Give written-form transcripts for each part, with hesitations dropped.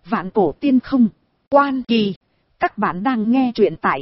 Vạn cổ tiên không. Quan Kỳ. Các bạn đang nghe truyện tại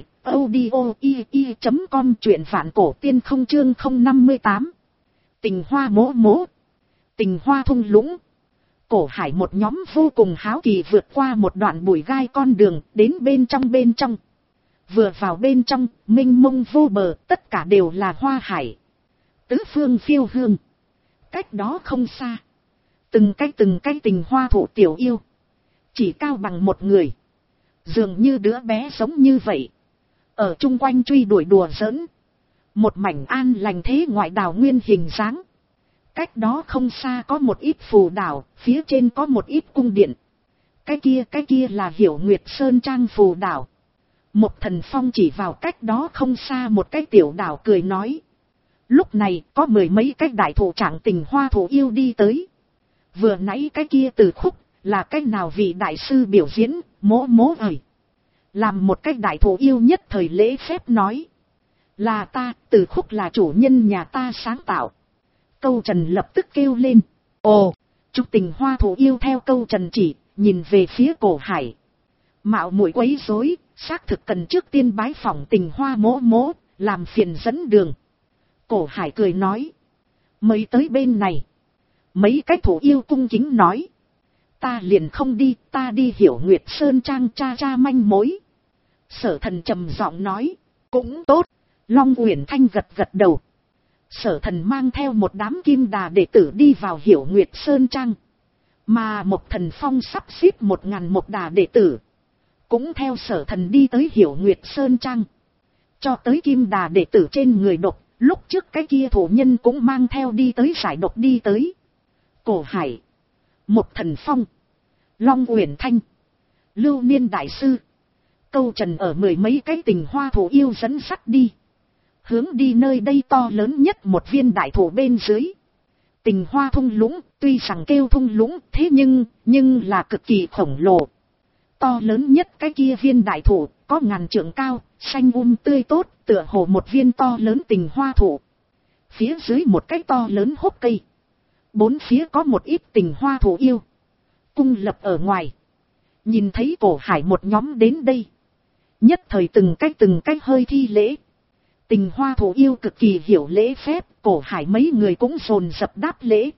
audio.com, truyện vạn cổ tiên không chương 058. Tình hoa mỗ mỗ. Tình hoa thung lũng. Cổ Hải một nhóm vô cùng háo kỳ vượt qua một đoạn bụi gai con đường đến bên trong. Vừa vào bên trong, mênh mông vô bờ, tất cả đều là hoa hải. Tứ phương phiêu hương. Cách đó không xa. Từng cái tình hoa thụ tiểu yêu. Chỉ cao bằng một người. Dường như đứa bé giống như vậy. Ở chung quanh truy đuổi đùa giỡn. Một mảnh an lành thế ngoại đảo nguyên hình dáng. Cách đó không xa có một ít phù đảo, phía trên có một ít cung điện. Cái kia là Hiểu Nguyệt Sơn Trang phù đảo. Một Thần Phong chỉ vào cách đó không xa một cái tiểu đảo cười nói. Lúc này có mười mấy cái đại thụ trạng tình hoa thụ yêu đi tới. Vừa nãy cái kia từ khúc là cái nào vị đại sư biểu diễn, mỗ ơi. Làm một cái đại thụ yêu nhất thời lễ phép nói. Là ta, từ khúc là chủ nhân nhà ta sáng tạo. Câu Trần lập tức kêu lên. Ồ, chúc tình hoa thụ yêu theo câu Trần chỉ, nhìn về phía Cổ Hải. Mạo muội quấy rối, xác thực cần trước tiên bái phỏng tình hoa mỗ, làm phiền dẫn đường. Cổ Hải cười nói. Mới tới bên này. Mấy cái thụ yêu cung kính nói. Ta liền không đi, ta đi Hiểu Nguyệt Sơn Trang tra manh mối. Sở Thần trầm giọng nói. Cũng tốt. Long Uyển Thanh gật đầu. Sở Thần mang theo một đám kim đà đệ tử đi vào Hiểu Nguyệt Sơn Trang. Mà một Thần Phong sắp xếp 1000 một đà đệ tử. Cũng theo Sở Thần đi tới Hiểu Nguyệt Sơn Trang. Cho tới kim đà đệ tử trên người độc. Lúc trước cái kia thủ nhân cũng mang theo đi tới giải độc đi tới. Cổ Hải. Một Thần Phong. Long Uyển Thanh. Lưu Niên Đại Sư. Câu Trần ở mười mấy cái tình hoa thủ yêu dẫn sắt đi. Hướng đi nơi đây to lớn nhất một viên đại thụ bên dưới. Tình hoa thung lũng, tuy rằng kêu thung lũng, thế nhưng là cực kỳ khổng lồ. To lớn nhất cái kia viên đại thụ, có 1000 trượng cao, xanh tươi tốt, tựa hồ một viên to lớn tình hoa thụ. Phía dưới một cái to lớn hốc cây. Bốn phía có một ít tình hoa thụ yêu. Cung lập ở ngoài. Nhìn thấy Cổ Hải một nhóm đến đây. Nhất thời từng cách hơi thi lễ. Tình hoa thụ yêu cực kỳ hiểu lễ phép, Cổ Hải mấy người cũng dồn dập đáp lễ.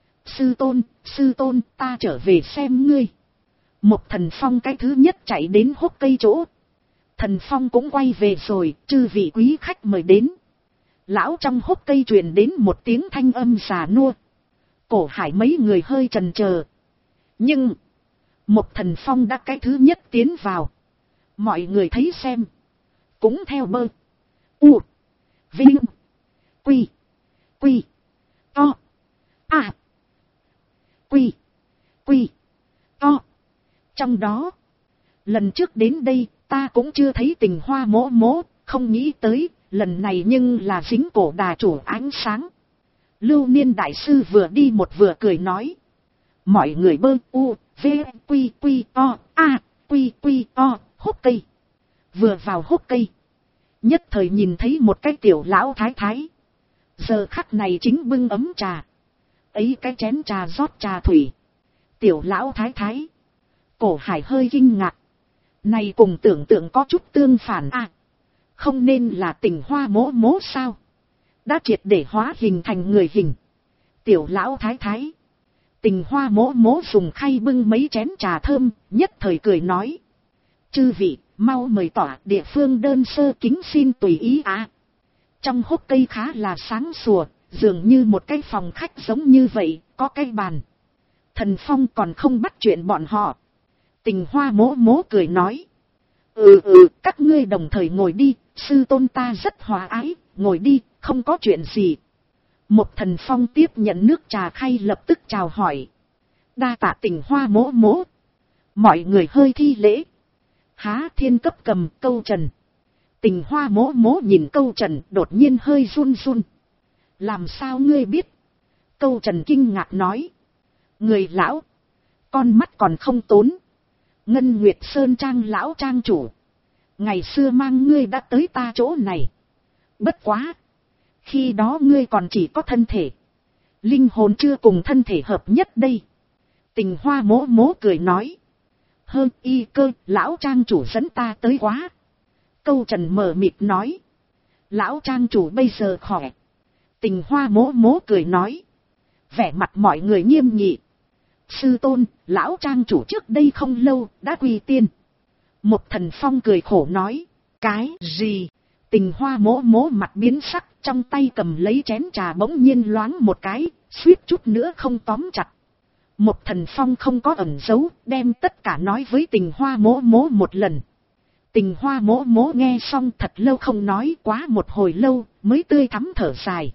Sư tôn, ta trở về xem ngươi. Một Thần Phong cái thứ nhất chạy đến hốc cây chỗ. Thần Phong cũng quay về rồi, chư vị quý khách mời đến. Lão trong hốc cây truyền đến một tiếng thanh âm già nua. Cổ Hải mấy người hơi chần chờ. Nhưng, một Thần Phong đã cái thứ nhất tiến vào. Mọi người thấy xem. Cũng theo bơ. U. Vinh. Quy. To. A. Quy. To. Trong đó, lần trước đến đây, ta cũng chưa thấy tình hoa mỗ, không nghĩ tới, lần này nhưng là dính cổ đà chủ ánh sáng. Lưu Niên Đại Sư vừa đi một vừa cười nói. Mọi người bơ u, v, quy, to, a, quy, to, hốc cây. Vừa vào hốc cây. Nhất thời nhìn thấy một cái tiểu lão thái thái. Giờ khắc này chính bưng ấm trà. Ấy cái chén trà rót trà thủy. Tiểu lão thái thái. Cổ Hải hơi kinh ngạc. Này cùng tưởng tượng có chút tương phản à. Không nên là tình hoa mỗ sao. Đã triệt để hóa hình thành người hình. Tiểu lão thái thái. Tình hoa mỗ dùng khay bưng mấy chén trà thơm. Nhất thời cười nói. Chư vị, mau mời tỏa địa phương đơn sơ kính xin tùy ý à. Trong hốc cây khá là sáng sủa. Dường như một cái phòng khách giống như vậy, có cái bàn. Thần Phong còn không bắt chuyện bọn họ. Tình hoa mỗ cười nói. Các ngươi đồng thời ngồi đi, sư tôn ta rất hòa ái, ngồi đi, không có chuyện gì. Một Thần Phong tiếp nhận nước trà khay lập tức chào hỏi. Đa tạ tình hoa mỗ. Mọi người hơi thi lễ. Há thiên cấp cầm câu Trần. Tình hoa mỗ nhìn câu Trần đột nhiên hơi run. Làm sao ngươi biết? Câu Trần kinh ngạc nói. Người lão, con mắt còn không tốn. Ngân Nguyệt Sơn Trang lão trang chủ. Ngày xưa mang ngươi đã tới ta chỗ này. Bất quá. Khi đó ngươi còn chỉ có thân thể. Linh hồn chưa cùng thân thể hợp nhất đây. Tình hoa mỗ cười nói. Hơn y cơ, lão trang chủ dẫn ta tới quá. Câu trần mờ mịt nói. Lão trang chủ bây giờ khỏe. Tình hoa mố mố cười nói. Vẻ mặt mọi người nghiêm nghị. Sư tôn, lão trang chủ trước đây không lâu, đã quy tiên. Một thần phong cười khổ nói. Cái gì? Tình hoa mố mố mặt biến sắc, trong tay cầm lấy chén trà bỗng nhiên loáng một cái, suýt chút nữa không tóm chặt. Một thần phong không có ẩn giấu, đem tất cả nói với tình hoa mố mố một lần. Tình hoa mố mố nghe xong thật lâu không nói, quá một hồi lâu, mới tươi thắm thở dài.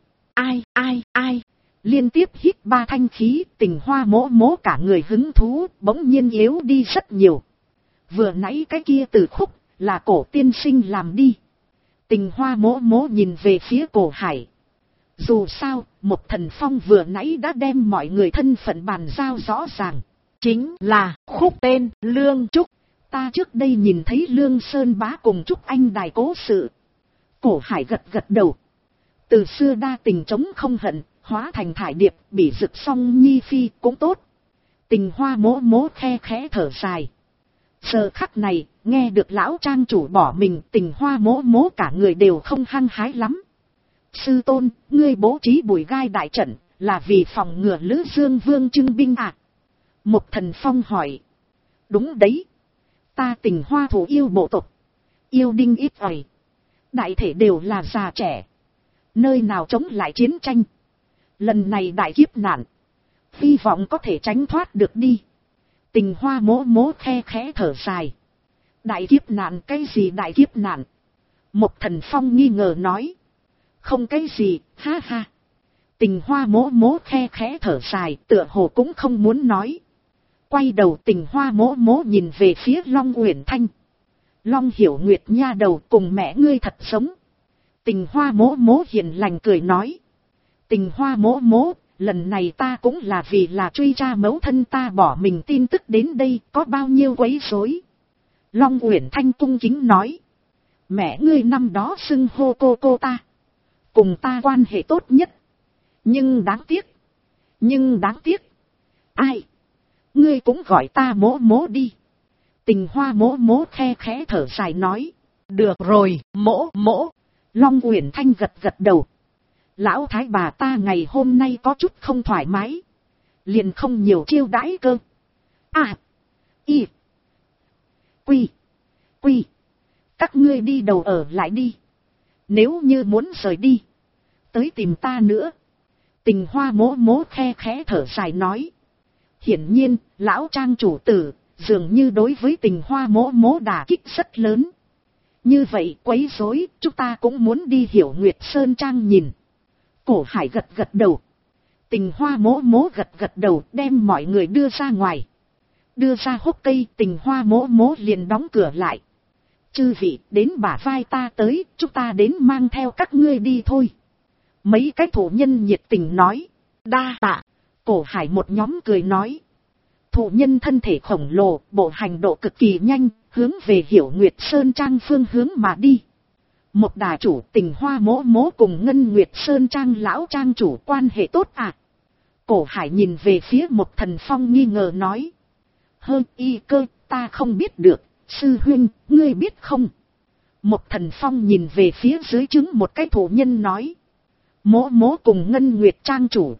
Ai. Liên tiếp hít 3 thanh khí, tình hoa mố mố cả người hứng thú, bỗng nhiên yếu đi rất nhiều. Vừa nãy cái kia từ khúc, là cổ tiên sinh làm đi. Tình hoa mố mố nhìn về phía cổ hải. Dù sao, một thần phong vừa nãy đã đem mọi người thân phận bàn giao rõ ràng. Chính là khúc tên Lương Trúc. Ta trước đây nhìn thấy Lương Sơn Bá cùng Trúc Anh đài cố sự. Cổ hải gật gật đầu. Từ xưa đa tình chống không hận, hóa thành thải điệp, bỉ rực song nhi phi cũng tốt. Tình hoa mố mố khe khẽ thở dài. Giờ khắc này, nghe được lão trang chủ bỏ mình, tình hoa mố mố cả người đều không hăng hái lắm. Sư tôn, ngươi bố trí bùi gai đại trận, là vì phòng ngừa Lữ Dương Vương trưng binh à? Một thần phong hỏi. Đúng đấy. Ta tình hoa thủ yêu bộ tộc. Yêu đinh ít ỏi. Đại thể đều là già trẻ. Nơi nào chống lại chiến tranh. Lần này đại kiếp nạn. Hy vọng có thể tránh thoát được đi. Tình hoa mố mố khe khẽ thở dài. Đại kiếp nạn cái gì đại kiếp nạn? Một thần phong nghi ngờ nói. Không cái gì, ha ha. Tình hoa mố mố khe khẽ thở dài, tựa hồ cũng không muốn nói. Quay đầu tình hoa mố mố nhìn về phía Long Uyển Thanh. Long Hiểu Nguyệt nha đầu cùng mẹ ngươi thật sống. Tình hoa mố mố hiền lành cười nói. Tình hoa mố mố, lần này ta cũng là vì là truy tra mẫu thân ta bỏ mình tin tức đến đây, có bao nhiêu quấy rối. Long Uyển Thanh cung kính nói. Mẹ ngươi năm đó xưng hô cô ta. Cùng ta quan hệ tốt nhất. Nhưng đáng tiếc. Ai? Ngươi cũng gọi ta mố mố đi. Tình hoa mố mố khe khẽ thở dài nói. Được rồi, mố. Long Uyển Thanh gật gật đầu. Lão thái bà ta ngày hôm nay có chút không thoải mái. Liền không nhiều chiêu đãi cơ. Y. Quy. Các ngươi đi đầu ở lại đi. Nếu như muốn rời đi. Tới tìm ta nữa. Tình hoa mố mố khe khẽ thở dài nói. Hiển nhiên, lão trang chủ tử, dường như đối với tình hoa mố mố đả kích rất lớn. Như vậy quấy rối, chúng ta cũng muốn đi Hiểu Nguyệt Sơn Trang nhìn. Cổ hải gật gật đầu. Tình hoa mố mố gật đầu đem mọi người đưa ra ngoài. Đưa ra hốc cây, tình hoa mố mố liền đóng cửa lại. Chư vị, đến bả vai ta tới, chúng ta đến mang theo các ngươi đi thôi. Mấy cái thủ nhân nhiệt tình nói. Đa tạ. Cổ hải một nhóm cười nói. Thủ nhân thân thể khổng lồ, bộ hành độ cực kỳ nhanh, hướng về Hiểu Nguyệt Sơn Trang phương hướng mà đi. Một đà chủ tình hoa mố mố cùng Ngân Nguyệt Sơn Trang lão trang chủ quan hệ tốt à? Cổ hải nhìn về phía một thần phong nghi ngờ nói. Hơn y cơ, ta không biết được, sư huynh, ngươi biết không? Một thần phong nhìn về phía dưới trướng một cái thủ nhân nói. Mố mố cùng Ngân Nguyệt Trang chủ.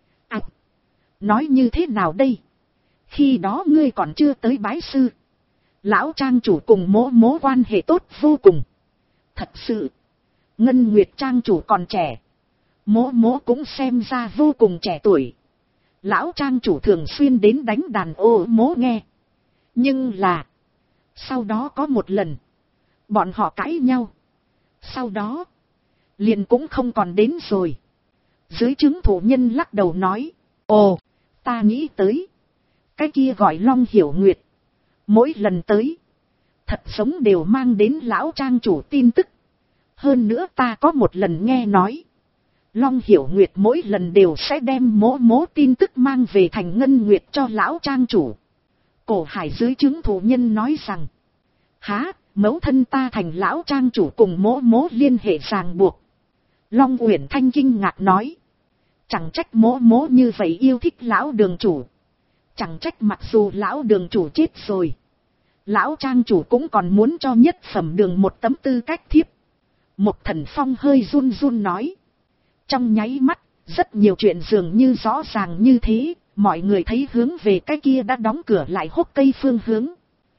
Nói như thế nào đây? Khi đó ngươi còn chưa tới bái sư. Lão trang chủ cùng mố mố quan hệ tốt vô cùng. Thật sự, Ngân Nguyệt Trang chủ còn trẻ. Mố mố cũng xem ra vô cùng trẻ tuổi. Lão trang chủ thường xuyên đến đánh đàn ô mố nghe. Nhưng là, sau đó có một lần, bọn họ cãi nhau. Sau đó, liền cũng không còn đến rồi. Dưới trướng thủ nhân lắc đầu nói. Ồ, ta nghĩ tới. Cái kia gọi Long Hiểu Nguyệt. Mỗi lần tới, thật sống đều mang đến lão trang chủ tin tức. Hơn nữa ta có một lần nghe nói. Long Hiểu Nguyệt mỗi lần đều sẽ đem mố mố tin tức mang về thành Ngân Nguyệt cho lão trang chủ. Cổ hải dưới trướng thủ nhân nói rằng. Há, mẫu thân ta thành lão trang chủ cùng mố mố liên hệ ràng buộc. Long Uyển Thanh kinh ngạc nói. Chẳng trách mố mố như vậy yêu thích lão đường chủ. Chẳng trách mặc dù lão đường chủ chết rồi. Lão trang chủ cũng còn muốn cho nhất phẩm đường một tấm tư cách thiếp. Một Thần Phong hơi run run nói. Trong nháy mắt, rất nhiều chuyện dường như rõ ràng như thế, mọi người thấy hướng về cái kia đã đóng cửa lại hốc cây phương hướng.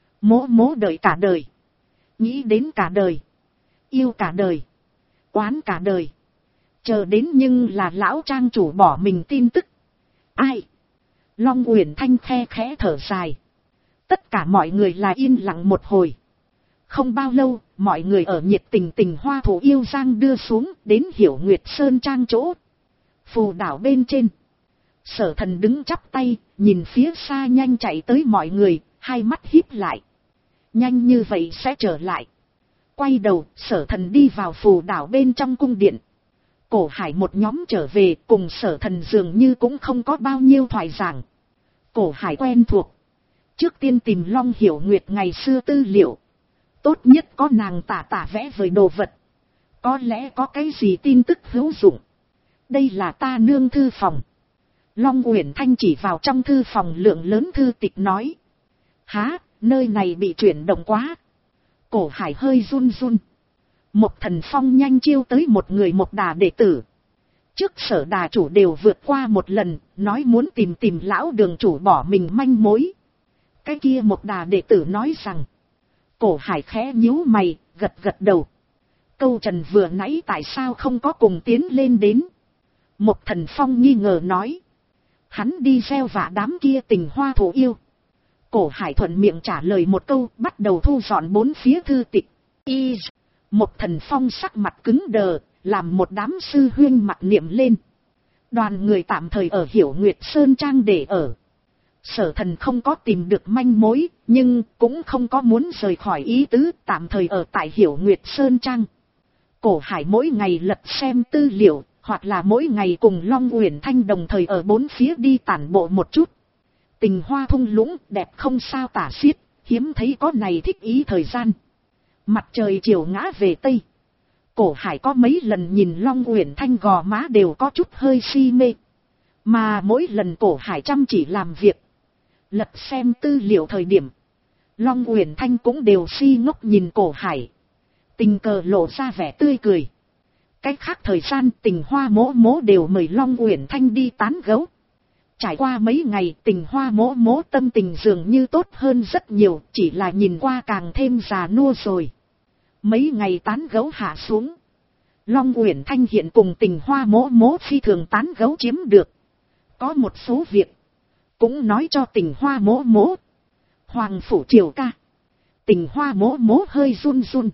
Mỗ đợi cả đời. Nghĩ đến cả đời. Yêu cả đời. Oán cả đời. Chờ đến nhưng là lão trang chủ bỏ mình tin tức. Ai? Long Uyển Thanh khe khẽ thở dài. Tất cả mọi người là yên lặng một hồi. Không bao lâu, mọi người ở nhiệt tình tình hoa thủ yêu giang đưa xuống đến Hiểu Nguyệt Sơn Trang chỗ. Phù đảo bên trên. Sở Thần đứng chắp tay, nhìn phía xa nhanh chạy tới mọi người, hai mắt híp lại. Nhanh như vậy sẽ trở lại. Quay đầu, Sở Thần đi vào phù đảo bên trong cung điện. Cổ Hải một nhóm trở về, cùng Sở Thần dường như cũng không có bao nhiêu thoại giảng. Cổ Hải quen thuộc. Trước tiên tìm Long Hiểu Nguyệt ngày xưa tư liệu. Tốt nhất có nàng tả vẽ với đồ vật. Có lẽ có cái gì tin tức hữu dụng. Đây là ta nương thư phòng. Long Uyển Thanh chỉ vào trong thư phòng lượng lớn thư tịch nói. Há, nơi này bị chuyển động quá. Cổ Hải hơi run run. Một Thần Phong nhanh chiêu tới một người một đà đệ tử. Trước Sở đà chủ đều vượt qua một lần, nói muốn tìm lão đường chủ bỏ mình manh mối. Cái kia một đà đệ tử nói rằng. Cổ Hải khẽ nhíu mày, gật đầu. Câu Trần vừa nãy tại sao không có cùng tiến lên đến. Một Thần Phong nghi ngờ nói. Hắn đi gieo vạ đám kia tình hoa thủ yêu. Cổ Hải thuận miệng trả lời một câu, bắt đầu thu dọn bốn phía thư tịch. Một Thần Phong sắc mặt cứng đờ, làm một đám sư huyên mặt niệm lên. Đoàn người tạm thời ở Hiểu Nguyệt Sơn Trang để ở. Sở Thần không có tìm được manh mối, nhưng cũng không có muốn rời khỏi ý tứ, tạm thời ở tại Hiểu Nguyệt Sơn Trang. Cổ Hải mỗi ngày lật xem tư liệu, hoặc là mỗi ngày cùng Long Uyển Thanh đồng thời ở bốn phía đi tản bộ một chút. Tình hoa thung lũng đẹp không sao tả xiết, hiếm thấy có này thích ý thời gian. Mặt trời chiều ngã về Tây. Cổ Hải có mấy lần nhìn Long Uyển Thanh gò má đều có chút hơi si mê. Mà mỗi lần Cổ Hải chăm chỉ làm việc, lật xem tư liệu thời điểm, Long Uyển Thanh cũng đều si ngốc nhìn Cổ Hải. Tình cờ lộ ra vẻ tươi cười. Cách khác thời gian tình hoa mỗ đều mời Long Uyển Thanh đi tán gẫu. Trải qua mấy ngày tình hoa mỗ tâm tình dường như tốt hơn rất nhiều, chỉ là nhìn qua càng thêm già nua rồi. Mấy ngày tán gẫu hạ xuống. Long Uyển Thanh hiện cùng tình hoa mỗ phi thường tán gẫu chiếm được. Có một số việc cũng nói cho tình hoa mỗ. Hoàng phủ triều ca. Tình hoa mỗ hơi run run.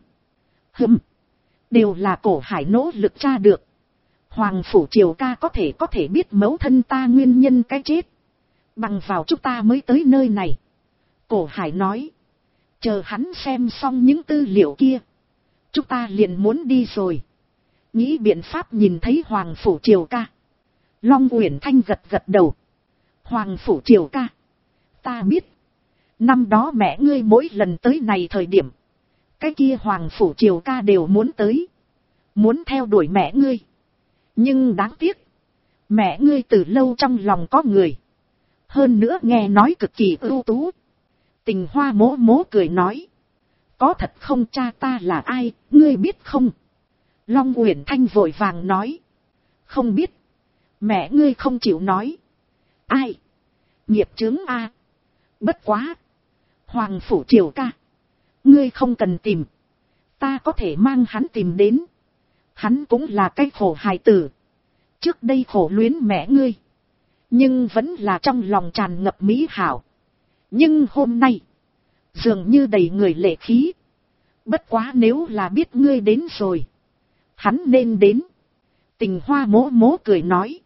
Đều là Cổ Hải nỗ lực tra được. Hoàng phủ triều ca có thể biết mẫu thân ta nguyên nhân cái chết. Bằng vào chúng ta mới tới nơi này. Cổ Hải nói. Chờ hắn xem xong những tư liệu kia, chúng ta liền muốn đi rồi. Nghĩ biện pháp nhìn thấy Hoàng phủ triều ca. Long Uyển Thanh gật đầu. Hoàng phủ triều ca. Ta biết. Năm đó mẹ ngươi mỗi lần tới này thời điểm, cái kia Hoàng phủ triều ca đều muốn tới. Muốn theo đuổi mẹ ngươi. Nhưng đáng tiếc. Mẹ ngươi từ lâu trong lòng có người. Hơn nữa nghe nói cực kỳ ưu tú. Tình hoa mỗ cười nói. Có thật không cha ta là ai, ngươi biết không? Long Uyển Thanh vội vàng nói. Không biết. Mẹ ngươi không chịu nói. Ai? Nghiệp chướng a. Bất quá. Hoàng phủ triều ca. Ngươi không cần tìm. Ta có thể mang hắn tìm đến. Hắn cũng là cái khổ hài tử. Trước đây khổ luyến mẹ ngươi. Nhưng vẫn là trong lòng tràn ngập mỹ hảo. Nhưng hôm nay. Dường như đầy người lệ khí. Bất quá nếu là biết ngươi đến rồi. Hắn nên đến. Tình hoa mỗ cười nói.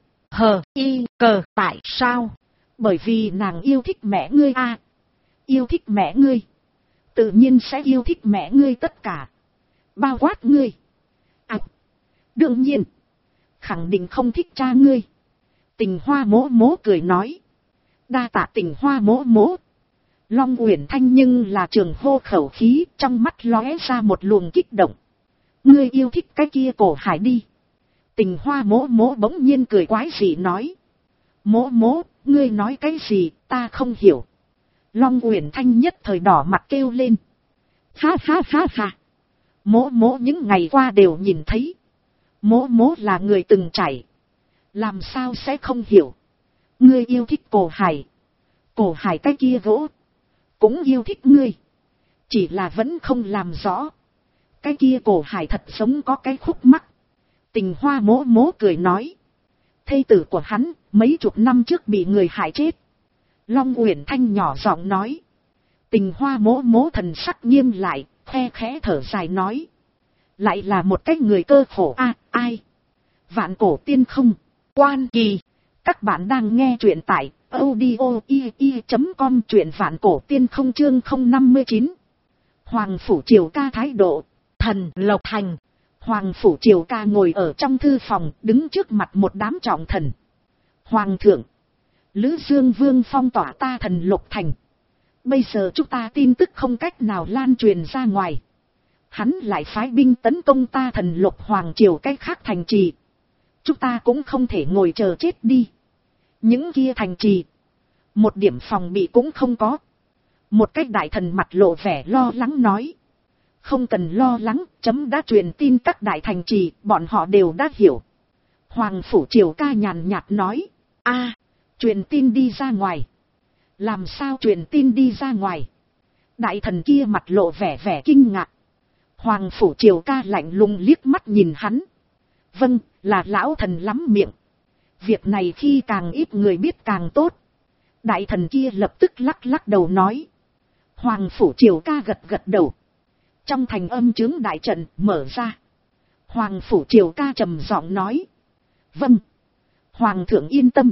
Tại sao? Bởi vì nàng yêu thích mẹ ngươi a. Yêu thích mẹ ngươi. Tự nhiên sẽ yêu thích mẹ ngươi tất cả. Bao quát ngươi. Đương nhiên. Khẳng định không thích cha ngươi. Tình hoa mỗ cười nói. Đa tạ tình hoa mỗ. Long Uyển Thanh nhưng là trường hô khẩu khí, trong mắt lóe ra một luồng kích động. Ngươi yêu thích cái kia Cổ Hải đi. Tình hoa mỗ bỗng nhiên cười quái dị nói. Mỗ, ngươi nói cái gì, ta không hiểu. Long Uyển Thanh nhất thời đỏ mặt kêu lên. Ha ha ha ha. Mỗ mỗ những ngày qua đều nhìn thấy. Mỗ mỗ là người từng trải. Làm sao sẽ không hiểu. Ngươi yêu thích Cổ Hải. Cổ Hải cái kia gỗ. Cũng yêu thích ngươi. Chỉ là vẫn không làm rõ. Cái kia Cổ Hải thật sống có cái khúc mắc. Tình Hoa mỗ mỗ cười nói. Thê tử của hắn mấy chục năm trước bị người hại chết. Long Uyển Thanh nhỏ giọng nói. Tình Hoa mỗ mỗ thần sắc nghiêm lại, khe khẽ thở dài nói. Lại là một cái người cơ khổ a, ai? Vạn Cổ Tiên Không, Quan Kỳ. Các bạn đang nghe truyện tại audio.com, truyện Vạn Cổ Tiên Không chương 059. Hoàng Phủ Triều Ca thái độ, Thần Lộc Thành. Hoàng Phủ Triều Ca ngồi ở trong thư phòng, đứng trước mặt một đám trọng thần. Hoàng thượng, Lữ Dương Vương phong tỏa ta Thần Lộc Thành. Bây giờ chúng ta tin tức không cách nào lan truyền ra ngoài. Hắn lại phái binh tấn công ta Thần Lộc Hoàng Triều cái khác thành trì. Chúng ta cũng không thể ngồi chờ chết đi. Những kia thành trì, một điểm phòng bị cũng không có. Một cái đại thần mặt lộ vẻ lo lắng nói. Không cần lo lắng, chấm đã truyền tin các đại thành trì, bọn họ đều đã hiểu. Hoàng Phủ Triều Ca nhàn nhạt nói. A, truyền tin đi ra ngoài. Làm sao truyền tin đi ra ngoài? Đại thần kia mặt lộ vẻ kinh ngạc. Hoàng Phủ Triều Ca lạnh lùng liếc mắt nhìn hắn. Vâng, là lão thần lắm miệng. Việc này khi càng ít người biết càng tốt. Đại thần kia lập tức lắc đầu nói. Hoàng Phủ Triều Ca gật đầu. Trong thành âm chướng đại trận mở ra. Hoàng Phủ Triều Ca trầm giọng nói. Vâng, Hoàng thượng yên tâm.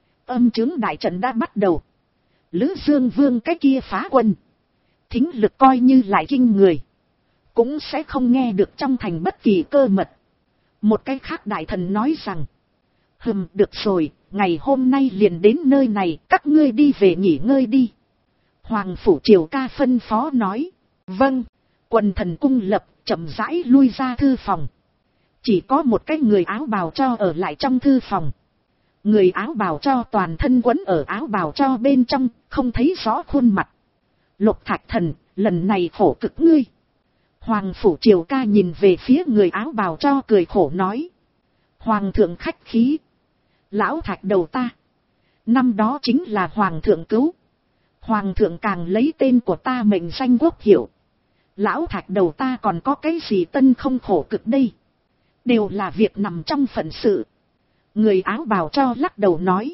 Âm chướng đại trận đã bắt đầu. Lữ Dương Vương cái kia phá quân. Thính lực coi như lại kinh người. Cũng sẽ không nghe được trong thành bất kỳ cơ mật. Một cái khác đại thần nói rằng. Được rồi, ngày hôm nay liền đến nơi này, các ngươi đi về nghỉ ngơi đi. Hoàng Phủ Triều Ca phân phó nói. Vâng. Quần thần cung lập chậm rãi lui ra thư phòng. Chỉ có một cái người áo bào cho ở lại trong thư phòng. Người áo bào cho toàn thân quấn ở áo bào cho bên trong, không thấy rõ khuôn mặt. Lục Thạch Thần, lần này khổ cực ngươi. Hoàng Phủ Triều Ca nhìn về phía người áo bào cho cười khổ nói. Hoàng thượng khách khí. Lão Thạch đầu ta. Năm đó chính là Hoàng thượng cứu. Hoàng thượng càng lấy tên của ta mệnh danh quốc hiệu. Lão Thạch đầu ta còn có cái gì tân không khổ cực đây. Đều là việc nằm trong phận sự. Người áo bào cho lắc đầu nói.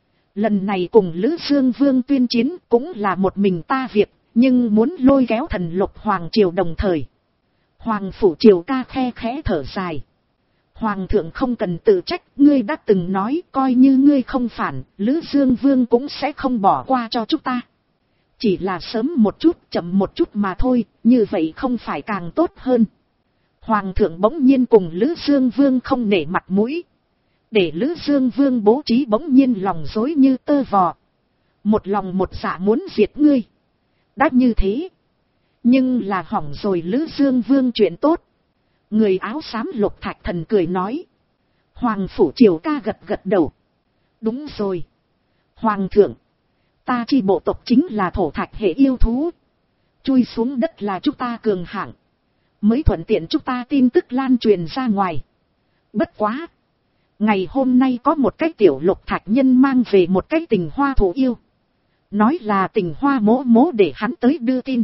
Lần này cùng Lữ Dương Vương tuyên chiến cũng là một mình ta việc. Nhưng muốn lôi kéo Thần Lộc Hoàng Triều đồng thời. Hoàng Phủ Triều Ca khe khẽ thở dài. Hoàng thượng không cần tự trách. Ngươi đã từng nói coi như ngươi không phản. Lữ Dương Vương cũng sẽ không bỏ qua cho chúng ta. Chỉ là sớm một chút chậm một chút mà thôi. Như vậy không phải càng tốt hơn. Hoàng thượng bỗng nhiên cùng Lữ Dương Vương không nể mặt mũi. Để Lữ Dương Vương bố trí bỗng nhiên lòng dối như tơ vò. Một lòng một dạ muốn diệt ngươi. Đã như thế. Nhưng là hỏng rồi Lữ Dương Vương chuyện tốt. Người áo xám Lục Thạch Thần cười nói. Hoàng Phủ Triều Ca gật đầu. Đúng rồi. Hoàng thượng. Ta chi bộ tộc chính là thổ thạch hệ yêu thú. Chui xuống đất là chúng ta cường hạng. Mới thuận tiện chúng ta tin tức lan truyền ra ngoài. Bất quá. Ngày hôm nay có một cái tiểu Lục Thạch nhân mang về một cái Tình Hoa thổ yêu. Nói là Tình Hoa mỗ mỗ để hắn tới đưa tin.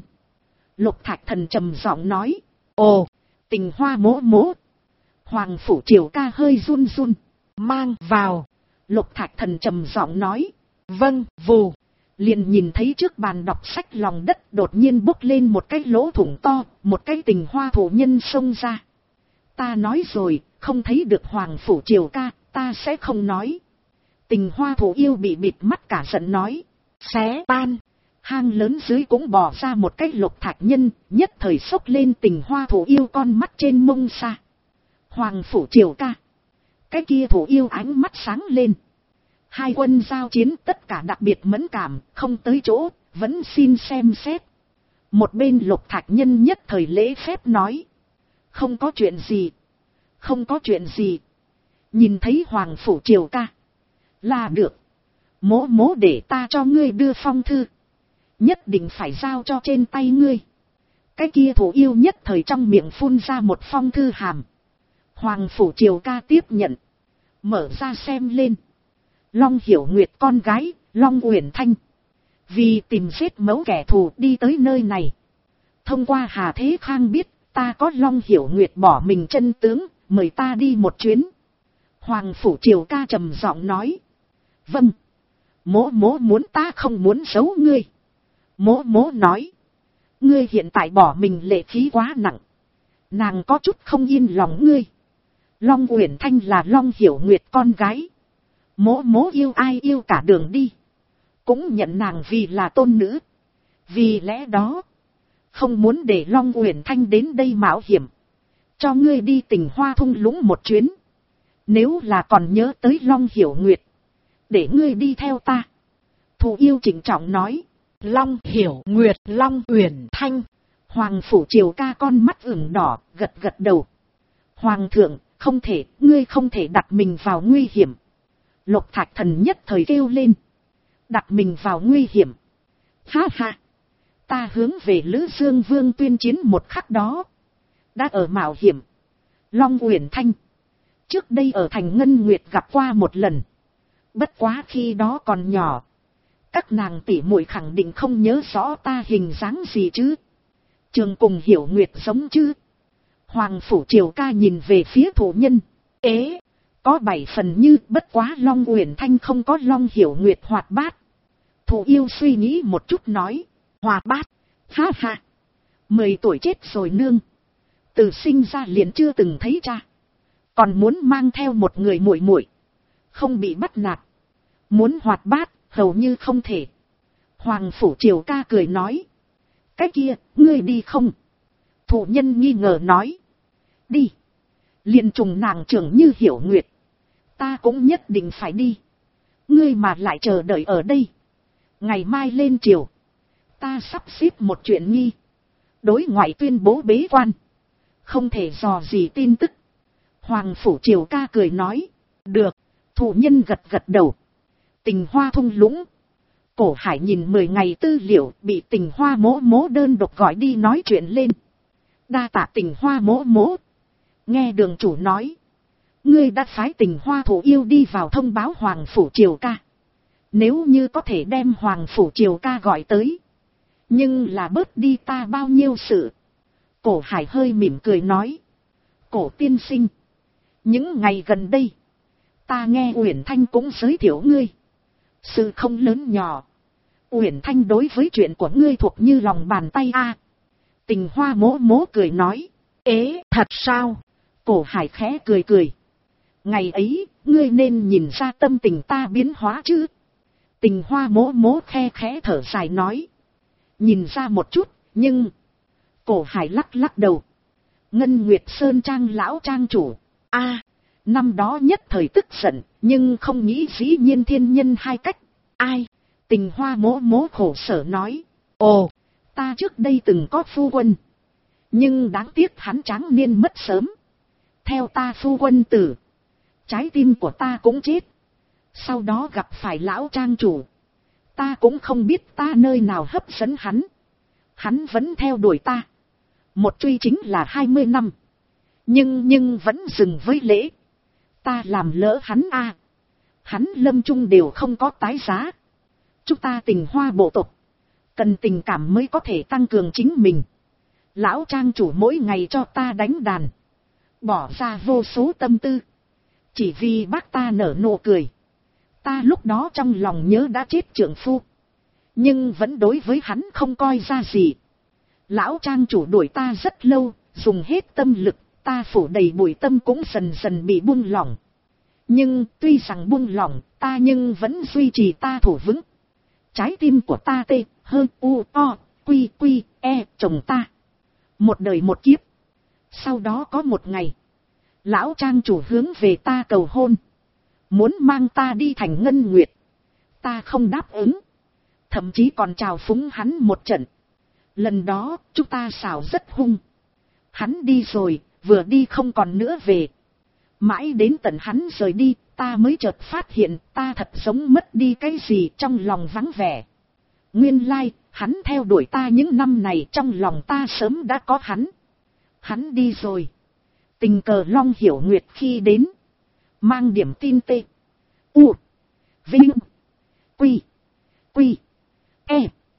Lục Thạch Thần trầm giọng nói. Ồ, Tình Hoa mỗ mỗ. Hoàng Phủ Triều Ca hơi run. Mang vào. Lục Thạch Thần trầm giọng nói. Vâng, vù. Liền nhìn thấy trước bàn đọc sách lòng đất đột nhiên bốc lên một cái lỗ thủng to, một cái Tình Hoa thổ nhân xông ra. Ta nói rồi, không thấy được Hoàng Phủ Triều Ca, ta sẽ không nói. Tình Hoa thổ yêu bị bịt mắt cả giận nói. Xé tan. Hang lớn dưới cũng bỏ ra một cái Lục Thạch nhân, nhất thời sốc lên Tình Hoa thổ yêu con mắt trên mông xa. Hoàng Phủ Triều Ca. Cái kia thổ yêu ánh mắt sáng lên. Hai quân giao chiến tất cả đặc biệt mẫn cảm, không tới chỗ, vẫn xin xem xét. Một bên Lục Thạch nhân nhất thời lễ phép nói. Không có chuyện gì. Không có chuyện gì. Nhìn thấy Hoàng Phủ Triều Ca. Là được. Mỗ mỗ để ta cho ngươi đưa phong thư. nhất định phải giao cho trên tay ngươi. Cái kia thủ yêu nhất thời trong miệng phun ra một phong thư hàm. Hoàng phủ Triều Ca tiếp nhận, mở ra xem lên. Long Hiểu Nguyệt con gái, Long Uyển Thanh, vì tìm giết mẫu kẻ thù đi tới nơi này. Thông qua Hà Thế Khang biết ta có Long Hiểu Nguyệt bỏ mình chân tướng, mời ta đi một chuyến. Hoàng phủ Triều Ca trầm giọng nói. Vâng. Mỗ muốn, ta không muốn giấu ngươi. Mỗ nói. Ngươi hiện tại bỏ mình lệ khí quá nặng. Nàng có chút không yên lòng ngươi. Long Uyển Thanh là Long Hiểu Nguyệt con gái. Mỗ yêu ai yêu cả đường đi. Cũng nhận nàng vì là tôn nữ. Vì lẽ đó, không muốn để Long Uyển Thanh đến đây mạo hiểm. Cho ngươi đi Tình Hoa thung lũng một chuyến. Nếu là còn nhớ tới Long Hiểu Nguyệt, để ngươi đi theo ta. Thủ yêu trịnh trọng nói. Long Hiểu Nguyệt, Long Uyển Thanh. Hoàng phủ Triều Ca con mắt ửng đỏ, gật đầu. Hoàng thượng, không thể, ngươi không thể đặt mình vào nguy hiểm. Lục Thạch Thần nhất thời kêu lên. Đặt mình vào nguy hiểm. Ha ha. Ta hướng về Lữ Dương Vương tuyên chiến một khắc đó, đã ở mạo hiểm. Long Uyển Thanh, trước đây ở thành Ngân Nguyệt gặp qua một lần. Bất quá khi đó còn nhỏ. Các nàng tỷ muội khẳng định không nhớ rõ ta hình dáng gì chứ. Trường cùng Hiểu Nguyệt giống chứ. Hoàng phủ Triều Ca nhìn về phía thủ nhân. Ế, có 7 phần như, bất quá Long Uyển Thanh không có Long Hiểu Nguyệt hoạt bát. Thủ yêu suy nghĩ một chút nói. Hoạt bát, ha ha. 10 tuổi chết rồi nương. Từ sinh ra liền chưa từng thấy cha. Còn muốn mang theo một người muội muội, không bị bắt nạt. Muốn hoạt bát, hầu như không thể. Hoàng phủ Triều Ca cười nói. Cái kia, ngươi đi không? Thủ nhân nghi ngờ nói. Đi. Liền trùng nàng trưởng như Hiểu Nguyệt. Ta cũng nhất định phải đi. Ngươi mà lại chờ đợi ở đây. Ngày mai lên triều, ta sắp xếp một chuyện nghi. Đối ngoại tuyên bố bế quan. Không thể dò gì tin tức. Hoàng phủ Triều Ca cười nói. Được. Thủ nhân gật đầu. Tình Hoa thung lũng. Cổ Hải nhìn 10 ngày tư liệu bị Tình Hoa mỗ đơn độc gọi đi nói chuyện lên. Đa tạ Tình Hoa mỗ. Nghe đường chủ nói, ngươi đã phái Tình Hoa thủ yêu đi vào thông báo Hoàng phủ Triều Ca. Nếu như có thể đem Hoàng phủ Triều Ca gọi tới, nhưng là bớt đi ta bao nhiêu sự. Cổ Hải hơi mỉm cười nói. Cổ tiên sinh, những ngày gần đây, ta nghe Uyển Thanh cũng giới thiệu ngươi. Sự không lớn nhỏ. Uyển Thanh đối với chuyện của ngươi thuộc như lòng bàn tay a. Tình Hoa mỗ cười nói. Ế, thật sao? Cổ Hải khẽ cười. Ngày ấy, ngươi nên nhìn ra tâm tình ta biến hóa chứ? Tình Hoa mỗ khẽ thở dài nói. Nhìn ra một chút, nhưng... Cổ Hải lắc đầu. Ngân Nguyệt Sơn Trang lão trang chủ. Năm đó nhất thời tức giận, nhưng không nghĩ dĩ nhiên thiên nhân hai cách. Ai? Tình Hoa mỗ khổ sở nói. Ồ, ta trước đây từng có phu quân. Nhưng đáng tiếc hắn tráng niên mất sớm. Theo ta phu quân tử, trái tim của ta cũng chết. Sau đó gặp phải lão trang chủ. Ta cũng không biết ta nơi nào hấp dẫn hắn. Hắn vẫn theo đuổi ta. Một truy chính là 20 năm. Nhưng vẫn dừng với lễ. Ta làm lỡ hắn a. Hắn lâm chung đều không có tái giá. Chúng ta Tình Hoa bộ tộc, cần tình cảm mới có thể tăng cường chính mình. Lão trang chủ mỗi ngày cho ta đánh đàn. Bỏ ra vô số tâm tư. Chỉ vì bác ta nở nụ cười. Ta lúc đó trong lòng nhớ đã chết trượng phu. Nhưng vẫn đối với hắn không coi ra gì. Lão trang chủ đuổi ta rất lâu, dùng hết tâm lực, ta phủ đầy bụi tâm cũng dần dần bị buông lỏng. Nhưng tuy rằng buông lỏng, ta nhưng vẫn duy trì ta thủ vững. Trái tim của ta tê, hơn u, o, quy, e, chồng ta. Một đời một kiếp. Sau đó có một ngày, lão trang chủ hướng về ta cầu hôn. Muốn mang ta đi thành Ngân Nguyệt. Ta không đáp ứng. Thậm chí còn chào phúng hắn một trận. Lần đó, chúng ta xảo rất hung. Hắn đi rồi, vừa đi không còn nữa về. Mãi đến tận hắn rời đi, ta mới chợt phát hiện ta thật giống mất đi cái gì trong lòng vắng vẻ. Nguyên lai, Hắn theo đuổi ta những năm này, trong lòng ta sớm đã có hắn. Hắn đi rồi. Tình cờ Long Hiểu Nguyệt khi đến. Mang điểm tin tê. U. Vinh. Quy. Quy. E.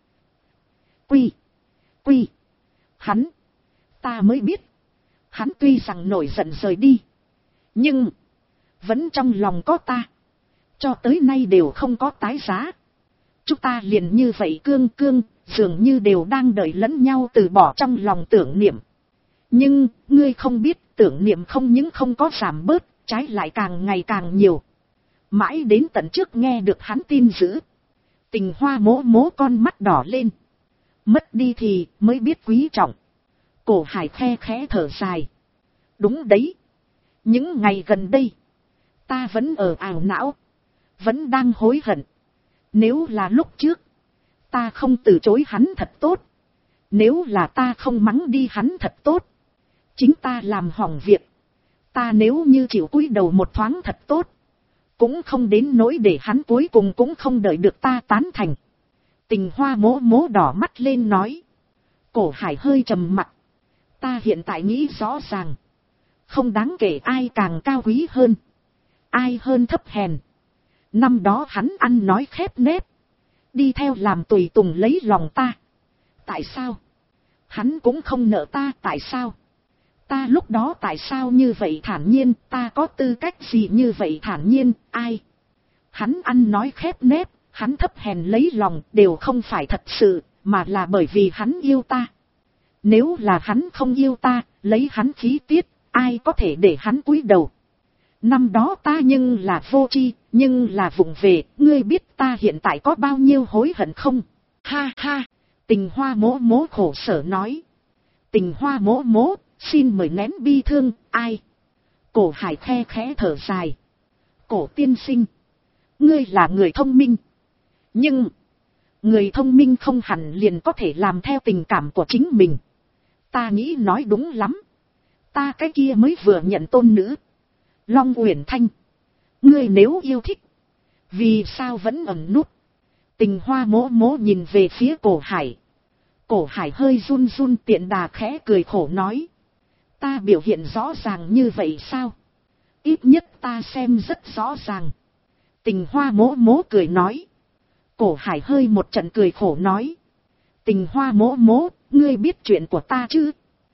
Quy. Quy. Hắn. Ta mới biết. Hắn tuy rằng nổi giận rời đi. Nhưng. Vẫn trong lòng có ta. Cho tới nay đều không có tái giá. Chúng ta liền như vậy cương cương, dường như đều đang đợi lẫn nhau từ bỏ trong lòng tưởng niệm. Nhưng, ngươi không biết, tưởng niệm không những không có giảm bớt, trái lại càng ngày càng nhiều. Mãi đến tận trước nghe được hắn tin dữ. Tình Hoa mố mố con mắt đỏ lên. Mất đi thì mới biết quý trọng. Cổ Hải khe khẽ thở dài. Đúng đấy. Những ngày gần đây, ta vẫn ở ảo não. Vẫn đang hối hận. Nếu là lúc trước, ta không từ chối hắn thật tốt. Nếu là ta không mắng đi hắn thật tốt. Chính ta làm hỏng việc. Ta nếu như chịu cúi đầu một thoáng thật tốt. Cũng không đến nỗi để hắn cuối cùng cũng không đợi được ta tán thành. Tình Hoa mố mố đỏ mắt lên nói. Cổ Hải hơi trầm mặt. Ta hiện tại nghĩ rõ ràng. Không đáng kể ai càng cao quý hơn. Ai hơn thấp hèn. Năm đó hắn ăn nói khép nép. Đi theo làm tùy tùng lấy lòng ta. Tại sao? Hắn cũng không nợ ta. Tại sao? Ta lúc đó tại sao như vậy thản nhiên? Ta có tư cách gì như vậy thản nhiên? Ai? Hắn ăn nói khép nép. Hắn thấp hèn lấy lòng đều không phải thật sự. Mà là bởi vì hắn yêu ta. Nếu là hắn không yêu ta, lấy hắn khí tiết, ai có thể để hắn cúi đầu? Năm đó ta nhưng là vô tri, nhưng là vụng về, ngươi biết ta hiện tại có bao nhiêu hối hận không? Ha ha, Tình Hoa mố mố khổ sở nói. Tình Hoa mố mố, xin mời nén bi thương, ai? Cổ Hải khe khẽ thở dài. Cổ tiên sinh, ngươi là người thông minh. Nhưng, người thông minh không hẳn liền có thể làm theo tình cảm của chính mình. Ta nghĩ nói đúng lắm. Ta cái kia mới vừa nhận tôn nữ. Long Uyển Thanh. Ngươi nếu yêu thích. Vì sao vẫn ẩn núp? Tình Hoa mố mố nhìn về phía Cổ Hải. Cổ Hải hơi run run tiện đà khẽ cười khổ nói. Ta biểu hiện rõ ràng như vậy sao? Ít nhất ta xem rất rõ ràng. Tình Hoa mố mố cười nói. Cổ Hải hơi một trận cười khổ nói. Tình Hoa mố mố, ngươi biết chuyện của ta chứ?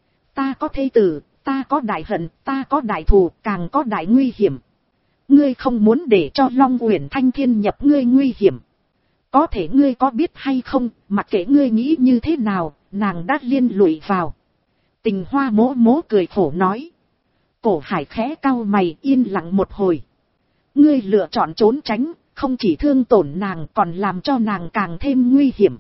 Ta có thê tử, ta có đại hận, ta có đại thù, càng có đại nguy hiểm. Ngươi không muốn để cho Long Uyển Thanh thiên nhập ngươi nguy hiểm. Có thể ngươi có biết hay không, mặc kệ ngươi nghĩ như thế nào, nàng đã liên lụy vào. Tình Hoa mố mố cười khổ nói. Cổ Hải khẽ cau mày yên lặng một hồi. Ngươi lựa chọn trốn tránh, không chỉ thương tổn nàng còn làm cho nàng càng thêm nguy hiểm.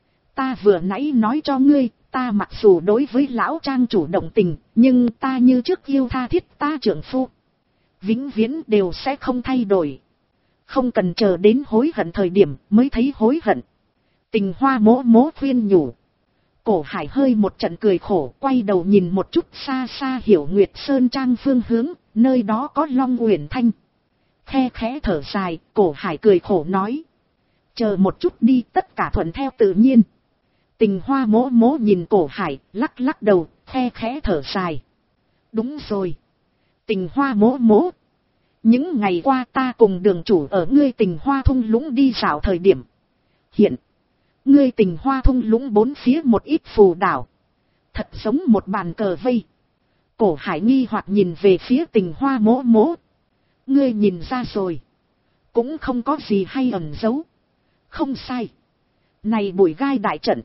Ta vừa nãy nói cho ngươi, ta mặc dù đối với lão trang chủ động tình, nhưng ta như trước yêu tha thiết ta trưởng phu. Vĩnh viễn đều sẽ không thay đổi. Không cần chờ đến hối hận thời điểm mới thấy hối hận. Tình Hoa mố mố khuyên nhủ. Cổ Hải hơi một trận cười khổ, quay đầu nhìn một chút xa xa Hiểu Nguyệt Sơn Trang phương hướng, nơi đó có Long Uyển Thanh. Khe khẽ thở dài, Cổ Hải cười khổ nói. Chờ một chút đi, tất cả thuận theo tự nhiên. Tình Hoa mố mố nhìn Cổ Hải, lắc lắc đầu, khe khẽ thở dài. Đúng rồi. Tình Hoa mố mố. Những ngày qua ta cùng đường chủ ở ngươi Tình Hoa thung lũng đi dạo thời điểm. Hiện, ngươi Tình Hoa thung lũng bốn phía một ít phù đảo. Thật giống một bàn cờ vây. Cổ Hải nghi hoặc nhìn về phía Tình Hoa mố mố. Ngươi nhìn ra rồi. Cũng không có gì hay ẩn giấu. Không sai. Này bụi gai đại trận.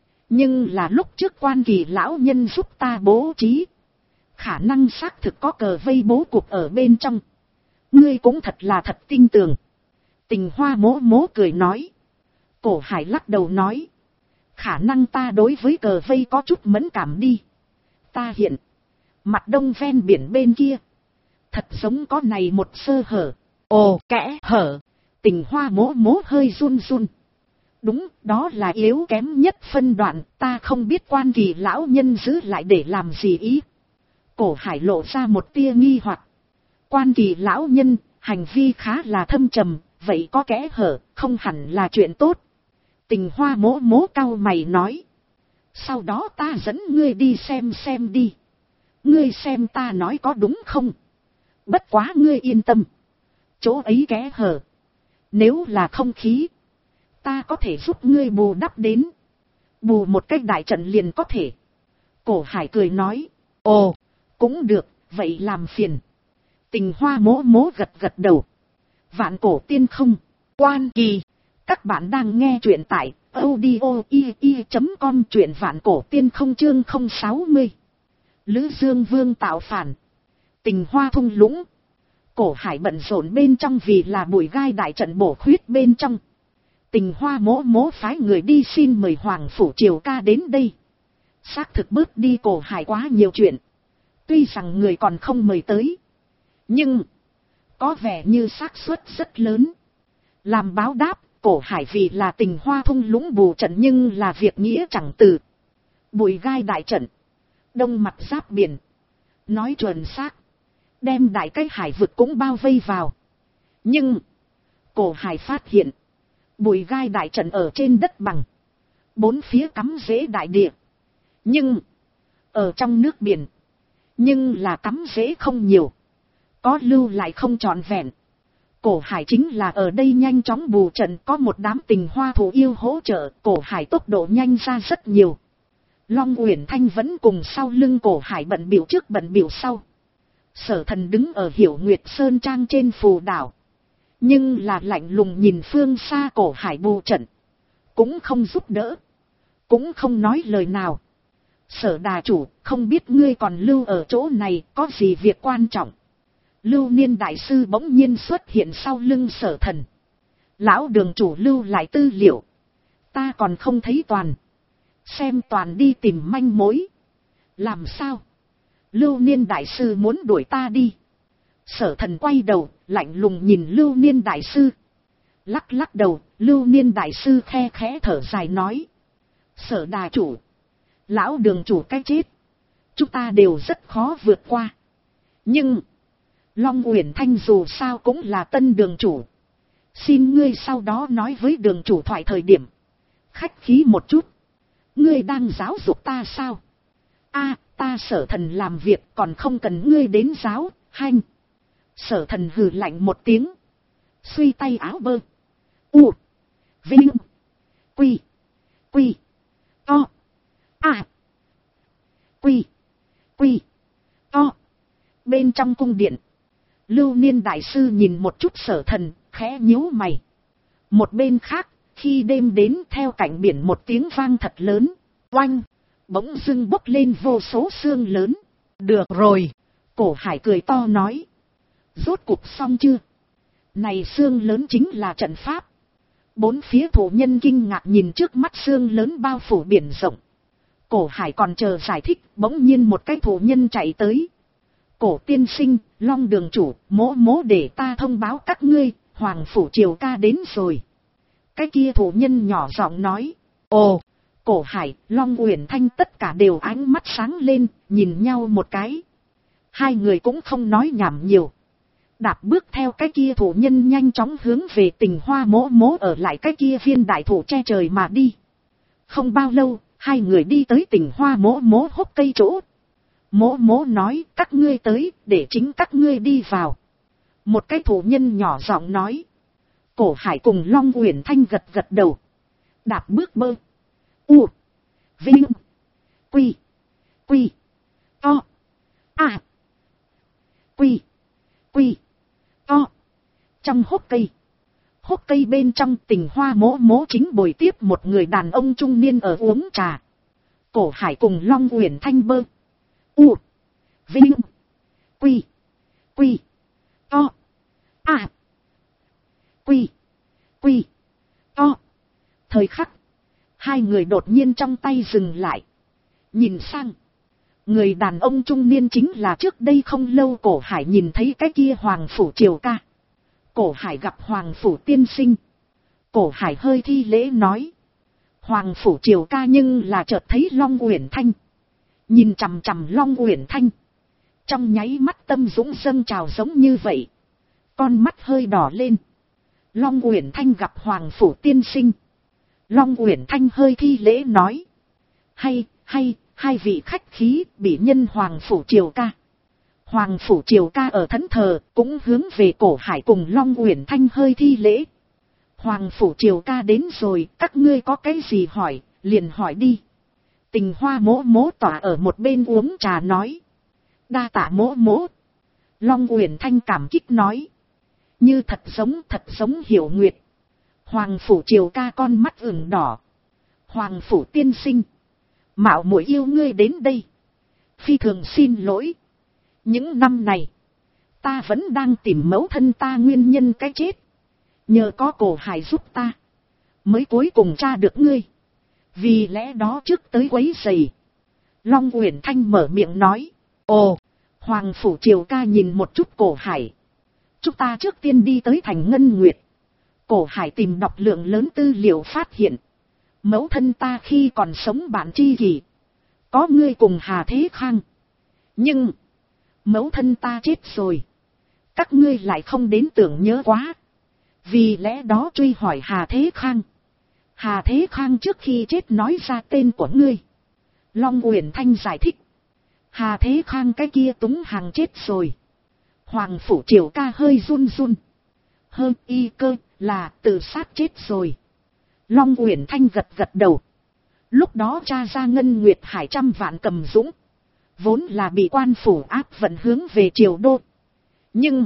Nhưng là lúc trước Quan Kỳ lão nhân giúp ta bố trí. Khả năng xác thực có cờ vây bố cục ở bên trong. Ngươi cũng thật là thật tin tưởng. Tình Hoa mố mố cười nói. Cổ Hải lắc đầu nói. Khả năng ta đối với cờ vây có chút mẫn cảm đi. Ta hiện. Mặt đông ven biển bên kia. Thật giống có này một sơ hở. Ồ, kẽ hở. Tình Hoa mố mố hơi run run. Đúng, đó là yếu kém nhất phân đoạn. Ta không biết Quan Kỳ lão nhân giữ lại để làm gì ý. Cổ Hải lộ ra một tia nghi hoặc. Quan Kỳ lão nhân, hành vi khá là thâm trầm. Vậy có kẽ hở, không hẳn là chuyện tốt. Tình Hoa mỗ mỗ cau mày nói. Sau đó ta dẫn ngươi đi xem đi. Ngươi xem ta nói có đúng không? Bất quá ngươi yên tâm. Chỗ ấy kẽ hở. Nếu là không khí, ta có thể giúp ngươi bù đắp đến. Bù một cách đại trận liền có thể. Cổ Hải cười nói. Ồ, cũng được, vậy làm phiền. Tình Hoa mỗ mỗ gật gật đầu. Vạn Cổ Tiên Không, Quan Kỳ. Các bạn đang nghe truyện tại audio.com, truyện Vạn Cổ Tiên Không chương 060. Lữ Dương Vương tạo phản. Tình Hoa thung lũng. Cổ Hải bận rộn bên trong vì là bùi gai đại trận bổ khuyết bên trong. Tình Hoa mỗ mỗ phái người đi xin mời Hoàng Phủ Triều Ca đến đây. Xác thực bớt đi Cổ Hải quá nhiều chuyện. Tuy rằng người còn không mời tới, nhưng có vẻ như xác suất rất lớn. Làm báo đáp, Cổ Hải vì là Tình Hoa thung lũng bù trận nhưng là việc nghĩa chẳng từ. Bùi gai đại trận, đông mặt giáp biển. Nói chuẩn xác, đem đại cái hải vực cũng bao vây vào. Nhưng Cổ Hải phát hiện, bùi gai đại trận ở trên đất bằng, bốn phía cắm rễ đại địa. Nhưng ở trong nước biển, nhưng là cắm rễ không nhiều, có lưu lại không trọn vẹn. Cổ Hải chính là ở đây nhanh chóng bù trận, có một đám Tình Hoa thủ yêu hỗ trợ, Cổ Hải tốc độ nhanh ra rất nhiều. Long Uyển Thanh vẫn cùng sau lưng Cổ Hải bận bịu trước bận bịu sau. Sở Thần đứng ở Hiểu Nguyệt Sơn Trang trên phù đảo, nhưng là lạnh lùng nhìn phương xa Cổ Hải bù trận, cũng không giúp đỡ, cũng không nói lời nào. Sở đà chủ, không biết ngươi còn lưu ở chỗ này có gì việc quan trọng? Lưu Niên đại sư bỗng nhiên xuất hiện sau lưng Sở Thần. Lão đường chủ lưu lại tư liệu, ta còn không thấy toàn. Xem toàn đi tìm manh mối. Làm sao? Lưu Niên đại sư muốn đuổi ta đi. Sở Thần quay đầu, lạnh lùng nhìn Lưu Niên đại sư. Lắc lắc đầu, Lưu Niên đại sư khe khẽ thở dài nói. Sở đà chủ, lão đường chủ cái chết, chúng ta đều rất khó vượt qua. Nhưng Long Uyển Thanh dù sao cũng là tân đường chủ. Xin ngươi sau đó nói với đường chủ thoại thời điểm khách khí một chút. Ngươi đang giáo dục ta sao? A, ta Sở Thần làm việc còn không cần ngươi đến giáo, hanh. Sở Thần hừ lạnh một tiếng, xuy tay áo bơ. U, Vinh, Quy, Quy, To, A, Quy, Quy, To. Bên trong cung điện, Lưu Niên đại sư nhìn một chút Sở Thần, khẽ nhíu mày. Một bên khác, khi đêm đến theo cảnh biển một tiếng vang thật lớn, oanh, bỗng dưng bốc lên vô số xương lớn. Được rồi, Cổ Hải cười to nói. Rốt cục xong chưa? Này xương lớn chính là trận pháp. Bốn phía thủ nhân kinh ngạc nhìn trước mắt xương lớn bao phủ biển rộng. Cổ Hải còn chờ giải thích, bỗng nhiên một cái thủ nhân chạy tới. Cổ tiên sinh, Long đường chủ, mỗ mỗ để ta thông báo các ngươi, Hoàng Phủ Triều Ca đến rồi. Cái kia thủ nhân nhỏ giọng nói. Ồ, Cổ Hải, Long Uyển Thanh tất cả đều ánh mắt sáng lên, nhìn nhau một cái. Hai người cũng không nói nhảm nhiều. Đạp bước theo cái kia thủ nhân nhanh chóng hướng về Tình Hoa mỗ mỗ ở lại cái kia viên đại thụ che trời mà đi. Không bao lâu, hai người đi tới Tình Hoa mỗ mỗ hốc cây chỗ. Mỗ mỗ nói các ngươi tới, để chính các ngươi đi vào. Một cái thủ nhân nhỏ giọng nói. Cổ Hải cùng Long Uyển Thanh gật gật đầu. Đạp bước bơ. U, Vinh, Quy, Quy, To, A, Quy, Quy, To. Trong hốc cây bên trong Tình Hoa mỗ mỗ chính bồi tiếp một người đàn ông trung niên ở uống trà. Cổ Hải cùng Long Uyển Thanh bơ. U, Vinh, Quy, Quy, To, A, Quy, Quy, To. Thời khắc, hai người đột nhiên trong tay dừng lại. Nhìn sang, người đàn ông trung niên chính là trước đây không lâu Cổ Hải nhìn thấy cái kia Hoàng Phủ Triều Ca. Cổ Hải gặp Hoàng Phủ tiên sinh. Cổ Hải hơi thi lễ nói. Hoàng Phủ Triều Ca nhưng là chợt thấy Long Uyển Thanh. Nhìn chằm chằm Long Uyển Thanh. Trong nháy mắt tâm dũng dâng trào giống như vậy. Con mắt hơi đỏ lên. Long Uyển Thanh gặp Hoàng Phủ tiên sinh. Long Uyển Thanh hơi thi lễ nói. Hai vị khách khí, bị nhân Hoàng Phủ Triều Ca. Hoàng Phủ Triều Ca ở thẫn thờ, cũng hướng về Cổ Hải cùng Long Uyển Thanh hơi thi lễ. Hoàng Phủ Triều Ca đến rồi, các ngươi có cái gì hỏi, liền hỏi đi. Tình Hoa mỗ mỗ tỏa ở một bên uống trà nói. Đa tạ mỗ mỗ. Long Uyển Thanh cảm kích nói. Như thật giống Hiểu Nguyệt. Hoàng Phủ Triều Ca con mắt ửng đỏ. Hoàng Phủ tiên sinh. Mạo muội yêu ngươi đến đây. Phi thường xin lỗi. Những năm này, ta vẫn đang tìm mẫu thân ta nguyên nhân cái chết. Nhờ có Cổ Hải giúp ta, mới cuối cùng tra được ngươi. Vì lẽ đó trước tới quấy rầy. Long Uyển Thanh mở miệng nói. Ồ, Hoàng Phủ Triều Ca nhìn một chút Cổ Hải. Chúng ta trước tiên đi tới thành Ngân Nguyệt. Cổ Hải tìm đọc lượng lớn tư liệu phát hiện. Mẫu thân ta khi còn sống bạn tri kỷ. Có ngươi cùng Hà Thế Khang. Nhưng, mẫu thân ta chết rồi. Các ngươi lại không đến tưởng nhớ quá. Vì lẽ đó truy hỏi Hà Thế Khang. Hà Thế Khang trước khi chết nói ra tên của ngươi. Long Uyển Thanh giải thích. Hà Thế Khang cái kia túng hàng chết rồi. Hoàng Phủ Triều Ca hơi run run. Hơn y cơ là tự sát chết rồi. Long Uyển Thanh gật gật đầu. Lúc đó cha ra Ngân Nguyệt Hải 100 vạn cầm dũng. Vốn là bị quan phủ áp vận hướng về Triều Đô. Nhưng,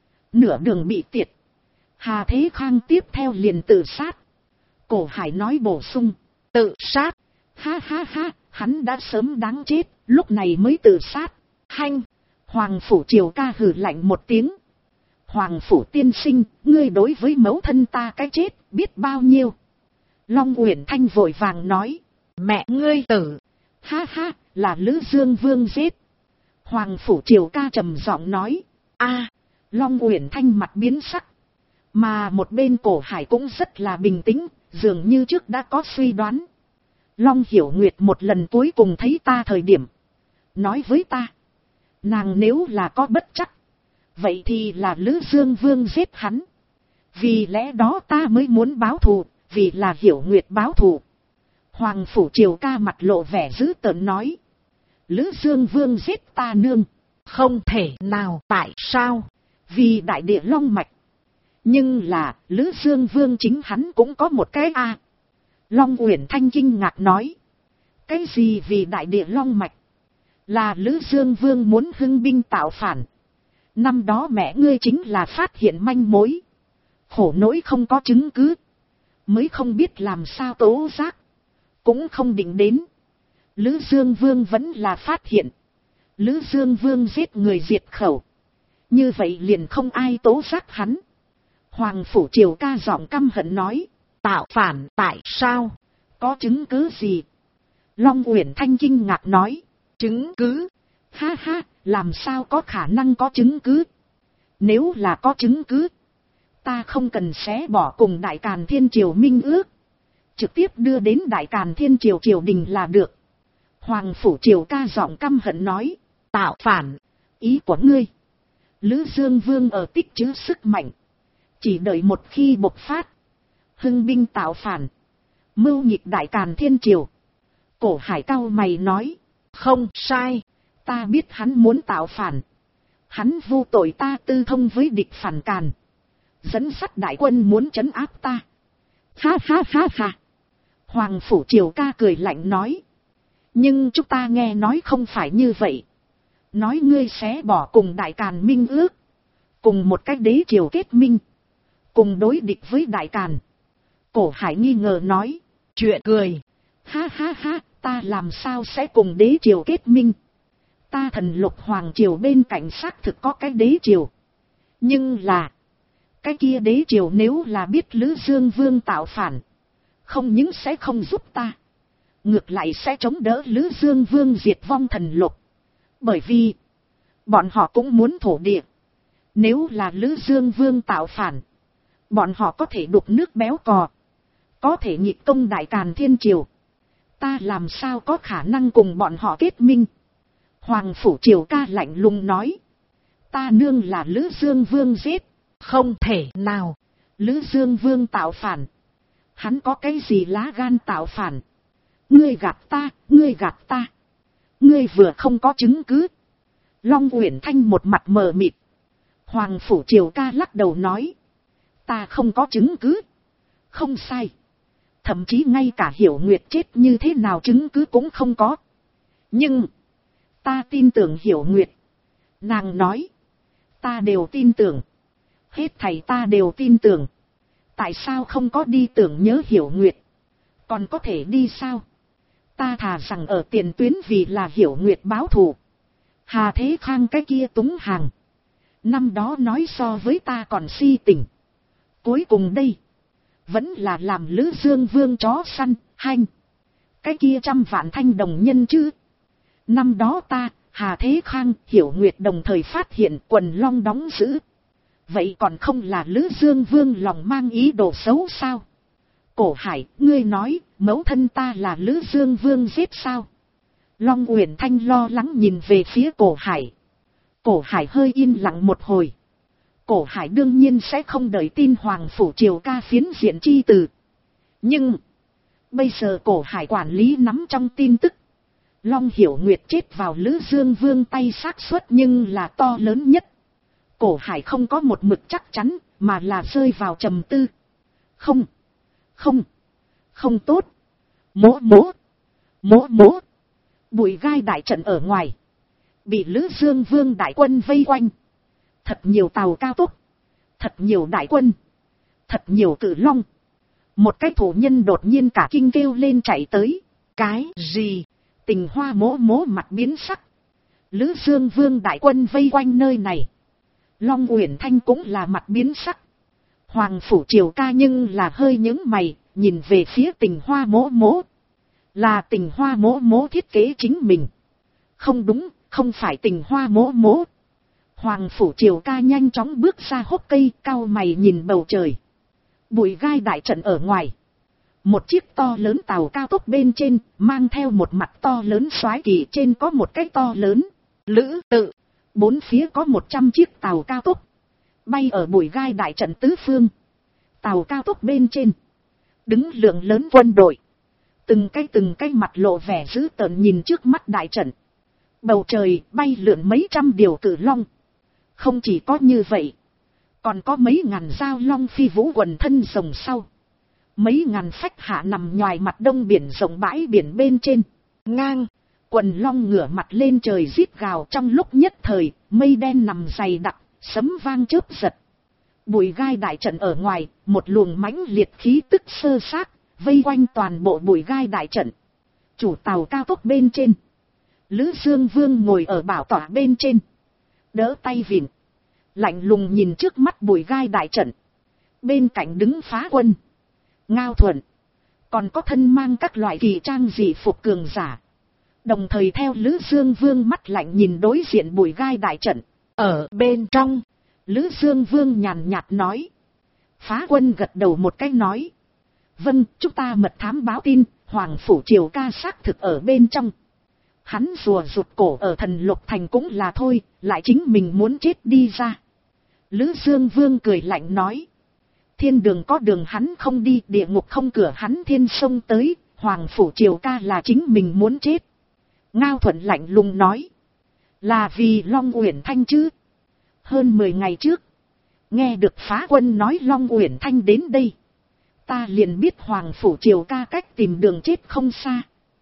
nửa đường bị tiệt. Hà Thế Khang tiếp theo liền tự sát. Cổ Hải nói bổ sung. Tự sát. Ha ha ha, hắn đã sớm đáng chết, lúc này mới tự sát. Hanh. Hoàng Phủ Triều Ca hừ lạnh một tiếng. Hoàng Phủ tiên sinh, ngươi đối với mẫu thân ta cái chết, biết bao nhiêu. Long Uyển Thanh vội vàng nói. Mẹ ngươi tử. Ha ha, là Lữ Dương Vương giết. Hoàng Phủ Triều Ca trầm giọng nói. A. Long Uyển Thanh mặt biến sắc. Mà một bên Cổ Hải cũng rất là bình tĩnh, dường như trước đã có suy đoán. Long Hiểu Nguyệt một lần cuối cùng thấy ta thời điểm. Nói với ta. Nàng nếu là có bất trắc. Vậy thì là Lữ Dương Vương giết hắn. Vì lẽ đó ta mới muốn báo thù, vì là Hiểu Nguyệt báo thù. Hoàng Phủ Triều Ca mặt lộ vẻ dữ tợn nói. Lữ Dương Vương giết ta nương. Không thể nào, tại sao? Vì đại địa long mạch. Nhưng là, Lữ Dương Vương chính hắn cũng có một cái a. Long Uyển Thanh kinh ngạc nói. Cái gì vì đại địa long mạch? Là Lữ Dương Vương muốn hưng binh tạo phản. Năm đó mẹ ngươi chính là phát hiện manh mối. Khổ nỗi không có chứng cứ. Mới không biết làm sao tố giác. Cũng không định đến. Lữ Dương Vương vẫn là phát hiện. Lữ Dương Vương giết người diệt khẩu. Như vậy liền không ai tố giác hắn. Hoàng Phủ Triều Ca giọng căm hận nói. Tạo phản tại sao? Có chứng cứ gì? Long Uyển Thanh kinh ngạc nói. Chứng cứ? Ha ha, làm sao có khả năng có chứng cứ? Nếu là có chứng cứ, ta không cần xé bỏ cùng Đại Càn Thiên Triều minh ước. Trực tiếp đưa đến Đại Càn Thiên Triều triều đình là được. Hoàng Phủ Triều Ca giọng căm hận nói. Tạo phản? Ý của ngươi? Lữ Dương Vương ở tích trữ sức mạnh. Chỉ đợi một khi bộc phát. Hưng binh tạo phản. Mưu nhịp Đại Càn Thiên Triều. Cổ Hải cau mày nói. Không sai. Ta biết hắn muốn tạo phản. Hắn vu tội ta tư thông với địch phản Càn. Dẫn dắt đại quân muốn trấn áp ta. Ha ha ha ha. Hoàng Phủ Triều Ca cười lạnh nói. Nhưng chúng ta nghe nói không phải như vậy. Nói ngươi xé bỏ cùng Đại Càn minh ước. Cùng một cách đế triều kết minh. Cùng đối địch với Đại Càn. Cổ Hải nghi ngờ nói. Chuyện cười. Ha ha ha, ta làm sao sẽ cùng đế triều kết minh. Ta Thần Lục Hoàng triều bên cạnh xác thực có cái đế triều. Nhưng là. Cái kia đế triều nếu là biết Lữ Dương Vương tạo phản. Không những sẽ không giúp ta. Ngược lại sẽ chống đỡ Lữ Dương Vương diệt vong Thần Lục. Bởi vì. Bọn họ cũng muốn thổ địa. Nếu là Lữ Dương Vương tạo phản. Bọn họ có thể đục nước béo cò. Có thể nhịp công Đại Càn Thiên Triều. Ta làm sao có khả năng cùng bọn họ kết minh. Hoàng Phủ Triều Ca lạnh lùng nói. Ta nương là Lữ Dương Vương giết. Không thể nào. Lữ Dương Vương tạo phản. Hắn có cái gì lá gan tạo phản? Ngươi gạt ta, ngươi gạt ta. Ngươi vừa không có chứng cứ. Long Uyển Thanh một mặt mờ mịt. Hoàng Phủ Triều Ca lắc đầu nói. Ta không có chứng cứ. Không sai. Thậm chí ngay cả Hiểu Nguyệt chết như thế nào chứng cứ cũng không có. Nhưng, ta tin tưởng Hiểu Nguyệt. Nàng nói, ta đều tin tưởng. Hết thảy ta đều tin tưởng. Tại sao không có đi tưởng nhớ Hiểu Nguyệt? Còn có thể đi sao? Ta thà rằng ở tiền tuyến vì là Hiểu Nguyệt báo thù. Hà Thế Khang cái kia túng hàng. Năm đó nói so với ta còn si tình. Cuối cùng đây, vẫn là làm Lữ Dương Vương chó săn, hanh. Cái kia 100 vạn thanh đồng nhân chứ. Năm đó ta, Hà Thế Khang, Hiểu Nguyệt đồng thời phát hiện quần long đóng giữ. Vậy còn không là Lữ Dương Vương lòng mang ý đồ xấu sao? Cổ Hải, ngươi nói, mẫu thân ta là Lữ Dương Vương giết sao? Long Uyển Thanh lo lắng nhìn về phía Cổ Hải. Cổ Hải hơi yên lặng một hồi. Cổ Hải đương nhiên sẽ không đợi tin Hoàng Phủ Triều Ca phiến diện chi từ. Nhưng, bây giờ Cổ Hải quản lý nắm trong tin tức. Long Hiểu Nguyệt chết vào Lữ Dương Vương tay xác suất nhưng là to lớn nhất. Cổ Hải không có một mực chắc chắn, mà là rơi vào trầm tư. Không tốt. Mỗ. Bụi gai đại trận ở ngoài. Bị Lữ Dương Vương đại quân vây quanh. Thật nhiều tàu cao tốc. Thật nhiều đại quân. Thật nhiều cự long. Một cái thủ nhân đột nhiên cả kinh kêu lên chạy tới. Cái gì? Tình Hoa mỗ mặt biến sắc. Lữ Dương Vương đại quân vây quanh nơi này. Long Uyển Thanh cũng là mặt biến sắc. Hoàng Phủ Triều Ca nhưng là hơi nhướng mày, nhìn về phía Tình Hoa mỗ. Là Tình Hoa mỗ thiết kế chính mình. Không đúng, không phải Tình Hoa mỗ. Hoàng Phủ Triều Ca nhanh chóng bước ra hốc cây, cau mày nhìn bầu trời. Bụi gai đại trận ở ngoài. Một chiếc to lớn tàu cao tốc bên trên, mang theo một mặt to lớn soái kỳ, trên có một cái to lớn lữ tự. Bốn phía có 100 chiếc tàu cao tốc. Bay ở bụi gai đại trận tứ phương. Tàu cao tốc bên trên. Đứng lượng lớn quân đội. Từng cái mặt lộ vẻ dữ tợn nhìn trước mắt đại trận. Bầu trời bay lượn mấy trăm điều cự long. Không chỉ có như vậy. Còn có mấy ngàn dao long phi vũ quần thân rồng sau. Mấy ngàn phách hạ nằm ngoài mặt đông biển rộng bãi biển bên trên. Ngang. Quần long ngửa mặt lên trời rít gào, trong lúc nhất thời, mây đen nằm dày đặc, sấm vang chớp giật. Bụi gai đại trận ở ngoài, một luồng mãnh liệt khí tức sơ sát, vây quanh toàn bộ bụi gai đại trận. Chủ tàu cao tốc bên trên. Lữ Dương Vương ngồi ở bảo tọa bên trên. Đỡ tay vịn. Lạnh lùng nhìn trước mắt bụi gai đại trận. Bên cạnh đứng Phá Quân, Ngao Thuận. Còn có thân mang các loại kỳ trang dị phục cường giả. Đồng thời theo Lữ Dương Vương mắt lạnh nhìn đối diện bụi gai đại trận. Ở bên trong, Lữ Dương Vương nhàn nhạt nói. Phá Quân gật đầu một cái nói. Vâng, chúng ta mật thám báo tin, Hoàng Phủ Triều Ca xác thực ở bên trong. Hắn rùa rụt cổ ở Thần Lục Thành cũng là thôi, lại chính mình muốn chết đi ra. Lữ Dương Vương cười lạnh nói. Thiên đường có đường hắn không đi, địa ngục không cửa hắn thiên sông tới, Hoàng Phủ Triều Ca là chính mình muốn chết. Ngao Thuận lạnh lùng nói. Là vì Long Uyển Thanh chứ. Hơn 10 ngày trước, nghe được Phá Quân nói Long Uyển Thanh đến đây. Ta liền biết Hoàng Phủ Triều Ca cách tìm đường chết không xa.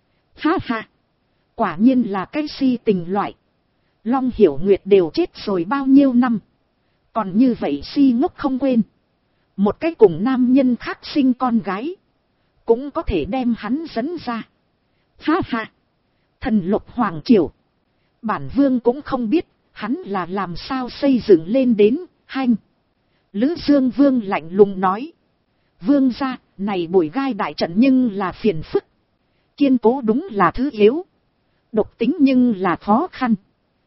Ha ha. Quả nhiên là cái si tình loại. Long Hiểu Nguyệt đều chết rồi bao nhiêu năm. Còn như vậy si ngốc không quên. Một cái cùng nam nhân khác sinh con gái. Cũng có thể đem hắn dẫn ra. Ha ha. Thần Lục Hoàng Triều. Bản vương cũng không biết. Hắn là làm sao xây dựng lên đến. Hanh. Lữ Dương Vương lạnh lùng nói. Vương gia, này bụi gai đại trận nhưng là phiền phức. Kiên cố đúng là thứ yếu. Độc tính nhưng là khó khăn.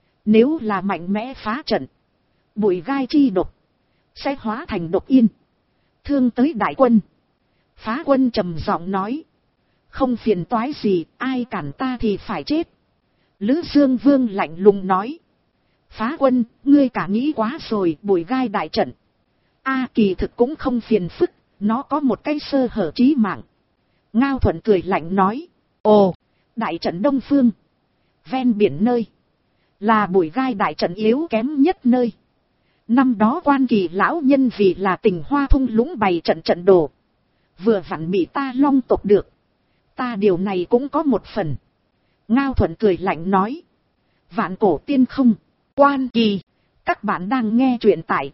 Nếu là mạnh mẽ phá trận. Bụi gai chi độc. Sẽ hóa thành độc yên. Thương tới đại quân. Phá Quân trầm giọng nói. Không phiền toái gì, ai cản ta thì phải chết. Lữ Dương Vương lạnh lùng nói. Phá Quân, ngươi cả nghĩ quá rồi, bụi gai đại trận. Kỳ thực cũng không phiền phức, nó có một cái sơ hở chí mạng. Ngao Thuận cười lạnh nói, ồ, đại trận Đông Phương, ven biển nơi, là bụi gai đại trận yếu kém nhất nơi. Năm đó Quan Kỳ lão nhân vì là Tình Hoa thung lũng bày trận đồ, vừa vặn bị ta Long tộc được. Ta điều này cũng có một phần. Ngao Thuận cười lạnh nói, Vạn Cổ Tiên Không, Quan Kỳ. Các bạn đang nghe truyện tại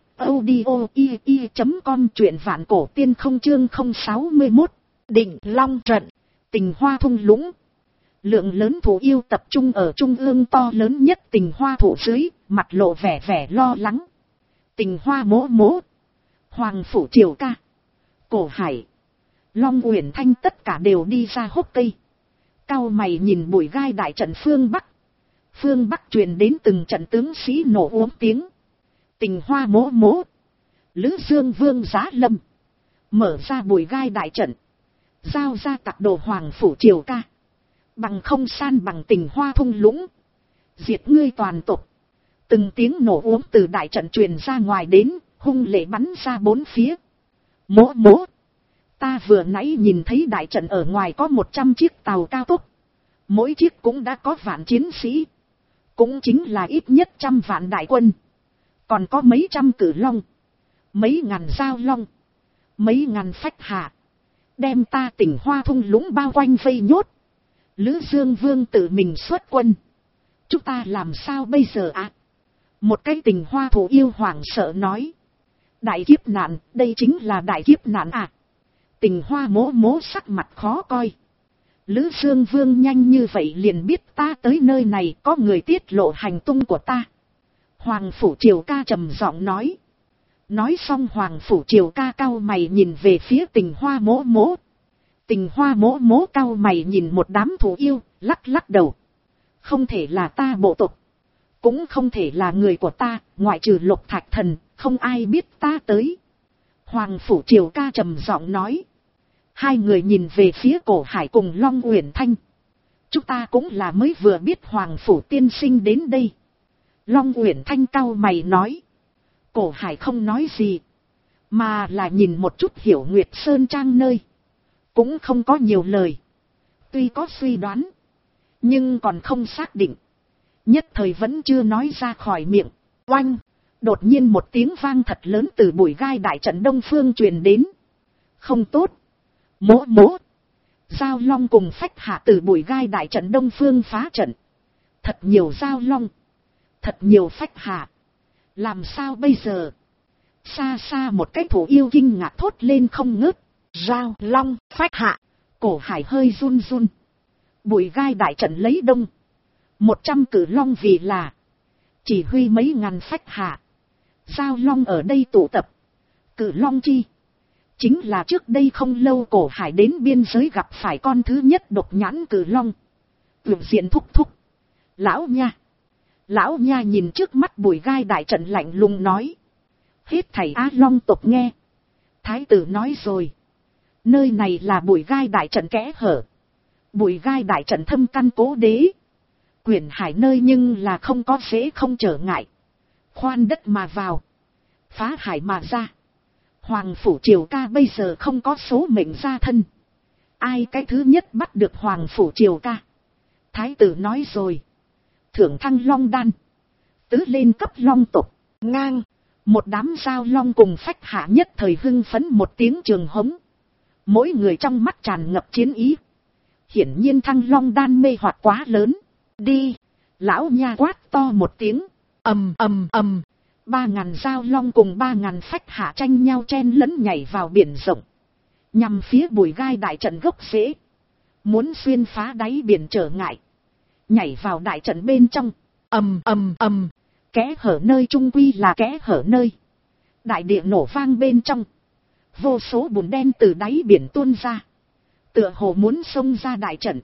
audio.com, truyện Vạn Cổ Tiên Không chương 061. Định Long trận. Tình Hoa thung lũng. Lượng lớn thú yêu tập trung ở trung ương to lớn nhất Tình Hoa thụ dưới, mặt lộ vẻ lo lắng. Tình Hoa mỗ mỗ, Hoàng Phủ Triều Ca, Cổ Hải, Long Uyển Thanh tất cả đều đi ra hốc cây. Cau mày nhìn bụi gai đại trận phương Bắc. Phương Bắc truyền đến từng trận tướng sĩ nổ uống tiếng. Tình Hoa mỗ mỗ, Lữ Dương Vương Giá Lâm, mở ra bụi gai đại trận, giao ra tặc đồ Hoàng Phủ Triều Ca, bằng không san bằng Tình Hoa thung lũng, diệt ngươi toàn tộc. Từng tiếng nổ uống từ đại trận truyền ra ngoài đến, hung lệ bắn ra bốn phía. Mỗ mỗ, ta vừa nãy nhìn thấy đại trận ở ngoài có 100 chiếc tàu cao tốc, mỗi chiếc cũng đã có vạn chiến sĩ, cũng chính là ít nhất 100 vạn đại quân, còn có mấy trăm cử long, mấy ngàn giao long, mấy ngàn phách hạ, đem ta Tình Hoa thung lũng bao quanh vây nhốt. Lữ Dương Vương tự mình xuất quân, chúng ta làm sao bây giờ ạ? Một cái Tình Hoa thủ yêu hoảng sợ nói, đại kiếp nạn, đây chính là đại kiếp nạn à? Tình Hoa mỗ mỗ sắc mặt khó coi. Lữ Dương Vương nhanh như vậy liền biết ta tới nơi này, có người tiết lộ hành tung của ta. Hoàng Phủ Triều Ca trầm giọng nói. Nói xong Hoàng Phủ Triều Ca cau mày nhìn về phía Tình Hoa mỗ mỗ. Tình Hoa mỗ mỗ cau mày nhìn một đám thủ yêu, lắc đầu. Không thể là ta bộ tộc, cũng không thể là người của ta, ngoại trừ Lục Thạch Thần, không ai biết ta tới. Hoàng Phủ Triều Ca trầm giọng nói. Hai người nhìn về phía Cổ Hải cùng Long Uyển Thanh. Chúng ta cũng là mới vừa biết Hoàng Phủ tiên sinh đến đây. Long Uyển Thanh cau mày nói. Cổ Hải không nói gì, mà là nhìn một chút Hiểu Nguyệt Sơn Trang nơi, cũng không có nhiều lời. Tuy có suy đoán, nhưng còn không xác định, nhất thời vẫn chưa nói ra khỏi miệng. Oanh! Đột nhiên một tiếng vang thật lớn từ bụi gai đại trận Đông Phương truyền đến. Không tốt! Mỗ mỗ! Giao long cùng phách hạ từ bụi gai đại trận Đông Phương phá trận. Thật nhiều giao long, thật nhiều phách hạ. Làm sao bây giờ? Xa xa một cái thủ yêu kinh ngạc thốt lên không ngớt. Giao long, phách hạ. Cổ Hải hơi run run. Bụi gai đại trận lấy đông, 100 cử long vì là chỉ huy mấy ngàn phách hạ. Giao long ở đây tụ tập. Cử long chi? Chính là trước đây không lâu Cổ Hải đến biên giới gặp phải con thứ nhất độc nhãn cử long. Vượt diện thúc thúc. Lão nha! Lão nha nhìn trước mắt bụi gai đại trận lạnh lùng nói. Hết thảy Á Long tộc nghe. Thái tử nói rồi. Nơi này là bụi gai đại trận kẽ hở. Bụi gai đại trận thâm căn cố đế. Quyển hải nơi nhưng là không có dễ không trở ngại. Khoan đất mà vào, phá hải mà ra. Hoàng Phủ Triều Ca bây giờ không có số mệnh gia thân. Ai cái thứ nhất bắt được Hoàng Phủ Triều Ca? Thái tử nói rồi. Thưởng thăng long đan. Tứ lên cấp long tộc. Ngang. Một đám giao long cùng phách hạ nhất thời hưng phấn một tiếng trường hống. Mỗi người trong mắt tràn ngập chiến ý. Hiển nhiên thăng long đan mê hoặc quá lớn. Đi! Lão nha quát to một tiếng. Ầm ầm ầm. 3.000 giao long cùng 3.000 phách hạ tranh nhau chen lẫn nhảy vào biển rộng. Nhằm phía bụi gai đại trận gốc rễ. Muốn xuyên phá đáy biển trở ngại. Nhảy vào đại trận bên trong. Ầm ầm ầm. Kẽ hở nơi trung quy là kẽ hở nơi. Đại địa nổ vang bên trong. Vô số bùn đen từ đáy biển tuôn ra. Tựa hồ muốn xông ra đại trận.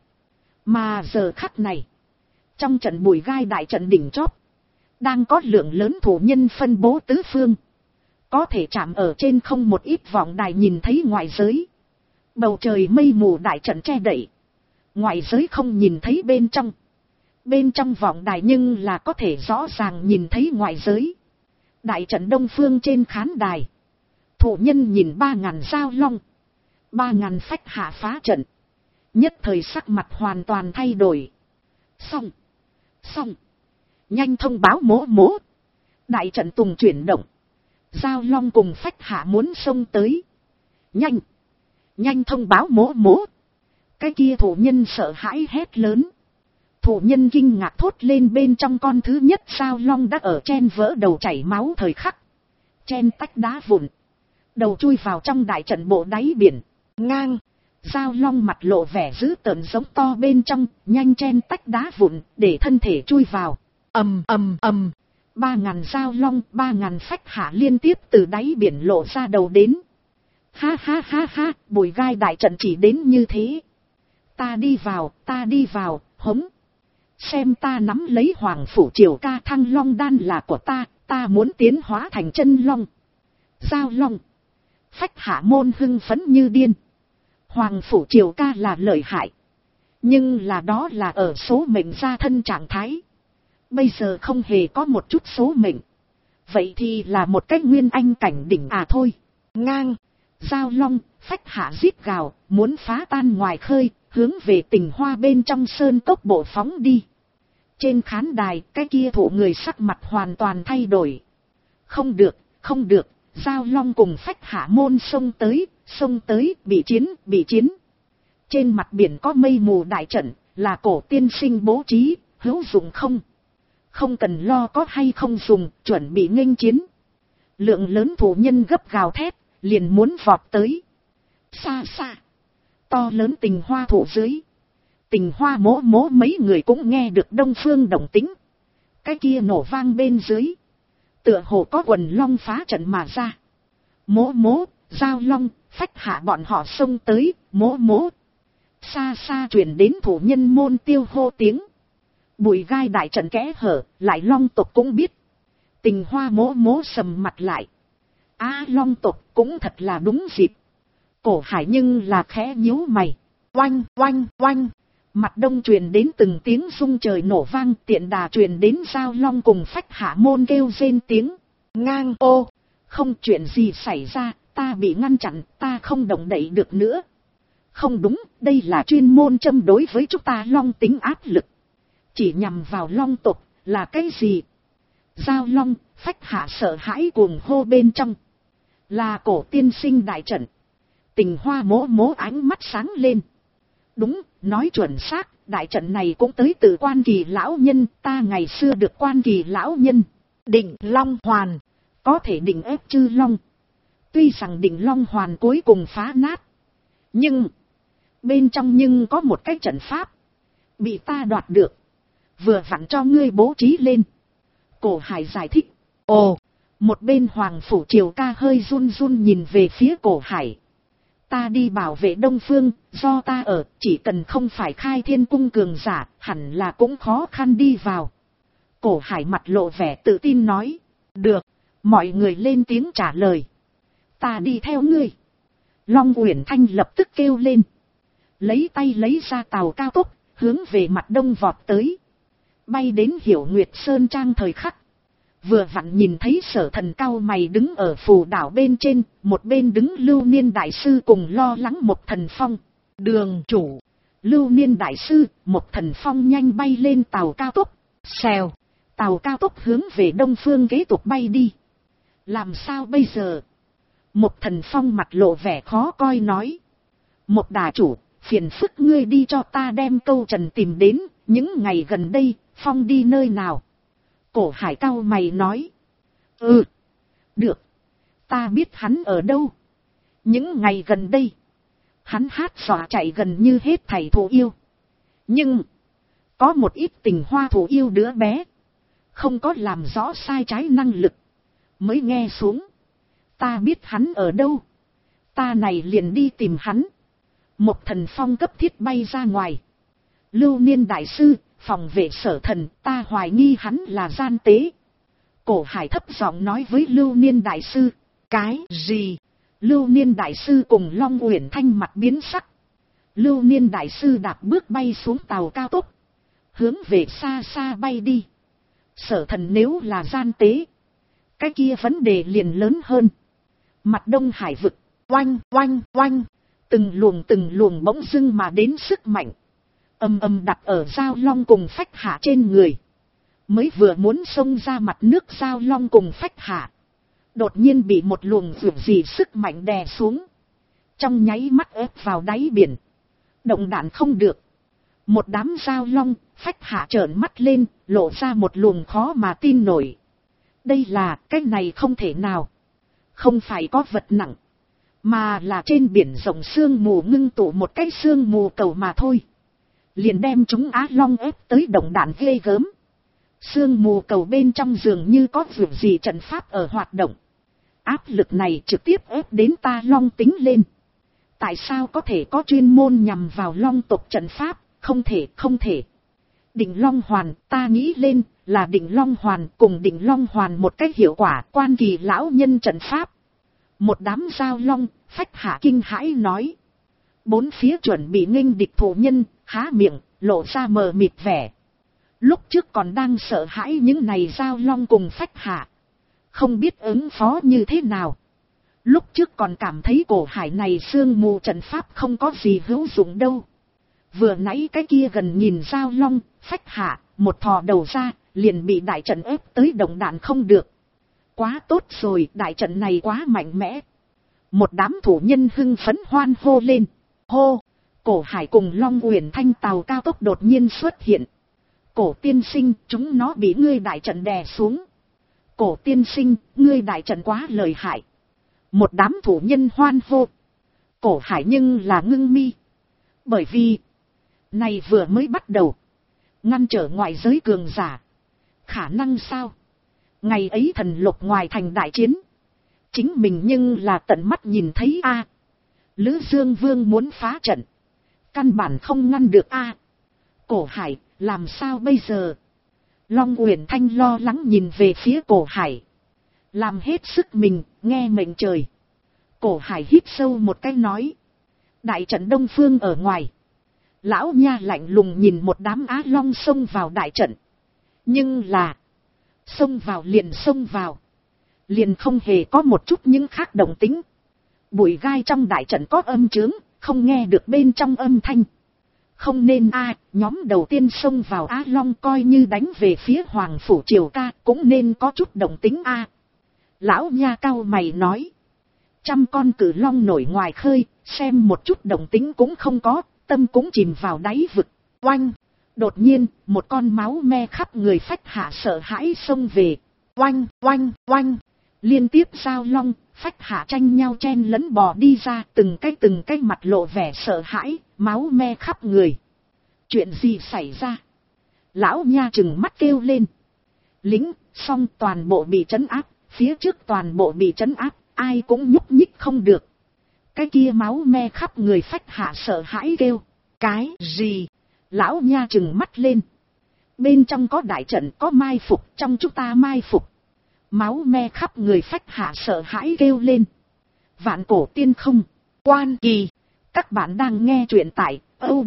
Mà giờ khắc này, trong trận bụi gai đại trận đỉnh chóp, đang có lượng lớn thủ nhân phân bố tứ phương. Có thể chạm ở trên không một ít vọng đài nhìn thấy ngoại giới. Bầu trời mây mù đại trận che đậy. Ngoại giới không nhìn thấy bên trong. Bên trong vọng đài nhưng là có thể rõ ràng nhìn thấy ngoại giới. Đại trận Đông Phương trên khán đài. Thủ nhân nhìn 3.000 giao long, 3.000 phách hạ phá trận, nhất thời sắc mặt hoàn toàn thay đổi. Xong, nhanh thông báo mỗ mỗ. Đại trận tùng chuyển động, giao long cùng phách hạ muốn xông tới. Nhanh thông báo mỗ mỗ. Cái kia thủ nhân sợ hãi hét lớn. Thủ nhân kinh ngạc thốt lên, bên trong con thứ nhất giao long đã ở chen vỡ đầu chảy máu thời khắc. Chen tách đá vụn, đầu chui vào trong đại trận bộ đáy biển. Ngang, giao long mặt lộ vẻ dữ tợn giống to bên trong, nhanh chen tách đá vụn để thân thể chui vào. Ầm. 3.000 giao long, 3.000 phách hạ liên tiếp từ đáy biển lộ ra đầu đến. Ha, bùi gai đại trận chỉ đến như thế. Ta đi vào, hống. Xem ta nắm lấy Hoàng Phủ Triều Ca Thăng Long đan là của ta muốn tiến hóa thành chân long. Giao long, phách hạ môn hưng phấn như điên. Hoàng Phủ Triều Ca là lợi hại, nhưng đó là ở số mệnh gia thân trạng thái. Bây giờ không hề có một chút số mệnh, vậy thì là một cách nguyên anh cảnh đỉnh thôi. Ngang, giao long, phách hạ rít gào, muốn phá tan ngoài khơi, hướng về Tình Hoa bên trong sơn cốc bộ phóng đi. Trên khán đài, cái kia thủ người sắc mặt hoàn toàn thay đổi. Không được, giao long cùng phách hạ môn xông tới, bị chiến. Trên mặt biển có mây mù đại trận, là Cổ tiên sinh bố trí, hữu dụng không? Không cần lo có hay không dùng, chuẩn bị nghênh chiến. Lượng lớn thủ nhân gấp gào thét, liền muốn vọt tới. Xa, to lớn Tình Hoa thủ dưới. Tình Hoa mỗ mấy người cũng nghe được đông phương động tĩnh. Cái kia nổ vang bên dưới, tựa hồ có quần long phá trận mà ra. Mỗ, giao long, phách hạ bọn họ xông tới, mỗ. Xa truyền đến thủ nhân môn tiêu hô tiếng. Bùi gai đại trận kẽ hở, lại long tộc cũng biết. Tình Hoa mỗ sầm mặt lại. Long tộc cũng thật là đúng dịp. Cổ Hải nhưng là khẽ nhíu mày. Oanh. Mặt đông truyền đến từng tiếng rung trời nổ vang, tiện đà truyền đến giao long cùng phách hạ môn kêu rên tiếng. Ngang, không chuyện gì xảy ra, ta bị ngăn chặn, ta không động đậy được nữa. Không đúng, đây là chuyên môn châm đối với chúng ta long tính áp lực. Chỉ nhằm vào long tộc, là cái gì? Giao long, phách hạ sợ hãi cuồng hô bên trong. Là Cổ tiên sinh đại trận. Tình Hoa mỗ ánh mắt sáng lên. Đúng, nói chuẩn xác, đại trận này cũng tới từ Quan Kỳ lão nhân, ta ngày xưa được Quan Kỳ lão nhân Định Long Hoàn, có thể định ép chư long. Tuy rằng Định Long Hoàn cuối cùng phá nát, nhưng bên trong có một cái trận pháp, bị ta đoạt được, vừa vặn cho ngươi bố trí lên. Cổ Hải giải thích. Một bên Hoàng Phủ Triều Ca hơi run nhìn về phía Cổ Hải. Ta đi bảo vệ Đông Phương, do ta ở, chỉ cần không phải Khai Thiên cung cường giả, hẳn là cũng khó khăn đi vào. Cổ Hải mặt lộ vẻ tự tin nói. Được, mọi người lên tiếng trả lời. Ta đi theo ngươi. Long Uyển Thanh lập tức kêu lên. Lấy tay lấy ra tàu cao tốc, hướng về mặt đông vọt tới. Bay đến Hiểu Nguyệt Sơn Trang thời khắc. Vừa vặn nhìn thấy Sở Thần cau mày đứng ở phù đảo bên trên, một bên đứng Lưu Niên đại sư cùng lo lắng Một Thần Phong. Đường chủ, Lưu Niên đại sư, Một Thần Phong nhanh bay lên tàu cao tốc. Xèo, tàu cao tốc hướng về đông phương kế tục bay đi. Làm sao bây giờ? Một Thần Phong mặt lộ vẻ khó coi nói. Một đà chủ, phiền phức ngươi đi cho ta đem Câu Trần tìm đến, những ngày gần đây, Phong đi nơi nào? Cổ Hải cau mày nói. Được. Ta biết hắn ở đâu. Những ngày gần đây, hắn hát dọa chạy gần như hết thảy thú yêu. Nhưng, có một ít Tình Hoa thú yêu đứa bé, không có làm rõ sai trái năng lực, mới nghe xuống. Ta biết hắn ở đâu. Ta này liền đi tìm hắn. Một Thần Phong cấp thiết bay ra ngoài. Lưu Niên đại sư, phòng vệ Sở Thần, ta hoài nghi hắn là gian tế. Cổ Hải thấp giọng nói với Lưu Niên đại sư. Cái gì? Lưu Niên đại sư cùng Long Uyển Thanh mặt biến sắc. Lưu Niên đại sư đạp bước bay xuống tàu cao tốc, hướng về xa xa bay đi. Sở Thần nếu là gian tế, cái kia vấn đề liền lớn hơn. Mặt Đông Hải vực, oanh oanh oanh, từng luồng bỗng dưng mà đến sức mạnh. Ầm ầm đặt ở Giao Long cùng Phách Hạ trên người. Mới vừa muốn xông ra mặt nước Giao Long cùng Phách Hạ. Đột nhiên bị một luồng vượt gì sức mạnh đè xuống. Trong nháy mắt ép vào đáy biển. Động đạn không được. Một đám Giao Long, Phách Hạ trợn mắt lên, lộ ra một luồng khó mà tin nổi. Đây là, cái này không thể nào. Không phải có vật nặng. Mà là trên biển rộng sương mù ngưng tụ một cái sương mù cầu mà thôi. Liền đem chúng Á Long ép tới động đạn ghê gớm. Sương mù cầu bên trong dường như có việc gì trận pháp ở hoạt động. Áp lực này trực tiếp ép đến ta Long tính lên. Tại sao có thể có chuyên môn nhằm vào Long tộc trận pháp? Không thể. Định Long Hoàn, ta nghĩ lên là Định Long Hoàn cùng Định Long Hoàn một cách hiệu quả quan kỳ lão nhân trận pháp. Một đám Giao Long, Phách Hạ kinh hãi nói. Bốn phía chuẩn bị nghênh địch thủ nhân, há miệng, lộ ra mờ mịt vẻ. Lúc trước còn đang sợ hãi những này Giao Long cùng Phách Hạ. Không biết ứng phó như thế nào. Lúc trước còn cảm thấy cổ hải này sương mù trận pháp không có gì hữu dụng đâu. Vừa nãy cái kia gần nhìn Giao Long, Phách Hạ, một thò đầu ra, liền bị đại trận ép tới động đạn không được. Quá tốt rồi, đại trận này quá mạnh mẽ. Một đám thủ nhân hưng phấn hoan hô lên. Hô, cổ hải cùng Long Uyển Thanh tàu cao tốc đột nhiên xuất hiện. Cổ tiên sinh, chúng nó bị ngươi đại trận đè xuống. Cổ tiên sinh, ngươi đại trận quá lợi hại. Một đám thủ nhân hoan hô. Cổ hải nhưng là ngưng mi. Bởi vì, này vừa mới bắt đầu. Ngăn trở ngoại giới cường giả. Khả năng sao? Ngày ấy thần lục ngoài thành đại chiến. Chính mình nhưng là tận mắt nhìn thấy a. Lữ Dương Vương muốn phá trận. Căn bản không ngăn được a. Cổ hải, làm sao bây giờ? Long Uyển Thanh lo lắng nhìn về phía cổ hải. Làm hết sức mình, nghe mệnh trời. Cổ hải hít sâu một cái nói. Đại trận đông phương ở ngoài. Lão nha lạnh lùng nhìn một đám Á Long xông vào đại trận. Nhưng là. Xông vào liền không hề có một chút những khác động tính. Bụi gai trong đại trận có âm chướng, không nghe được bên trong âm thanh. Không nên nhóm đầu tiên xông vào Á Long coi như đánh về phía Hoàng Phủ Triều Ca cũng nên có chút động tính Lão nha cau mày nói. 100 con cử long nổi ngoài khơi, xem một chút động tính cũng không có, tâm cũng chìm vào đáy vực. Oanh! Đột nhiên, một con máu me khắp người Phách Hạ sợ hãi xông về. Oanh, oanh, oanh! Liên tiếp Giao Long, Phách Hạ tranh nhau chen lẫn bò đi ra, từng cái mặt lộ vẻ sợ hãi, máu me khắp người. Chuyện gì xảy ra? Lão nha trừng mắt kêu lên. Lính, xong toàn bộ bị trấn áp, phía trước toàn bộ bị trấn áp, ai cũng nhúc nhích không được. Cái kia máu me khắp người Phách Hạ sợ hãi kêu. Cái gì? Lão nha trừng mắt lên. Bên trong có đại trận, có mai phục, trong chúng ta mai phục. Máu me khắp người Phách Hạ sợ hãi kêu lên. Vạn Cổ Tiên Không, Quan Kỳ. Các bạn đang nghe truyện tại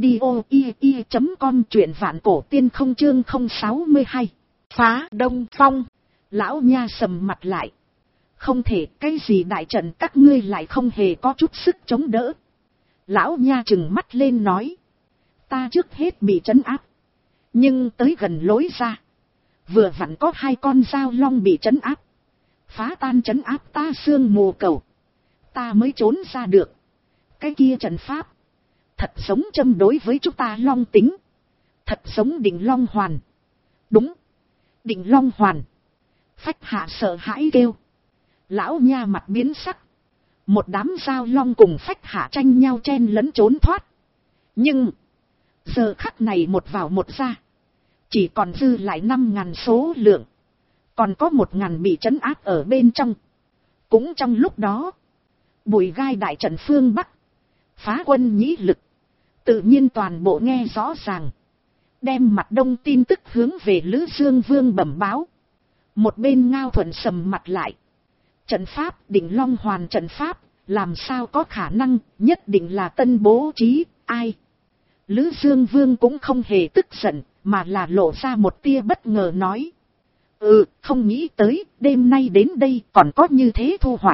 audio.com, truyện Vạn Cổ Tiên Không chương 062. Phá Đông Phong. Lão nha sầm mặt lại. Không thể, cái gì đại trận các ngươi lại không hề có chút sức chống đỡ. Lão nha trừng mắt lên nói. Ta trước hết bị trấn áp. Nhưng tới gần lối ra. Vừa vặn có 2 con Giao Long bị trấn áp. Phá tan trấn áp ta sương mù cầu. Ta mới trốn ra được. Cái kia trận pháp. Thật giống châm đối với chúng ta Long tính. Thật giống Định Long Hoàn. Đúng. Định Long Hoàn. Phách Hạ sợ hãi kêu. Lão nha mặt biến sắc. Một đám Giao Long cùng Phách Hạ tranh nhau chen lẫn trốn thoát. Nhưng. Giờ khắc này một vào một ra. Chỉ còn dư lại 5.000 số lượng. Còn có 1.000 bị trấn áp ở bên trong. Cũng trong lúc đó. Bùi gai đại trận phương Bắc. Phá quân nhĩ lực. Tự nhiên toàn bộ nghe rõ ràng. Đem mặt đông tin tức hướng về Lữ Dương Vương bẩm báo. Một bên Ngao Thuận sầm mặt lại. Trận pháp Định Long Hoàn trận pháp. Làm sao có khả năng, nhất định là tân bố trí, ai? Lữ Dương Vương cũng không hề tức giận, mà là lộ ra một tia bất ngờ nói. Không nghĩ tới, đêm nay đến đây còn có như thế thu hoạch.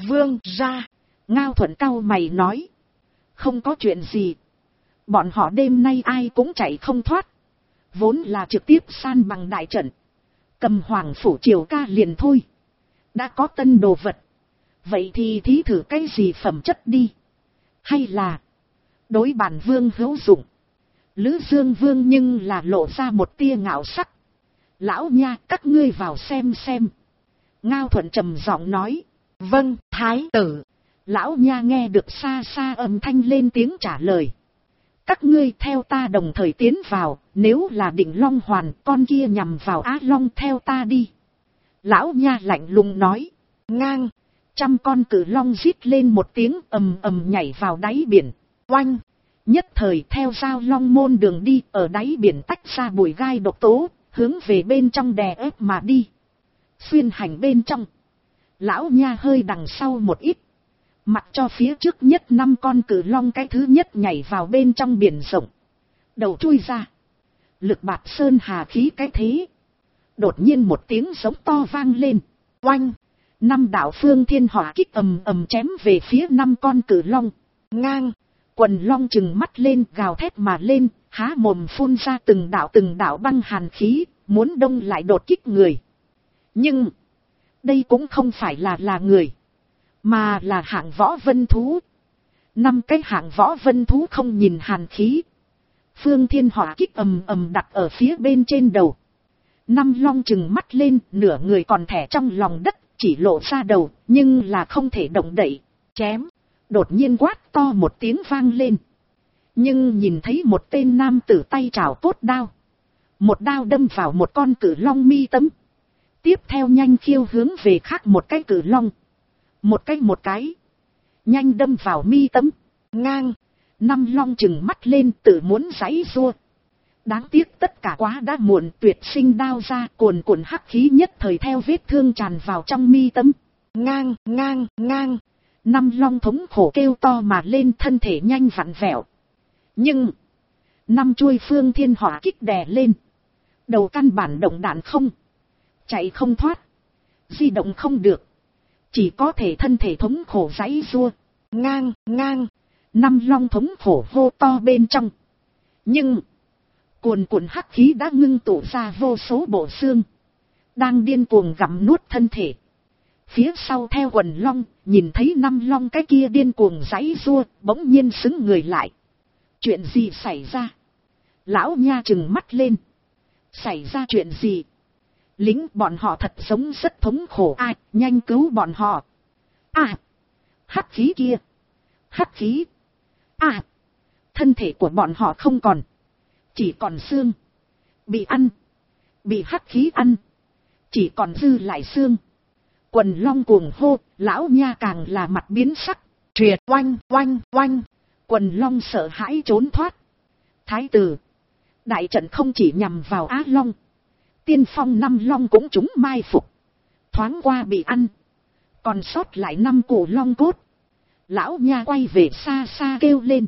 Vương ra. Ngao Thuận cau mày nói. Không có chuyện gì. Bọn họ đêm nay ai cũng chạy không thoát. Vốn là trực tiếp san bằng đại trận. Cầm Hoàng phủ triều ca liền thôi. Đã có tân đồ vật. Vậy thì thí thử cái gì phẩm chất đi. Hay là đối bản vương hữu dụng. Lữ Dương Vương nhưng là lộ ra một tia ngạo sắc. Lão nha, các ngươi vào xem xem. Ngao Thuận trầm giọng nói. Vâng, thái tử. Lão nha nghe được xa xa âm thanh lên tiếng trả lời. Các ngươi theo ta đồng thời tiến vào, nếu là định Long Hoàn, con kia nhằm vào Á Long theo ta đi. Lão nha lạnh lùng nói. Ngang. 100 con cử long rít lên một tiếng ầm ầm nhảy vào đáy biển. Oanh. Nhất thời theo Giao Long môn đường đi ở đáy biển tách ra bụi gai độc tố, hướng về bên trong đè ép mà đi. Xuyên hành bên trong. Lão nha hơi đằng sau một ít. Mặc cho phía trước nhất 5 con cử long cái thứ nhất nhảy vào bên trong biển rộng. Đầu chui ra. Lực bạt sơn hà khí cái thế. Đột nhiên một tiếng giống to vang lên. Oanh. 5 đạo phương thiên hỏa kích ầm ầm chém về phía 5 con cử long. Ngang. Quần long trừng mắt lên gào thét mà lên, há mồm phun ra từng đạo băng hàn khí, muốn đông lại đột kích người. Nhưng, đây cũng không phải là người, mà là hạng võ vân thú. 5 cái hạng võ vân thú không nhìn hàn khí. Phương thiên hỏa kích ầm ầm đặt ở phía bên trên đầu. 5 long trừng mắt lên, nửa người còn thẻ trong lòng đất, chỉ lộ ra đầu, nhưng là không thể động đậy. Chém. Đột nhiên quát to một tiếng vang lên. Nhưng nhìn thấy một tên nam tử tay trảo cốt đao. Một đao đâm vào một con cử long mi tâm. Tiếp theo nhanh khiêu hướng về khác một cái cử long. Một cái. Nhanh đâm vào mi tâm. Ngang. 5 long trừng mắt lên tự muốn giãy giụa. Đáng tiếc tất cả quá đã muộn, tuyệt sinh đao ra cuồn cuộn hắc khí nhất thời theo vết thương tràn vào trong mi tâm. Ngang. 5 long thống khổ kêu to mà lên, thân thể nhanh vặn vẹo. Nhưng 5 chuôi phương thiên hỏa kích đè lên. Đầu căn bản động đạn không. Chạy không thoát. Di động không được. Chỉ có thể thân thể thống khổ giãy giụa. Ngang. 5 long thống khổ hô to bên trong. Nhưng cuồn cuộn hắc khí đã ngưng tụ ra vô số bộ xương. Đang điên cuồng gặm nuốt thân thể. Phía sau theo quần long, nhìn thấy 5 long cái kia điên cuồng giãy giụa, bỗng nhiên xứng người lại. Chuyện gì xảy ra? Lão nha trừng mắt lên. Xảy ra chuyện gì? Lính bọn họ thật giống rất thống khổ. Ai, nhanh cứu bọn họ. À, hắc khí kia. Hắc khí. À, thân thể của bọn họ không còn. Chỉ còn xương. Bị ăn. Bị hắc khí ăn. Chỉ còn dư lại xương. Quần long cuồng hô, lão nha càng là mặt biến sắc. Triệt. Oanh. Quần long sợ hãi trốn thoát. Thái tử. Đại trận không chỉ nhằm vào Á Long. Tiên phong 5 long cũng chúng mai phục. Thoáng qua bị ăn. Còn sót lại 5 cổ long cốt. Lão nha quay về xa xa kêu lên.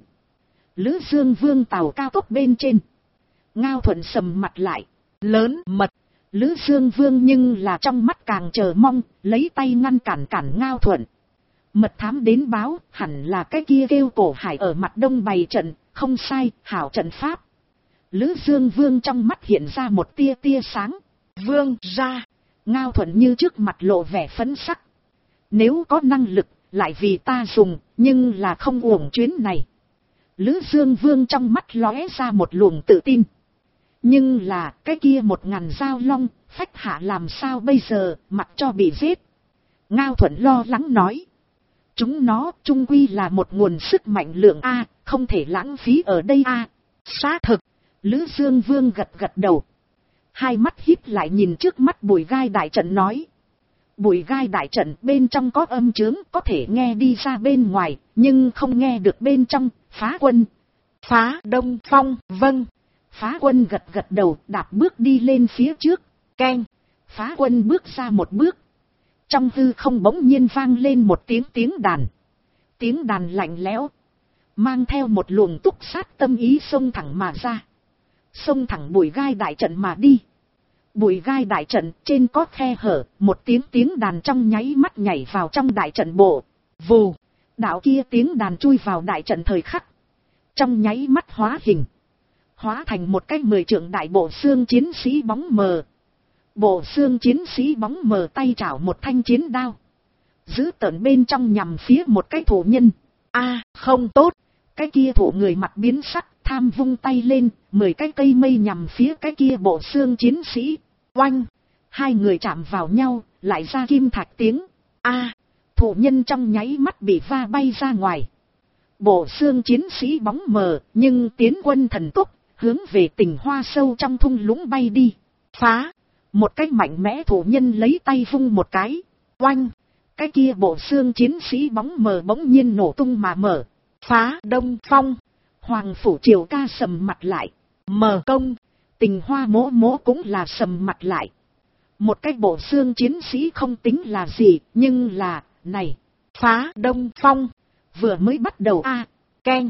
Lữ Dương Vương tàu cao tốc bên trên. Ngao Thuận sầm mặt lại. Lớn mật. Lữ Dương Vương nhưng là trong mắt càng chờ mong, lấy tay ngăn cản Ngao Thuận. Mật thám đến báo, hẳn là cái kia kêu Cổ Hải ở mặt đông bày trận, không sai, hảo trận pháp. Lữ Dương Vương trong mắt hiện ra một tia sáng. Vương ra. Ngao Thuận như trước mặt lộ vẻ phấn sắc. Nếu có năng lực, lại vì ta dùng, nhưng là không uổng chuyến này. Lữ Dương Vương trong mắt lóe ra một luồng tự tin. Nhưng là cái kia 1000 Giao Long, phách hạ làm sao bây giờ, mặc cho bị giết. Ngao Thuận lo lắng nói. Chúng nó chung quy là một nguồn sức mạnh lượng A, không thể lãng phí ở đây A. Xác thực. Lữ Dương Vương gật đầu. Hai mắt híp lại nhìn trước mắt bùi gai đại trận nói. Bùi gai đại trận bên trong có âm chướng, có thể nghe đi ra bên ngoài, nhưng không nghe được bên trong. Phá quân. Phá Đông Phong. Vâng. Phá quân gật đầu, đạp bước đi lên phía trước. Keng. Phá quân bước ra một bước. Trong hư không bỗng nhiên vang lên một tiếng đàn. Tiếng đàn lạnh lẽo, mang theo một luồng túc sát tâm ý xông thẳng mà ra. Xông thẳng bùi gai đại trận mà đi. Bụi gai đại trận trên có khe hở, một tiếng đàn trong nháy mắt nhảy vào trong đại trận bộ. Vù, đạo kia tiếng đàn chui vào đại trận thời khắc. Trong nháy mắt hóa hình. Hóa thành một cái 10 trượng đại bộ xương chiến sĩ bóng mờ. Bộ xương chiến sĩ bóng mờ tay chảo một thanh chiến đao. Giữ tợn bên trong nhằm phía một cái thủ nhân. Không tốt. Cái kia thủ người mặt biến sắc, tham vung tay lên, 10 cái cây mây nhằm phía cái kia bộ xương chiến sĩ. Oanh! Hai người chạm vào nhau, lại ra kim thạch tiếng. Thủ nhân trong nháy mắt bị va bay ra ngoài. Bộ xương chiến sĩ bóng mờ, nhưng tiến quân thần tốc, hướng về Tình Hoa sâu trong thung lũng bay đi. Phá! Một cái mạnh mẽ thủ nhân lấy tay vung một cái. Oanh! Cái kia bộ xương chiến sĩ bóng mờ bỗng nhiên nổ tung mà mở. Phá Đông Phong! Hoàng Phủ Triều Ca sầm mặt lại. Mờ công! Tình Hoa mỗ mỗ cũng là sầm mặt lại. Một cái bộ xương chiến sĩ không tính là gì, nhưng là, này, Phá Đông Phong! Vừa mới bắt đầu keng,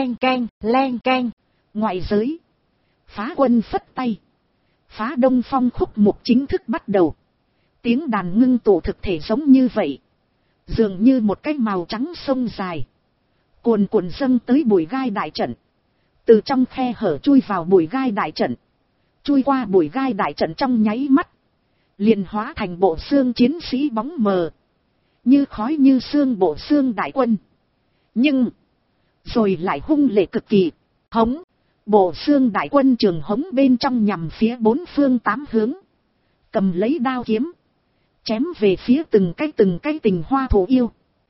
len keng. Ngoại giới. Phá quân phất tay. Phá Đông Phong khúc mục chính thức bắt đầu. Tiếng đàn ngưng tụ thực thể giống như vậy. Dường như một cái màu trắng sông dài. Cuồn cuộn dâng tới bụi gai đại trận. Từ trong khe hở chui vào bụi gai đại trận. Chui qua bụi gai đại trận trong nháy mắt. Liền hóa thành bộ xương chiến sĩ bóng mờ. Như khói như xương bộ xương đại quân. Nhưng. Rồi lại hung lệ cực kỳ. Hống. Bộ xương đại quân trường hống bên trong nhằm phía bốn phương tám hướng. Cầm lấy đao kiếm. Chém về phía từng cái Tình Hoa thủ yêu.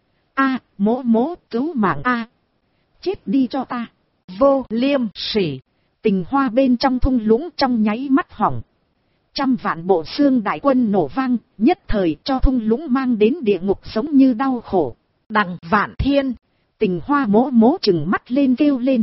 Mỗ mỗ cứu mạng chết đi cho ta. Vô Liêm Sỉ. Tình Hoa bên trong thung lũng trong nháy mắt hỏng. Trăm vạn bộ xương đại quân nổ vang, nhất thời cho thung lũng mang đến địa ngục giống như đau khổ. Đằng Vạn Thiên. Tình Hoa mỗ mỗ trừng mắt lên kêu lên.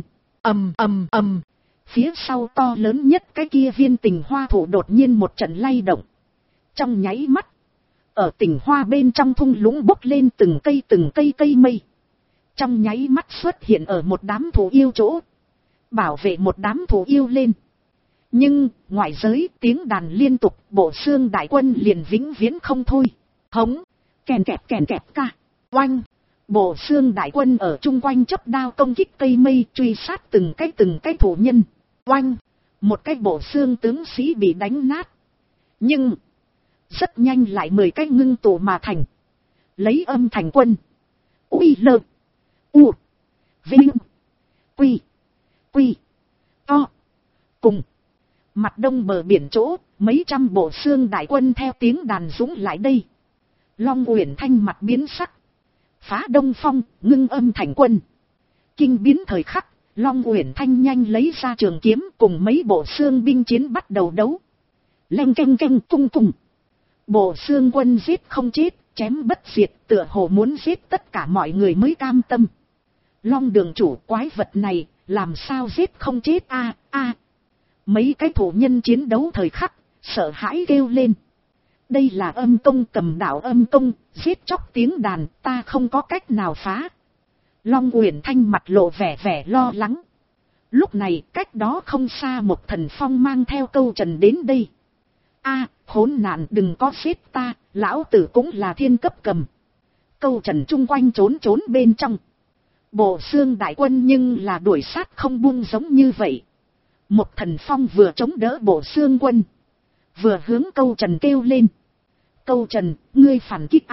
Ầm. Phía sau to lớn nhất cái kia viên Tình Hoa thủ đột nhiên một trận lay động. Trong nháy mắt. Ở Tình Hoa bên trong thung lũng bốc lên từng cây mây. Trong nháy mắt xuất hiện ở một đám thủ yêu chỗ. Bảo vệ một đám thủ yêu lên. Nhưng, ngoại giới tiếng đàn liên tục, bộ xương đại quân liền vĩnh viễn không thôi. Hống, kèn kẹp ca. Oanh, bộ xương đại quân ở chung quanh chấp đao công kích cây mây truy sát từng cái thủ nhân. Oanh, một cái bộ xương tướng sĩ bị đánh nát. Nhưng, rất nhanh lại 10 cái ngưng tụ mà thành. Lấy âm thành quân. Uy lơ. U. Vinh. Quy. To. Cùng. Mặt đông bờ biển chỗ, mấy trăm bộ xương đại quân theo tiếng đàn dũng lại đây. Long Uyển Thanh mặt biến sắc. Phá Đông Phong, ngưng âm thành quân. Kinh biến thời khắc, Long Uyển Thanh nhanh lấy ra trường kiếm cùng mấy bộ xương binh chiến bắt đầu đấu. Leng keng cung. Bộ xương quân giết không chết, chém bất diệt, tựa hồ muốn giết tất cả mọi người mới cam tâm. Long đường chủ quái vật này, làm sao giết không chết Mấy cái thủ nhân chiến đấu thời khắc, sợ hãi kêu lên. Đây là âm công cầm đạo âm công, giết chóc tiếng đàn, ta không có cách nào phá. Long Uyển Thanh mặt lộ vẻ lo lắng. Lúc này cách đó không xa một Thần Phong mang theo Câu Trần đến đây. Khốn nạn đừng có giết ta, lão tử cũng là thiên cấp cầm. Câu Trần chung quanh trốn bên trong. Bộ xương đại quân nhưng là đuổi sát không buông giống như vậy. Một Thần Phong vừa chống đỡ bộ xương quân. Vừa hướng Câu Trần kêu lên. Câu Trần, ngươi phản kích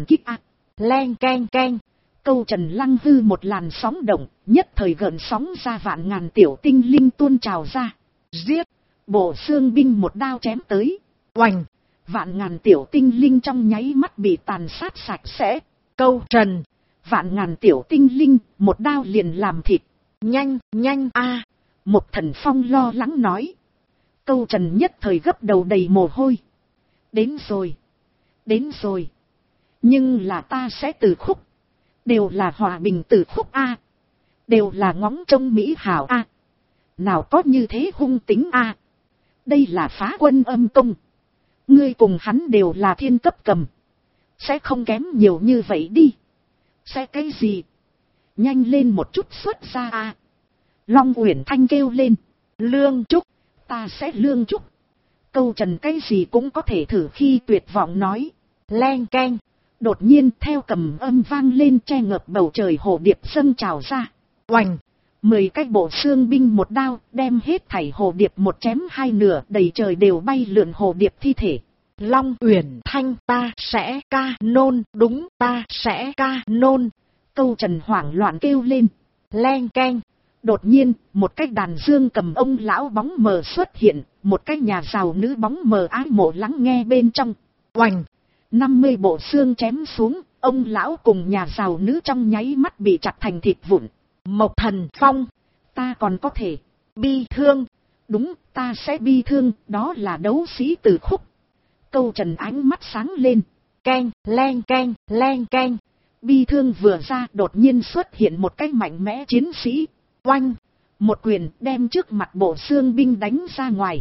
Len keng. Câu Trần lăng hư một làn sóng động, nhất thời gợn sóng ra vạn ngàn tiểu tinh linh tuôn trào ra. Giết! Bộ xương binh một đao chém tới. Oành! Vạn ngàn tiểu tinh linh trong nháy mắt bị tàn sát sạch sẽ. Câu Trần! Vạn ngàn tiểu tinh linh, một đao liền làm thịt. Nhanh Một Thần Phong lo lắng nói. Câu Trần nhất thời gấp đầu đầy mồ hôi. Đến rồi. Nhưng là ta sẽ từ khúc. Đều là hòa bình từ khúc Đều là ngóng trông mỹ hảo Nào có như thế hung tính Đây là phá quân âm công. Ngươi cùng hắn đều là thiên cấp cầm. Sẽ không kém nhiều như vậy đi. Sẽ cái gì? Nhanh lên một chút xuất ra Long Uyển Thanh kêu lên. Lương Trúc. Ta sẽ lương trúc. Câu trần cái gì cũng có thể thử khi tuyệt vọng nói. Len keng. Đột nhiên theo cầm âm vang lên che ngập bầu trời hồ điệp dâng trào ra. Oành. 10 cái bộ xương binh một đao đem hết thảy hồ điệp một chém hai nửa, đầy trời đều bay lượn hồ điệp thi thể. Long Uyển Thanh, ta sẽ ca nôn, đúng, ta sẽ ca nôn. Câu trần hoảng loạn kêu lên. Len keng. Đột nhiên, một cái đàn dương cầm ông lão bóng mờ xuất hiện, một cái nhà giàu nữ bóng mờ ái mộ lắng nghe bên trong. Oành. 50 bộ xương chém xuống, ông lão cùng nhà giàu nữ trong nháy mắt bị chặt thành thịt vụn. Mộc Thần Phong. Ta còn có thể bi thương. Đúng, ta sẽ bi thương, đó là đấu sĩ từ khúc. Câu trần ánh mắt sáng lên. Keng, len keng, len keng. Bi thương vừa ra, đột nhiên xuất hiện một cái mạnh mẽ chiến sĩ. Oanh. Một quyền đem trước mặt bộ xương binh đánh ra ngoài.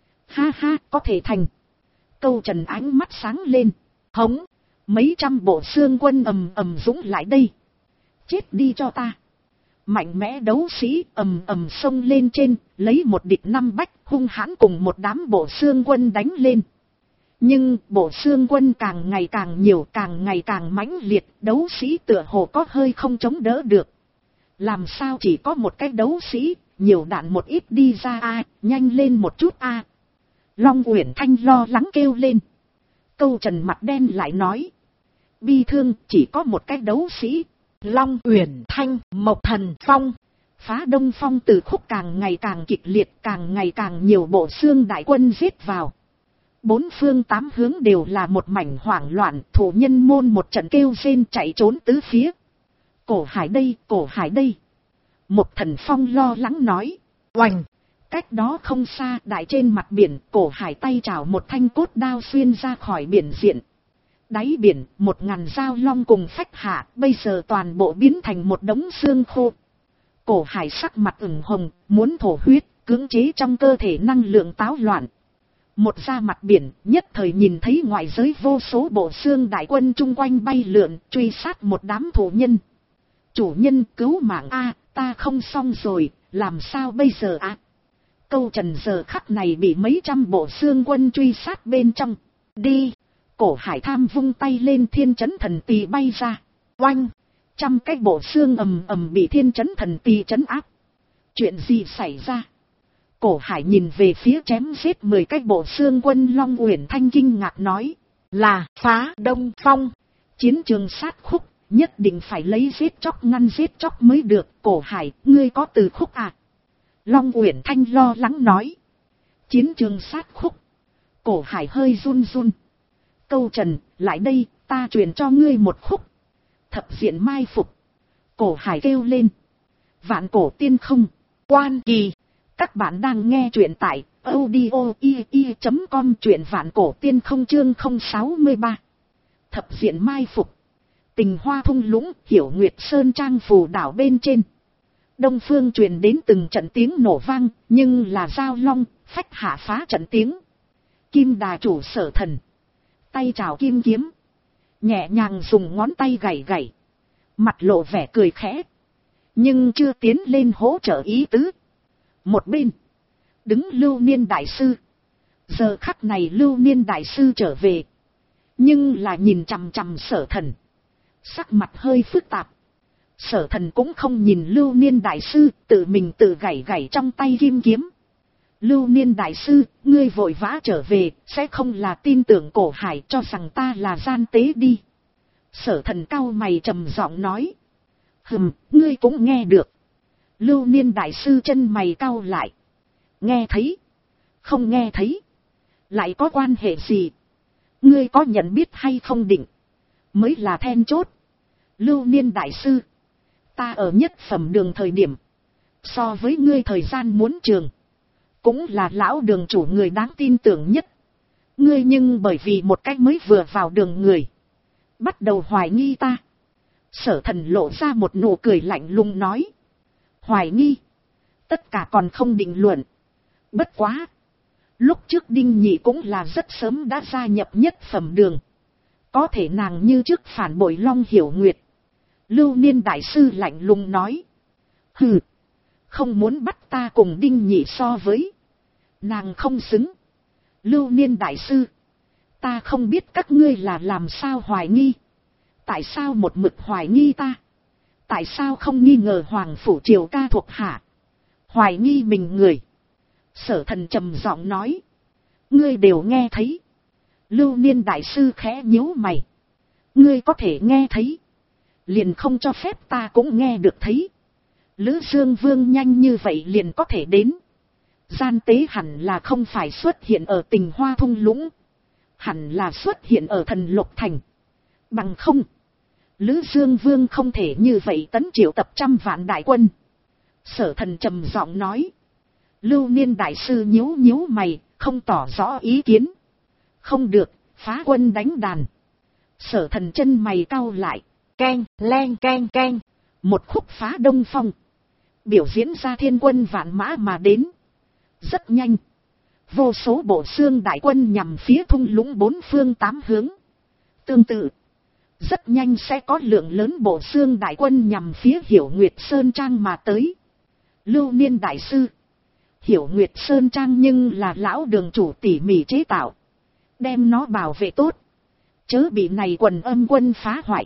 Ha ha, có thể thành. Câu trần ánh mắt sáng lên. Hống. Mấy trăm bộ xương quân ầm ầm dũng lại đây. Chết đi cho ta. Mạnh mẽ đấu sĩ ầm ầm xông lên trên, lấy một địch năm bách, hung hãn cùng một đám bộ xương quân đánh lên. Nhưng bộ xương quân càng ngày càng nhiều, càng ngày càng mãnh liệt, đấu sĩ tựa hồ có hơi không chống đỡ được. Làm sao chỉ có một cái đấu sĩ, nhiều đạn một ít đi ra a, nhanh lên một chút a. Long Uyển Thanh lo lắng kêu lên. Câu trần mặt đen lại nói. Bi thương, chỉ có một cái đấu sĩ. Long Uyển Thanh, Mộc Thần Phong. Phá Đông Phong từ khúc càng ngày càng kịch liệt, càng ngày càng nhiều bộ xương đại quân giết vào. Bốn phương tám hướng đều là một mảnh hoảng loạn, thủ nhân môn một trận kêu rên chạy trốn tứ phía. Cổ hải đây, cổ hải đây. Một Thần Phong lo lắng nói. Oành. Cách đó không xa, đại trên mặt biển, cổ hải tay chảo một thanh cốt đao xuyên ra khỏi biển diện. Đáy biển, 1000 dao long cùng phách hạ, bây giờ toàn bộ biến thành một đống xương khô. Cổ hải sắc mặt ửng hồng, muốn thổ huyết, cưỡng chế trong cơ thể năng lượng táo loạn. Một ra mặt biển, nhất thời nhìn thấy ngoại giới vô số bộ xương đại quân chung quanh bay lượn, truy sát một đám thủ nhân. Chủ nhân cứu mạng a, ta không xong rồi, làm sao bây giờ a? Câu trần giờ khắc này bị mấy trăm bộ xương quân truy sát bên trong. Đi! Cổ hải tham vung tay lên, thiên chấn thần tỳ bay ra. Oanh! Trăm cái bộ xương ầm ầm bị thiên chấn thần tỳ chấn áp. Chuyện gì xảy ra? Cổ hải nhìn về phía chém giết 10 cái bộ xương quân Long Uyển Thanh kinh ngạc nói. Là Phá Đông Phong. Chiến trường sát khúc, nhất định phải lấy giết chóc ngăn giết chóc mới được. Cổ hải, ngươi có từ khúc à? Long Uyển Thanh lo lắng nói. Chiến trường sát khúc. Cổ hải hơi run run. Câu trần, lại đây, ta truyền cho ngươi một khúc. Thập diện mai phục. Cổ hải kêu lên. Vạn cổ tiên không. Quan kỳ. Các bạn đang nghe truyện tại audio.com, truyện vạn cổ tiên không chương 063. Thập diện mai phục. Tình hoa thung lũng, Hiểu Nguyệt Sơn trang phù đảo bên trên. Đông phương truyền đến từng trận tiếng nổ vang, nhưng là dao long, phách hạ phá trận tiếng. Kim đà chủ Sở Thần. Tay trào kim kiếm. Nhẹ nhàng dùng ngón tay gảy gảy. Mặt lộ vẻ cười khẽ. Nhưng chưa tiến lên hỗ trợ ý tứ. Một bên. Đứng Lưu Niên Đại Sư. Giờ khắc này Lưu Niên Đại Sư trở về. Nhưng là nhìn chằm chằm Sở Thần. Sắc mặt hơi phức tạp. Sở Thần cũng không nhìn Lưu Niên Đại Sư, tự mình tự gảy gảy trong tay kim kiếm. Lưu Niên Đại Sư, ngươi vội vã trở về, sẽ không là tin tưởng cổ hải cho rằng ta là gian tế đi. Sở Thần cau mày trầm giọng nói. Ngươi cũng nghe được. Lưu Niên Đại Sư chân mày cau lại. Nghe thấy? Không nghe thấy? Lại có quan hệ gì? Ngươi có nhận biết hay không định? Mới là then chốt. Lưu Niên Đại Sư. Ta ở nhất phẩm đường thời điểm. So với ngươi thời gian muốn trường. Cũng là lão đường chủ người đáng tin tưởng nhất. Ngươi nhưng bởi vì một cách mới vừa vào đường người. Bắt đầu hoài nghi ta. Sở Thần lộ ra một nụ cười lạnh lùng nói. Hoài nghi. Tất cả còn không định luận. Bất quá. Lúc trước Đinh Nhị cũng là rất sớm đã gia nhập nhất phẩm đường. Có thể nàng như trước phản bội Long Hiểu Nguyệt. Lưu Niên Đại Sư lạnh lùng nói. Hừ. Không muốn bắt ta cùng Đinh Nhị so với. Nàng không xứng. Lưu Niên đại sư, ta không biết các ngươi là làm sao hoài nghi. Tại sao một mực hoài nghi ta? Tại sao không nghi ngờ Hoàng Phủ Triều Ca thuộc hạ? Hoài nghi mình người. Sở Thần trầm giọng nói. Ngươi đều nghe thấy. Lưu Niên đại sư khẽ nhíu mày. Ngươi có thể nghe thấy, liền không cho phép ta cũng nghe được thấy. Lữ Dương Vương nhanh như vậy liền có thể đến. Gian tế hẳn là không phải xuất hiện ở Tình Hoa thung lũng, hẳn là xuất hiện ở Thần Lục Thành. Bằng không, Lữ Dương Vương không thể như vậy tấn triệu tập trăm vạn đại quân. Sở Thần trầm giọng nói. Lưu Niên đại sư nhíu nhíu mày, không tỏ rõ ý kiến. Không được, phá quân đánh đàn. Sở Thần chân mày cau lại. Keng, len keng keng. Một khúc phá đông phong. Biểu diễn ra thiên quân vạn mã mà đến. Rất nhanh. Vô số bộ xương đại quân nhằm phía thung lũng bốn phương tám hướng. Tương tự, rất nhanh sẽ có lượng lớn bộ xương đại quân nhằm phía Hiểu Nguyệt Sơn Trang mà tới. Lưu Niên đại sư, Hiểu Nguyệt Sơn Trang nhưng là lão đường chủ tỉ mỉ chế tạo. Đem nó bảo vệ tốt, chớ bị này quần âm quân phá hoại.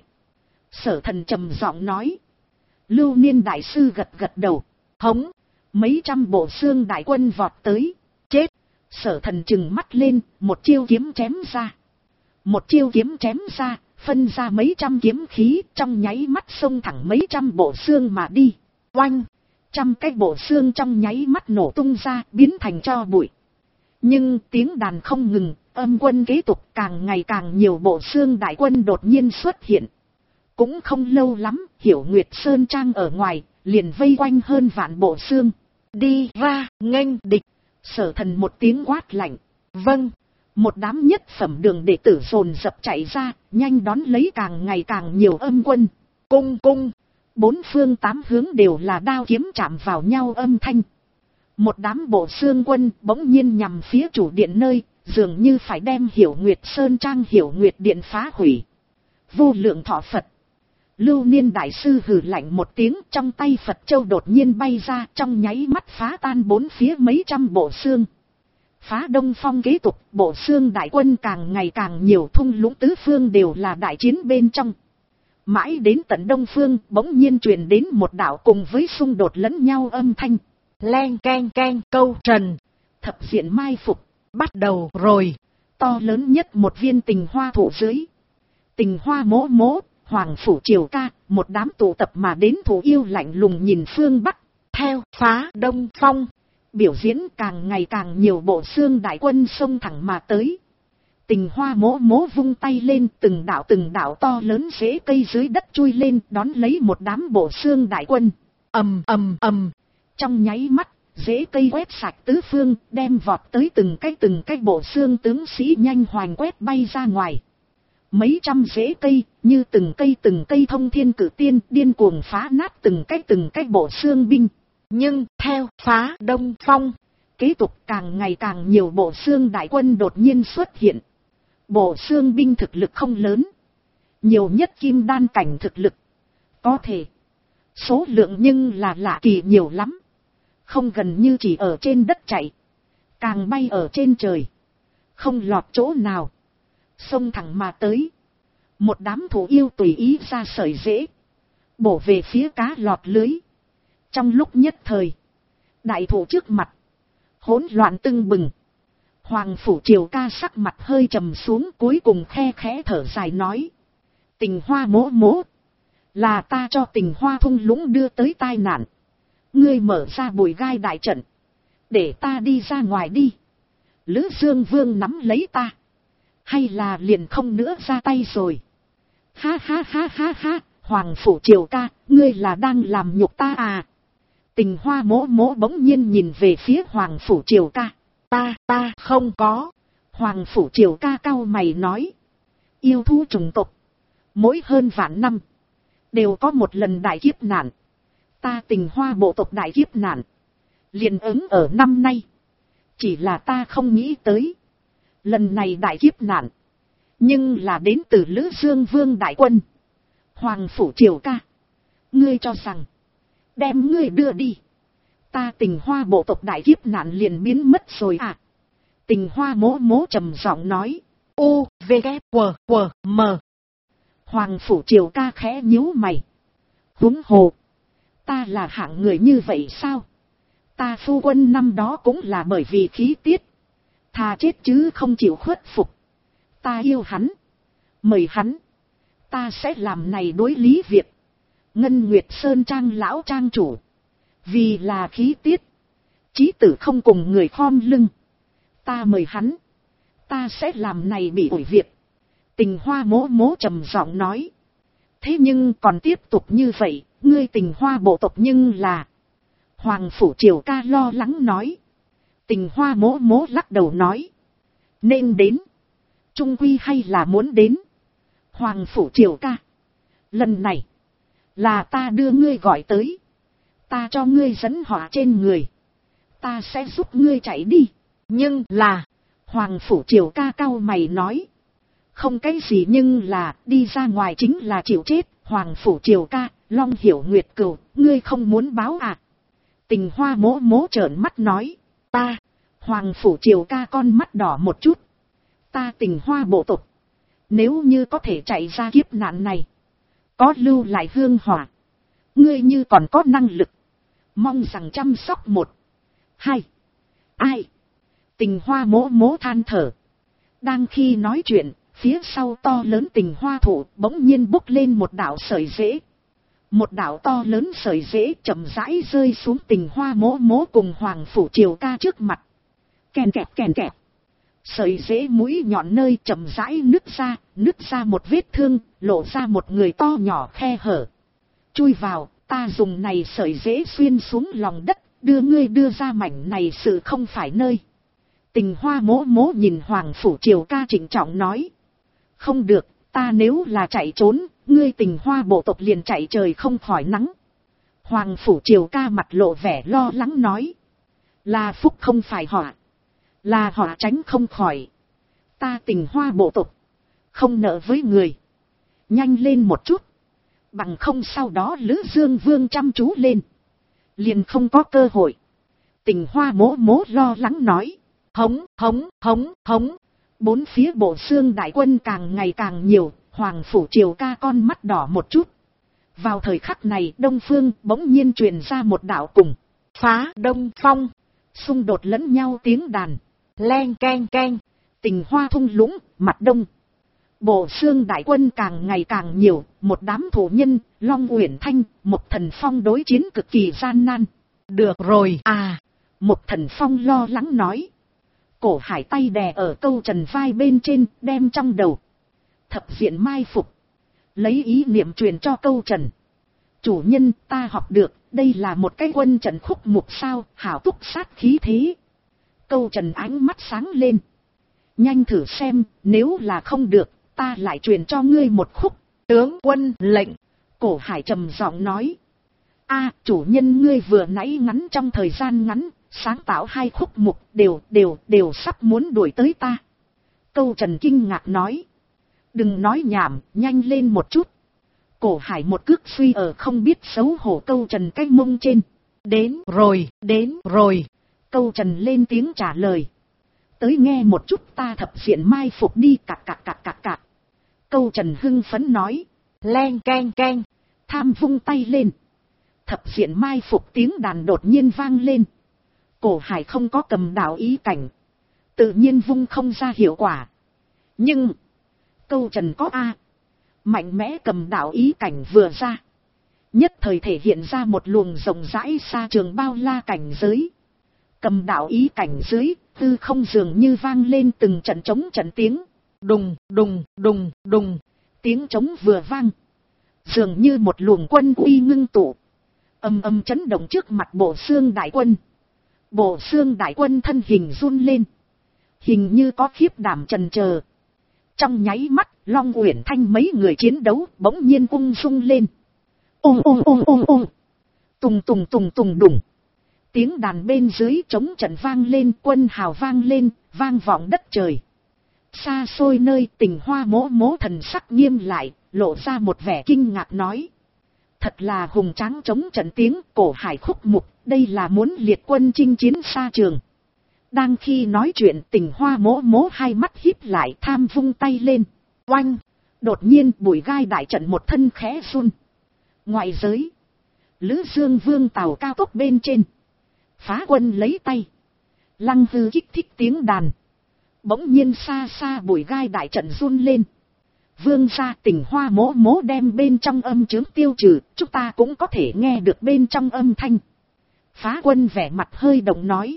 Sở Thần trầm giọng nói. Lưu Niên đại sư gật gật đầu. Hống, mấy trăm bộ xương đại quân vọt tới. Chết. Sở Thần trừng mắt lên, một chiêu kiếm chém ra. Một chiêu kiếm chém ra, phân ra mấy trăm kiếm khí, trong nháy mắt xông thẳng mấy trăm bộ xương mà đi. Oanh, trăm cái bộ xương trong nháy mắt nổ tung ra, biến thành tro bụi. Nhưng tiếng đàn không ngừng, âm quân kế tục, càng ngày càng nhiều bộ xương đại quân đột nhiên xuất hiện. Cũng không lâu lắm, Hiểu Nguyệt Sơn Trang ở ngoài, liền vây quanh hơn vạn bộ xương. Đi ra, nghênh địch. Sở Thần một tiếng quát lạnh. Vâng. Một đám nhất phẩm đường đệ tử dồn dập chạy ra, nhanh đón lấy càng ngày càng nhiều âm quân. Cung cung. Bốn phương tám hướng đều là đao kiếm chạm vào nhau âm thanh. Một đám bộ xương quân bỗng nhiên nhằm phía chủ điện nơi, dường như phải đem Hiểu Nguyệt Sơn Trang Hiểu Nguyệt Điện phá hủy. Vô lượng thọ Phật. Lưu Niên đại sư hừ lạnh một tiếng, trong tay Phật châu đột nhiên bay ra, trong nháy mắt phá tan bốn phía mấy trăm bộ xương. Phá đông phong kế tục, bộ xương đại quân càng ngày càng nhiều, thung lũng tứ phương đều là đại chiến bên trong. Mãi đến tận đông phương, bỗng nhiên truyền đến một đạo cùng với xung đột lẫn nhau âm thanh. Len keng keng, câu trần. Thập diện mai phục, bắt đầu rồi. To lớn nhất một viên tình hoa thụ dưới. Tình hoa mỗ mỗ, Hoàng Phủ Triều Ca, một đám tụ tập mà đến thủ yêu lạnh lùng nhìn phương Bắc. Theo phá đông phong, biểu diễn càng ngày càng nhiều bộ xương đại quân xông thẳng mà tới. Tình hoa mỗ mỗ vung tay lên, từng đạo to lớn rễ cây dưới đất chui lên, đón lấy một đám bộ xương đại quân. Ầm ầm ầm. Trong nháy mắt, rễ cây quét sạch tứ phương, đem vọt tới từng cái bộ xương tướng sĩ nhanh hoành quét bay ra ngoài. Mấy trăm rễ cây, như từng cây thông thiên cử tiên, điên cuồng phá nát từng cái bộ xương binh. Nhưng, theo phá đông phong, kế tục càng ngày càng nhiều bộ xương đại quân đột nhiên xuất hiện. Bộ xương binh thực lực không lớn, nhiều nhất kim đan cảnh thực lực. Có thể, số lượng nhưng là lạ kỳ nhiều lắm. Không gần như chỉ ở trên đất chạy, càng bay ở trên trời, không lọt chỗ nào. Xông thẳng mà tới. Một đám thủ yêu tùy ý ra sợi rễ, bổ về phía cá lọt lưới. Trong lúc nhất thời, đại thủ trước mặt hỗn loạn tưng bừng. Hoàng Phủ Triều Ca sắc mặt hơi trầm xuống, cuối cùng khe khẽ thở dài nói. Tình hoa mỗ mỗ, là ta cho Tình Hoa thung lũng đưa tới tai nạn. Ngươi mở ra bùi gai đại trận, để ta đi ra ngoài đi. Lữ Dương Vương nắm lấy ta, hay là liền không nữa ra tay rồi. Ha ha ha ha ha, Hoàng Phủ Triều Ca, ngươi là đang làm nhục ta à? Tình hoa mỗ mỗ bỗng nhiên nhìn về phía Hoàng Phủ Triều Ca. Ta không có. Hoàng Phủ Triều Ca cau mày nói. Yêu thú chủng tộc, mỗi hơn vạn năm, đều có một lần đại kiếp nạn. Ta Tình Hoa bộ tộc đại kiếp nạn, liền ứng ở năm nay. Chỉ là ta không nghĩ tới, lần này đại kiếp nạn, nhưng là đến từ Lữ Dương Vương đại quân. Hoàng Phủ Triều Ca, ngươi cho rằng, đem ngươi đưa đi, ta Tình Hoa bộ tộc đại kiếp nạn liền biến mất rồi à? Tình Hoa mỗ mỗ trầm giọng nói. U, V, K, W, W, M. Hoàng Phủ Triều Ca khẽ nhíu mày. Huống hồ, ta là hạng người như vậy sao? Ta phu quân năm đó cũng là bởi vì khí tiết. Thà chết chứ không chịu khuất phục. Ta yêu hắn. Mời hắn. Ta sẽ làm này đối lý việc. Ngân Nguyệt Sơn Trang lão trang chủ. Vì là khí tiết. Chí tử không cùng người khom lưng. Ta mời hắn. Ta sẽ làm này bị ủi việc. Tình Hoa mỗ mỗ trầm giọng nói. Thế nhưng còn tiếp tục như vậy, ngươi Tình Hoa bộ tộc nhưng là... Hoàng Phủ Triều Ca lo lắng nói. Tình Hoa mỗ mỗ lắc đầu nói. Nên đến. Trung quy hay là muốn đến. Hoàng Phủ Triều Ca. Lần này. Là ta đưa ngươi gọi tới. Ta cho ngươi dẫn họa trên người. Ta sẽ giúp ngươi chạy đi. Nhưng là. Hoàng Phủ Triều Ca cau mày nói. Không cái gì nhưng là đi ra ngoài chính là chịu chết. Hoàng Phủ Triều Ca, Long Hiểu Nguyệt Cửu, ngươi không muốn báo à? Tình Hoa mỗ mỗ trợn mắt nói. Ta. Hoàng Phủ Triều Ca con mắt đỏ một chút. Ta Tình Hoa bộ tộc. Nếu như có thể chạy ra kiếp nạn này. Có lưu lại hương hỏa. Ngươi như còn có năng lực. Mong rằng chăm sóc một. Hai. Ai. Tình Hoa mỗ mỗ than thở. Đang khi nói chuyện, phía sau to lớn Tình Hoa thụ bỗng nhiên bốc lên một đạo sợi rễ. Một đạo to lớn sợi rễ chậm rãi rơi xuống Tình Hoa mỗ mỗ cùng Hoàng Phủ Triều Ca trước mặt. Kèn kẹp. Sợi rễ mũi nhọn nơi chậm rãi nứt ra một vết thương, lộ ra một người to nhỏ khe hở. Chui vào, ta dùng này sợi rễ xuyên xuống lòng đất, đưa ngươi đưa ra mảnh này sự không phải nơi. Tình Hoa mỗ mỗ nhìn Hoàng Phủ Triều Ca trịnh trọng nói. Không được, ta nếu là chạy trốn, ngươi Tình Hoa bộ tộc liền chạy trời không khỏi nắng. Hoàng Phủ Triều Ca mặt lộ vẻ lo lắng nói. Là phúc không phải họa. Là họa tránh không khỏi. Ta Tình Hoa bộ tộc. Không nợ với người. Nhanh lên một chút. Bằng không sau đó Lữ Dương Vương chăm chú lên. Liền không có cơ hội. Tình Hoa mỗ mỗ lo lắng nói. Hống. Bốn phía bộ xương đại quân càng ngày càng nhiều. Hoàng Phủ Triều Ca con mắt đỏ một chút. Vào thời khắc này Đông Phương bỗng nhiên truyền ra một đạo cùng. Phá Đông Phong. Xung đột lẫn nhau tiếng đàn. Len keng. Tình Hoa thung lũng, mặt đông. Bộ xương đại quân càng ngày càng nhiều. Một đám thủ nhân, Long Uyển Thanh, một Thần Phong đối chiến cực kỳ gian nan. Được rồi à. Một Thần Phong lo lắng nói. Cổ Hải tay đè ở Câu Trần vai bên trên, đem trong đầu. Thập diện mai phục. Lấy ý niệm truyền cho Câu Trần. Chủ nhân, ta học được, đây là một cái quân trận khúc mục sao, hảo túc sát khí thế. Câu Trần ánh mắt sáng lên. Nhanh thử xem, nếu là không được, ta lại truyền cho ngươi một khúc. Tướng quân lệnh. Cổ Hải trầm giọng nói. A, chủ nhân ngươi vừa nãy ngắn trong thời gian ngắn, sáng tạo hai khúc mục đều sắp muốn đuổi tới ta. Câu Trần kinh ngạc nói. Đừng nói nhảm, nhanh lên một chút. Cổ Hải một cước suy ở không biết xấu hổ Câu Trần cái mông trên. Đến rồi. Câu Trần lên tiếng trả lời. Tới nghe một chút ta thập diện mai phục đi cạc. Câu Trần hưng phấn nói. Len keng. Tham vung tay lên. Thập diện mai phục tiếng đàn đột nhiên vang lên. Cổ Hải không có cầm đạo ý cảnh. Tự nhiên vung không ra hiệu quả. Nhưng. Câu Trần có A. Mạnh mẽ cầm đạo ý cảnh vừa ra. Nhất thời thể hiện ra một luồng rộng rãi xa trường bao la cảnh giới. Cầm đạo ý cảnh dưới, hư không dường như vang lên từng trận trống trận tiếng. Đùng. Tiếng trống vừa vang. Dường như một luồng quân uy ngưng tụ. Âm chấn động trước mặt bộ xương đại quân. Bộ xương đại quân thân hình run lên. Hình như có khiếp đảm chần chờ. Trong nháy mắt, Long Uyển Thanh mấy người chiến đấu bỗng nhiên ung dung lên. Ôm. Tùng đùng. Tiếng đàn bên dưới trống trận vang lên, quân hào vang lên, vang vọng đất trời. Xa xôi nơi Tình Hoa mỗ mỗ thần sắc nghiêm lại, lộ ra một vẻ kinh ngạc nói. Thật là hùng tráng trống trận tiếng Cổ Hải khúc mục, đây là muốn liệt quân chinh chiến xa trường. Đang khi nói chuyện, Tình Hoa mỗ mỗ hai mắt híp lại, tham vung tay lên. Oanh! Đột nhiên bụi gai đại trận một thân khẽ run. Ngoại giới, Lữ Dương Vương tàu cao tốc bên trên, Phá Quân lấy tay lăng hư kích thích tiếng đàn. Bỗng nhiên xa xa bụi gai đại trận run lên. Vương gia, Tình Hoa mỗ mỗ đem bên trong âm chướng tiêu trừ, chúng ta cũng có thể nghe được bên trong âm thanh. Phá Quân vẻ mặt hơi động nói.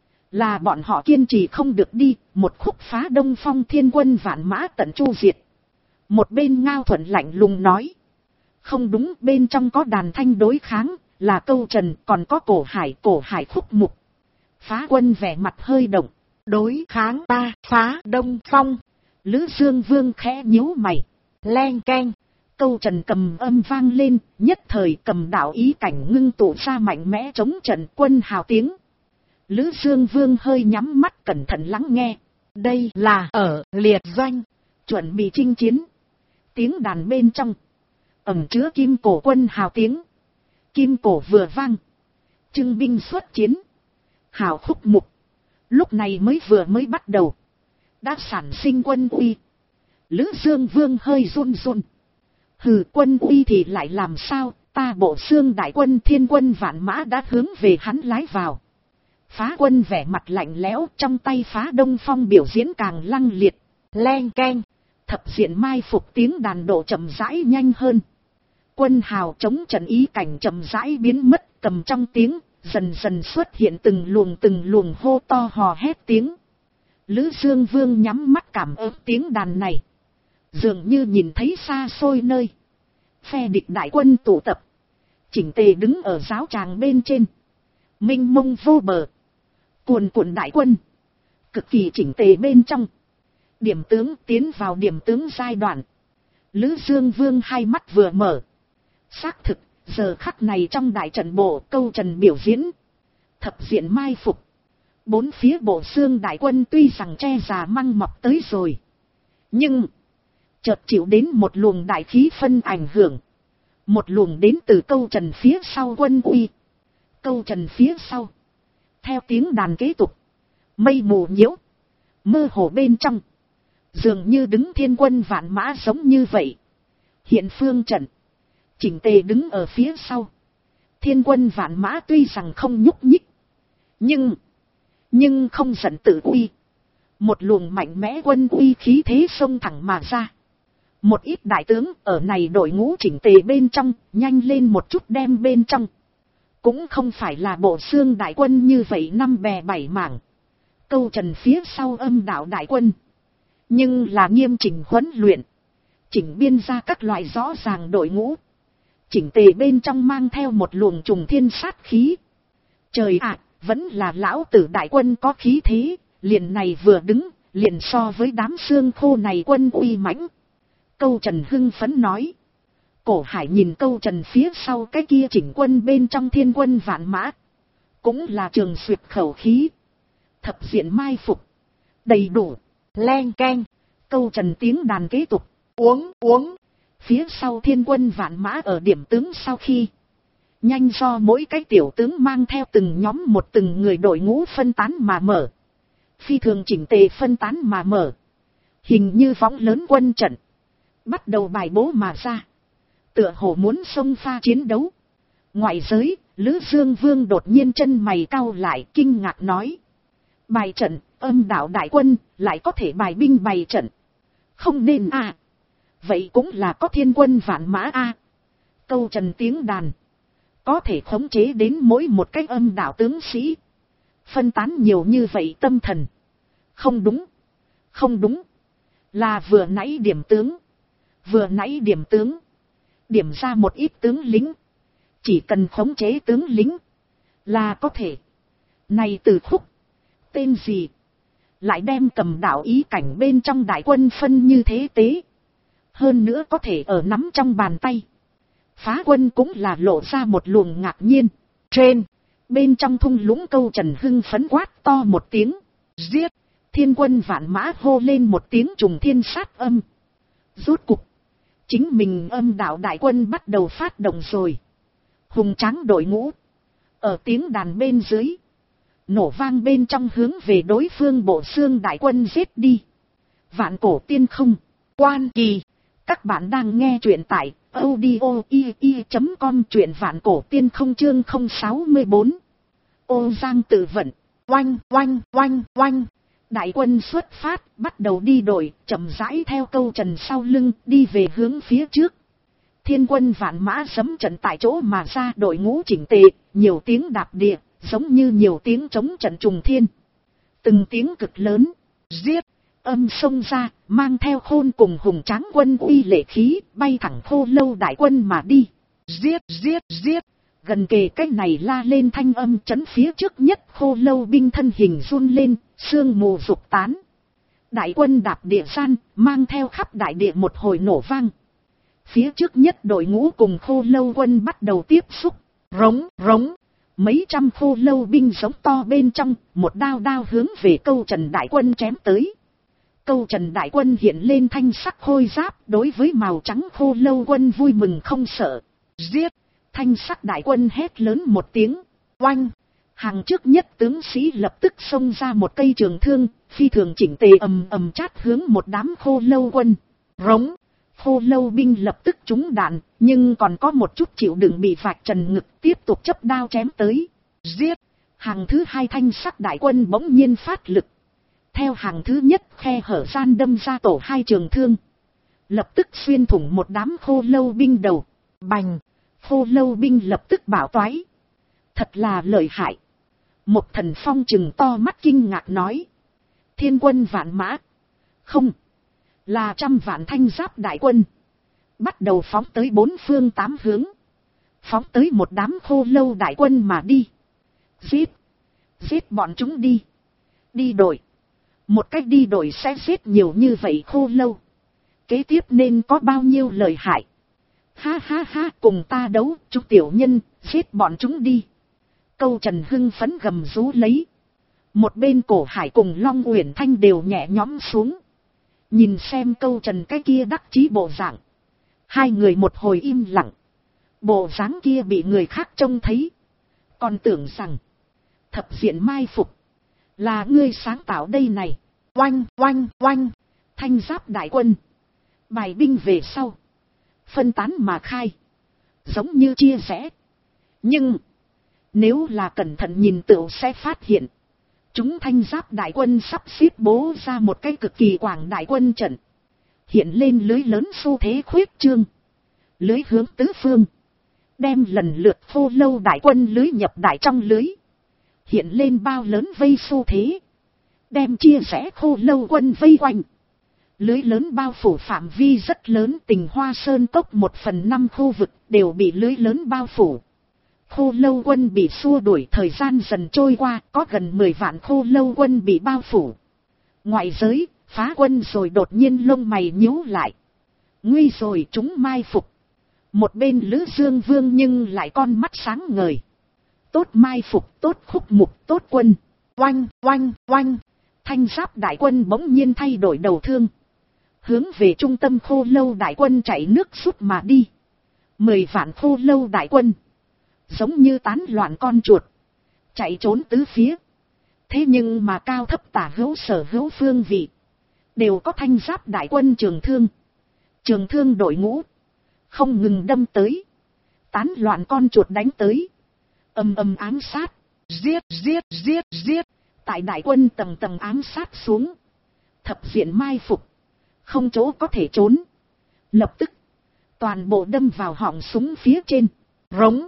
Là bọn họ kiên trì không được đi, một khúc phá Đông Phong thiên quân vạn mã tận chu diệt. Một bên Ngao Thuận lạnh lùng nói. Không đúng, bên trong có đàn thanh đối kháng, là Câu Trần, còn có cổ hải khúc mục. Phá Quân vẻ mặt hơi động. Đối kháng ta, phá Đông Phong. Lữ Dương Vương khẽ nhíu mày. Leng keng. Câu Trần cầm âm vang lên, nhất thời cầm đạo ý cảnh ngưng tụ ra mạnh mẽ chống trận quân hào tiếng. Lữ Dương Vương hơi nhắm mắt cẩn thận lắng nghe. Đây là ở liệt doanh, chuẩn bị chinh chiến. Tiếng đàn bên trong ẩn chứa kim cổ quân hào tiếng. Kim cổ vừa vang, trưng binh xuất chiến. Hào khúc mục lúc này mới bắt đầu, đã sản sinh quân uy. Lữ Dương Vương hơi run run. Hừ, quân uy thì lại làm sao, ta Bộ Xương đại quân thiên quân vạn mã đã hướng về hắn lái vào. Phá Quân vẻ mặt lạnh lẽo, trong tay phá Đông Phong biểu diễn càng lăng liệt. Leng keng. Thập diện mai phục tiếng đàn độ chậm rãi nhanh hơn. Quân hào chống trận ý cảnh chậm rãi biến mất, cầm trong tiếng, dần dần xuất hiện từng luồng hô to hò hét tiếng. Lữ Dương Vương nhắm mắt cảm ứng tiếng đàn này. Dường như nhìn thấy xa xôi nơi. Phe địch đại quân tụ tập. Chỉnh tề đứng ở giáo tràng bên trên. Mênh mông vô bờ. Cuồn cuộn đại quân. Cực kỳ chỉnh tề bên trong. Điểm tướng tiến vào điểm tướng giai đoạn. Lữ Dương Vương hai mắt vừa mở. Xác thực, giờ khắc này trong đại trận bộ Câu Trần biểu diễn. Thập diện mai phục. Bốn phía Bộ Xương đại quân tuy rằng che già măng mọc tới rồi. Nhưng chợt chịu đến một luồng đại khí phân ảnh hưởng. Một luồng đến từ Câu Trần phía sau quân uy. Câu Trần phía sau. Theo tiếng đàn kế tục. Mây mù nhiễu. Mơ hồ bên trong. Dường như đứng thiên quân vạn mã giống như vậy. Hiện phương trận. Chỉnh tề đứng ở phía sau. Thiên quân vạn mã tuy rằng không nhúc nhích. Nhưng không giận tự uy. Một luồng mạnh mẽ quân uy khí thế xông thẳng mà ra. Một ít đại tướng ở này đội ngũ chỉnh tề bên trong, nhanh lên một chút đem bên trong. Cũng không phải là Bộ Xương đại quân như vậy năm bè bảy mảng. Câu Trần phía sau âm đạo đại quân. Nhưng là nghiêm chỉnh huấn luyện. Chỉnh biên ra các loại rõ ràng đội ngũ. Chỉnh tề bên trong mang theo một luồng trùng thiên sát khí. Trời ạ, vẫn là lão tử đại quân có khí thế, liền này vừa đứng, liền so với đám xương khô này quân uy mãnh. Câu Trần hưng phấn nói. Cổ Hải nhìn Câu Trần phía sau cái kia chỉnh quân bên trong thiên quân vạn mã. Cũng là trường xuyệt khẩu khí. Thập diện mai phục. Đầy đủ. Leng keng. Câu Trần tiếng đàn kế tục. Uống. Phía sau thiên quân vạn mã ở điểm tướng sau khi. Nhanh do mỗi cái tiểu tướng mang theo từng nhóm một từng người đội ngũ phân tán mà mở. Phi thường chỉnh tề phân tán mà mở. Hình như võng lớn quân trận. Bắt đầu bài bố mà ra. Tựa hồ muốn xông pha chiến đấu. Ngoại giới, Lữ Dương Vương đột nhiên chân mày cau lại kinh ngạc nói. Bài trận, âm đạo đại quân, lại có thể bài binh bày trận. Không nên à. Vậy cũng là có thiên quân vạn mã a. Câu Trần tiếng đàn. Có thể khống chế đến mỗi một cái âm đạo tướng sĩ. Phân tán nhiều như vậy tâm thần. Không đúng. Là vừa nãy điểm tướng. Điểm ra một ít tướng lính. Chỉ cần khống chế tướng lính. Là có thể. Này từ khúc. Tên gì? Lại đem cầm đạo ý cảnh bên trong đại quân phân như thế tế. Hơn nữa có thể ở nắm trong bàn tay. Phá Quân cũng là lộ ra một luồng ngạc nhiên. Trên. Bên trong thung lũng Câu Trần hưng phấn quát to một tiếng. Giết. Thiên quân vạn mã hô lên một tiếng trùng thiên sát âm. Rốt cục. Chính mình âm đạo đại quân bắt đầu phát động rồi. Hùng tráng đội ngũ. Ở tiếng đàn bên dưới. Nổ vang bên trong hướng về đối phương bộ xương đại quân giết đi. Vạn cổ tiên không. Quan kỳ. Các bạn đang nghe truyện tại audio.com, truyện vạn cổ tiên không chương 064. Ô Giang tự vận. Oanh oanh oanh oanh. Đại quân xuất phát, bắt đầu đi đội, chậm rãi theo Câu Trần sau lưng, đi về hướng phía trước. Thiên quân vạn mã sấm trận tại chỗ mà ra, đội ngũ chỉnh tề, nhiều tiếng đạp địa, giống như nhiều tiếng chống trận trùng thiên. Từng tiếng cực lớn, giết, âm xông ra, mang theo Khôn cùng hùng tráng quân uy lệ khí, bay thẳng Khô Lâu đại quân mà đi. Giết giết giết. Gần kề cách này la lên thanh âm chấn phía trước nhất, Khô Lâu binh thân hình run lên, sương mù rục tán. Đại quân đạp địa gian, mang theo khắp đại địa một hồi nổ vang. Phía trước nhất đội ngũ cùng Khô Lâu quân bắt đầu tiếp xúc. Rống rống. Mấy trăm Khô Lâu binh giống to bên trong, một đao đao hướng về Câu Trần đại quân chém tới. Câu Trần đại quân hiện lên thanh sắc khôi giáp, đối với màu trắng Khô Lâu quân vui mừng không sợ. Giết. Thanh sắc đại quân hét lớn một tiếng. Oanh. Hàng trước nhất tướng sĩ lập tức xông ra một cây trường thương, phi thường chỉnh tề ầm ầm chát hướng một đám Khô Lâu quân. Rống. Khô Lâu binh lập tức trúng đạn, nhưng còn có một chút chịu đựng bị vạch trần ngực, tiếp tục chấp đao chém tới. Giết. Hàng thứ hai thanh sắc đại quân bỗng nhiên phát lực. Theo hàng thứ nhất khe hở gian đâm ra tổ hai trường thương. Lập tức xuyên thủng một đám Khô Lâu binh đầu. Bành. Khô Lâu binh lập tức bảo toái. Thật là lợi hại. Một Thần Phong trừng to mắt kinh ngạc nói. Thiên quân vạn mã. Không. Là trăm vạn thanh giáp đại quân. Bắt đầu phóng tới bốn phương tám hướng. Phóng tới một đám Khô Lâu đại quân mà đi. Giết. Giết bọn chúng đi. Đi đội. Một cách đi đội sẽ giết nhiều như vậy Khô Lâu. Kế tiếp nên có bao nhiêu lợi hại. Ha ha ha, cùng ta đấu, chú tiểu nhân, giết bọn chúng đi. Câu Trần hưng phấn gầm rú lấy. Một bên Cổ Hải cùng Long Uyển Thanh đều nhẹ nhõm xuống. Nhìn xem Câu Trần cái kia đắc chí bộ dạng. Hai người một hồi im lặng. Bộ dáng kia bị người khác trông thấy. Còn tưởng rằng thập diện mai phục là ngươi sáng tạo đây này. Oanh oanh oanh. Thanh giáp đại quân bài binh về sau, phân tán mà khai, giống như chia rẽ. Nhưng nếu là cẩn thận nhìn tựu sẽ phát hiện, chúng thanh giáp đại quân sắp xếp bố ra một cái cực kỳ quảng đại quân trận. Hiện lên lưới lớn xu thế khuyết trương. Lưới hướng tứ phương. Đem lần lượt Khô Lâu đại quân lưới nhập đại trong lưới. Hiện lên bao lớn vây xu thế. Đem chia rẽ Khô Lâu quân vây quanh. Lưới lớn bao phủ phạm vi rất lớn, Tình Hoa Sơn cốc 1/5 khu vực đều bị lưới lớn bao phủ. Khô Lâu quân bị xua đuổi, thời gian dần trôi qua, có gần 10 vạn Khô Lâu quân bị bao phủ. Ngoại giới, phá quân rồi đột nhiên lông mày nhíu lại. Nguy rồi, chúng mai phục. Một bên Lữ Dương Vương nhưng lại con mắt sáng ngời. Tốt mai phục, tốt khúc mục, tốt quân. Oanh, oanh, oanh. Thanh giáp đại quân bỗng nhiên thay đổi đầu thương. Hướng về trung tâm Khô Lâu đại quân chạy nước rút mà đi. 10 vạn Khô Lâu đại quân. Giống như tán loạn con chuột. Chạy trốn tứ phía. Thế nhưng mà cao thấp tả hữu sở hữu phương vị. Đều có thanh giáp đại quân trường thương. Trường thương đội ngũ. Không ngừng đâm tới. Tán loạn con chuột đánh tới. Ầm ầm ám sát. Giết giết giết giết. Tại đại quân tầng tầng ám sát xuống. Thập diện mai phục. Không chỗ có thể trốn. Lập tức. Toàn bộ đâm vào họng súng phía trên. Rống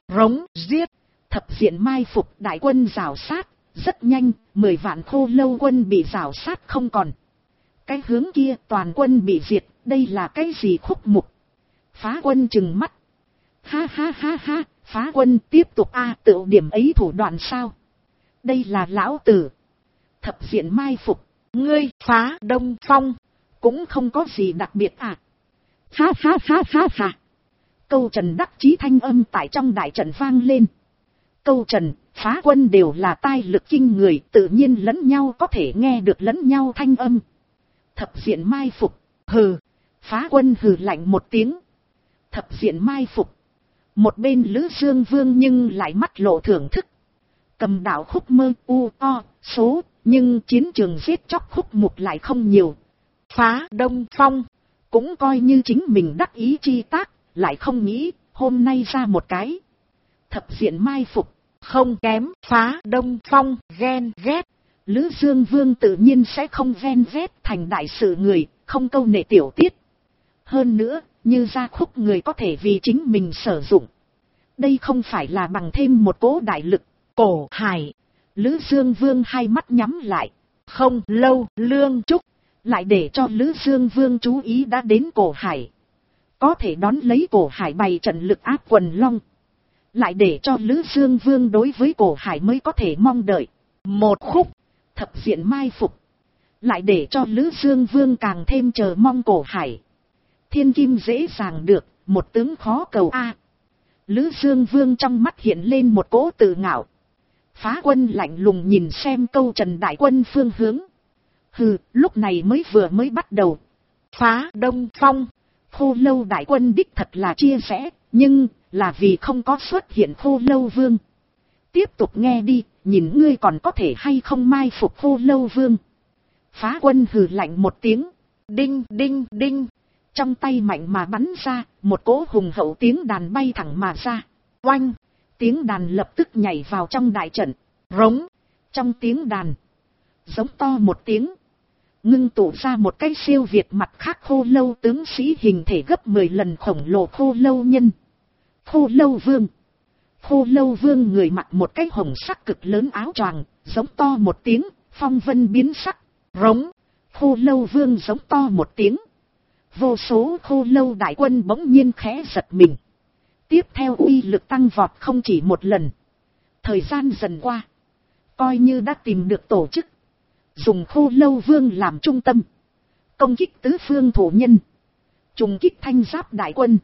giết. Thập diện mai phục đại quân rào sát. Rất nhanh, 10 vạn Khô Lâu quân bị rào sát không còn. Cái hướng kia toàn quân bị diệt. Đây là cái gì khúc mục? Phá quân trừng mắt. Ha ha ha ha. Phá quân tiếp tục tựu điểm ấy thủ đoạn sao? Đây là lão tử. Thập diện mai phục. Ngươi phá Đông Phong. Cũng không có gì đặc biệt Ha ha ha ha ha. Câu Trần đắc chí thanh âm tại trong đại trận vang lên. Câu Trần, phá quân đều là tai lực kinh người, tự nhiên lẫn nhau có thể nghe được lẫn nhau thanh âm. Thập diện mai phục. Hừ. Phá quân hừ lạnh một tiếng. Thập diện mai phục. Một bên Lữ Dương Vương nhưng lại mắt lộ thưởng thức. cầm đạo khúc mơ u o số, nhưng chiến trường giết chóc khúc mục lại không nhiều. Phá Đông Phong, cũng coi như chính mình đắc ý chi tác, lại không nghĩ, hôm nay ra một cái. Thập diện mai phục, không kém Phá Đông Phong, ghen ghét. Lữ Dương Vương tự nhiên sẽ không ghen ghét, thành đại sự người, không câu nệ tiểu tiết. Hơn nữa, như ra khúc người có thể vì chính mình sử dụng. Đây không phải là bằng thêm một cỗ đại lực. Cổ Hải, Lữ Dương Vương hai mắt nhắm lại. Không lâu, Lương Trúc lại để cho Lữ Dương Vương chú ý đã đến Cổ Hải. Có thể đón lấy Cổ Hải bày trận lực áp Quần Long. Lại để cho Lữ Dương Vương đối với Cổ Hải mới có thể mong đợi. Một khúc, thập diện mai phục. Lại để cho Lữ Dương Vương càng thêm chờ mong Cổ Hải. Thiên kim dễ dàng được, một tướng khó cầu a. Lữ Dương Vương trong mắt hiện lên một cỗ tự ngạo. Phá Quân lạnh lùng nhìn xem Câu Trần đại quân phương hướng. Hừ, lúc này mới bắt đầu. Phá Đông Phong, Khô Lâu đại quân đích thật là chia rẽ, nhưng là vì không có xuất hiện Khô Lâu Vương. Tiếp tục nghe đi, nhìn ngươi còn có thể hay không mai phục Khô Lâu Vương. Phá Quân hừ lạnh một tiếng. Đinh đinh đinh. Trong tay mạnh mà bắn ra, một cỗ hùng hậu tiếng đàn bay thẳng mà ra. Oanh, tiếng đàn lập tức nhảy vào trong đại trận. Rống, trong tiếng đàn, giống to một tiếng. Ngưng tụ ra một cái siêu việt mặt khác Khô Lâu tướng sĩ hình thể gấp 10 lần khổng lồ Khô Lâu nhân. Khô Lâu Vương. Khô Lâu Vương người mặc một cái hồng sắc cực lớn áo choàng, giống to một tiếng, phong vân biến sắc. Rống, Khô Lâu Vương giống to một tiếng. Vô số Khô Lâu đại quân bỗng nhiên khẽ giật mình. Tiếp theo uy lực tăng vọt không chỉ một lần. Thời gian dần qua, coi như đã tìm được tổ chức. Dùng Khô Lâu Vương làm trung tâm. Công kích tứ phương thổ nhân. Trùng kích thanh giáp đại quân.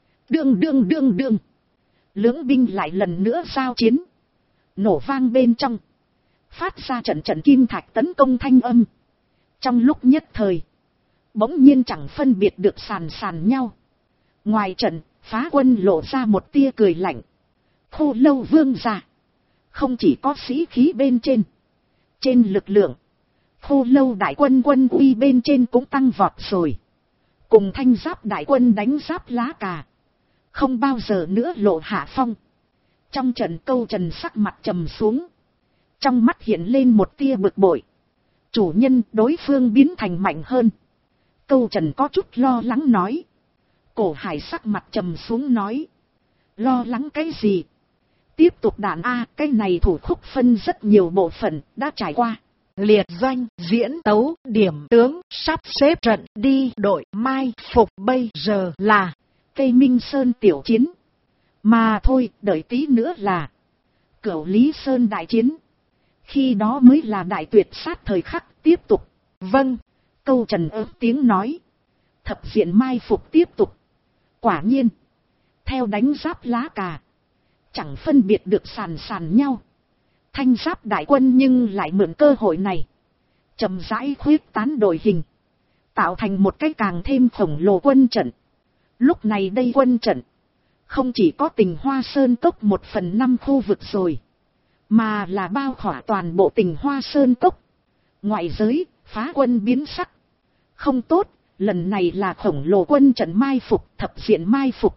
Đương. Lưỡng binh lại lần nữa giao chiến. Nổ vang bên trong. Phát ra trận kim thạch tấn công thanh âm. Trong lúc nhất thời, bỗng nhiên chẳng phân biệt được sàn nhau. Ngoài trận, Phá Quân lộ ra một tia cười lạnh. Khô Lâu Vương ra. Không chỉ có sĩ khí bên trên. Trên lực lượng, Khô Lâu đại quân quân uy bên trên cũng tăng vọt rồi. Cùng thanh giáp đại quân đánh giáp lá cà. Không bao giờ nữa lộ hạ phong. Trong trận Câu Trần sắc mặt trầm xuống. Trong mắt hiện lên một tia bực bội. Chủ nhân đối phương biến thành mạnh hơn. Câu Trần có chút lo lắng nói. Cổ Hải sắc mặt trầm xuống nói. Lo lắng cái gì? Tiếp tục đàn A, cái này thủ khúc phân rất nhiều bộ phận, đã trải qua. Liệt doanh, diễn tấu, điểm tướng, sắp xếp trận, đi đội, mai phục bây giờ là Cây Minh Sơn tiểu chiến. Mà thôi, đợi tí nữa là Cửu Lý Sơn đại chiến. Khi đó mới là đại tuyệt sát thời khắc, tiếp tục. Vâng. Câu Trần ớt tiếng nói. Thập diện mai phục tiếp tục. Quả nhiên, theo đánh giáp lá cà, chẳng phân biệt được sàn nhau. Thanh giáp đại quân nhưng lại mượn cơ hội này, chậm rãi khuyết tán đội hình, tạo thành một cái càng thêm khổng lồ quân trận. Lúc này đây quân trận, không chỉ có Tình Hoa Sơn Cốc 1/5 khu vực rồi, mà là bao khỏa toàn bộ Tình Hoa Sơn Cốc. Ngoại giới, Phá Quân biến sắc. Không tốt, lần này là khổng lồ quân trận mai phục, thập diện mai phục.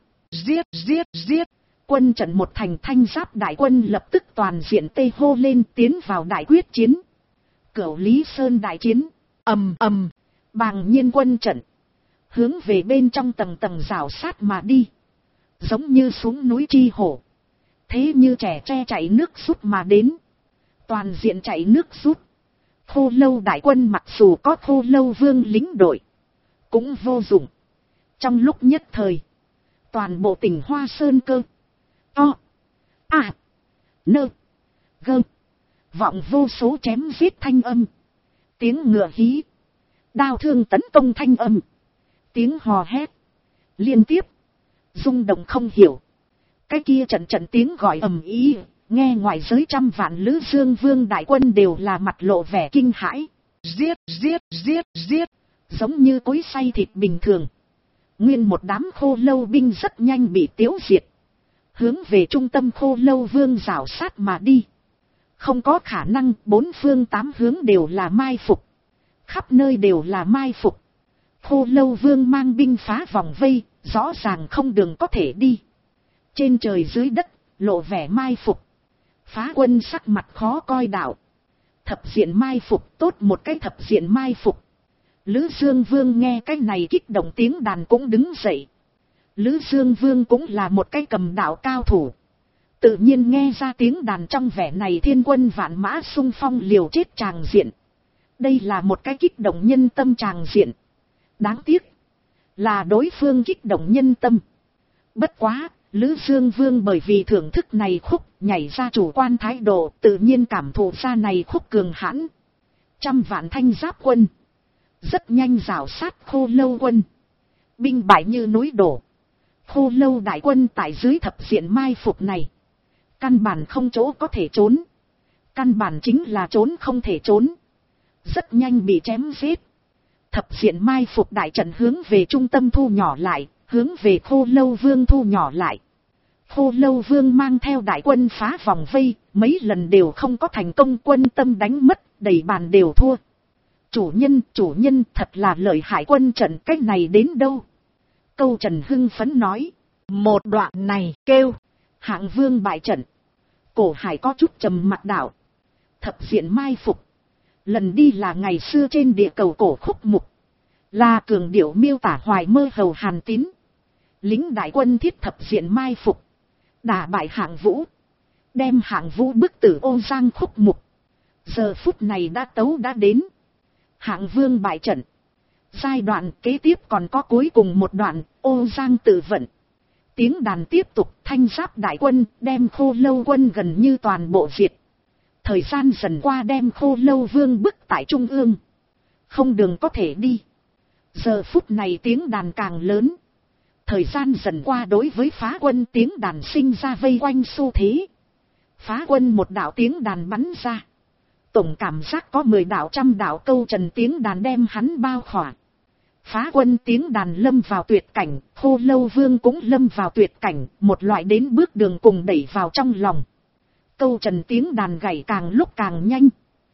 Giết. Quân trận một thành thanh giáp đại quân lập tức toàn diện tê hô lên tiến vào đại quyết chiến. Cửu Lý Sơn đại chiến. Ầm. Bàng nhiên quân trận. Hướng về bên trong tầng rào sát mà đi. Giống như xuống núi chi hổ. Thế như trẻ tre chạy nước rút mà đến. Toàn diện chạy nước rút. Khô Lâu đại quân mặc dù có Khô Lâu Vương lính đội, cũng vô dụng. Trong lúc nhất thời, toàn bộ Tình Hoa Sơn cơ. Vọng vô số chém giết thanh âm. Tiếng ngựa hí. Đao thương tấn công thanh âm. Tiếng hò hét. Liên tiếp. Rung động không hiểu. Cái kia trận tiếng gọi ầm ý. Nghe ngoài giới trăm vạn Lữ Dương Vương đại quân đều là mặt lộ vẻ kinh hãi. Giết. Giống như cối xay thịt bình thường. Nguyên một đám Khô Lâu binh rất nhanh bị tiêu diệt. Hướng về trung tâm Khô Lâu Vương rảo sát mà đi. Không có khả năng, bốn phương tám hướng đều là mai phục. Khắp nơi đều là mai phục. Khô Lâu Vương mang binh phá vòng vây, rõ ràng không đường có thể đi. Trên trời dưới đất, lộ vẻ mai phục. Phá quân sắc mặt khó coi đạo. Thập diện mai phục, tốt một cái thập diện mai phục. Lữ Dương Vương nghe cái này kích động tiếng đàn cũng đứng dậy. Lữ Dương Vương cũng là một cái cầm đạo cao thủ. Tự nhiên nghe ra tiếng đàn trong vẻ này thiên quân vạn mã xung phong liều chết tràng diện. Đây là một cái kích động nhân tâm tràng diện. Đáng tiếc là đối phương kích động nhân tâm. Bất quá, Lữ Dương Vương bởi vì thưởng thức này khúc, nhảy ra chủ quan thái độ, tự nhiên cảm thụ ra này khúc cường hãn. Trăm vạn thanh giáp quân rất nhanh rào sát Khô Lâu quân. Binh bại như núi đổ. Khô Lâu đại quân tại dưới thập diện mai phục này, căn bản không chỗ có thể trốn. Căn bản chính là trốn không thể trốn. Rất nhanh bị chém giết. Thập diện mai phục đại trận hướng về trung tâm thu nhỏ lại, hướng về Khô Lâu Vương thu nhỏ lại. Khô Lâu Vương mang theo đại quân phá vòng vây, mấy lần đều không có thành công, quân tâm đánh mất, đầy bàn đều thua. Chủ nhân thật là lợi hại, quân trận cách này đến đâu? Câu Trần hưng phấn nói. Một đoạn này kêu Hạng Vương bại trận. Cổ Hải có chút trầm mặt đạo. Thập diện mai phục. Lần đi là ngày xưa trên địa cầu cổ khúc mục. Là cường điệu miêu tả Hoài Mơ hầu Hàn Tín. Lính đại quân thiết thập diện mai phục. Đả bại Hạng Vũ. Đem Hạng Vũ bức tử Ô Giang khúc mục. Giờ phút này đã tấu đã đến. Hạng Vương bại trận. Giai đoạn kế tiếp còn có cuối cùng một đoạn, Ô Giang tự vận. Tiếng đàn tiếp tục, thanh giáp đại quân, đem Khô Lâu quân gần như toàn bộ diệt. Thời gian dần qua đem Khô Lâu Vương bức tại trung ương. Không đường có thể đi. Giờ phút này tiếng đàn càng lớn. Thời gian dần qua đối với phá quân tiếng đàn sinh ra vây quanh xu thế. Phá quân một đạo tiếng đàn bắn ra. Tổng cảm giác có 10 đạo trăm đạo Câu Trần tiếng đàn đem hắn bao khỏa. Phá quân tiếng đàn lâm vào tuyệt cảnh, Khô Lâu Vương cũng lâm vào tuyệt cảnh, một loại đến bước đường cùng đẩy vào trong lòng. Câu Trần tiếng đàn gảy càng lúc càng nhanh,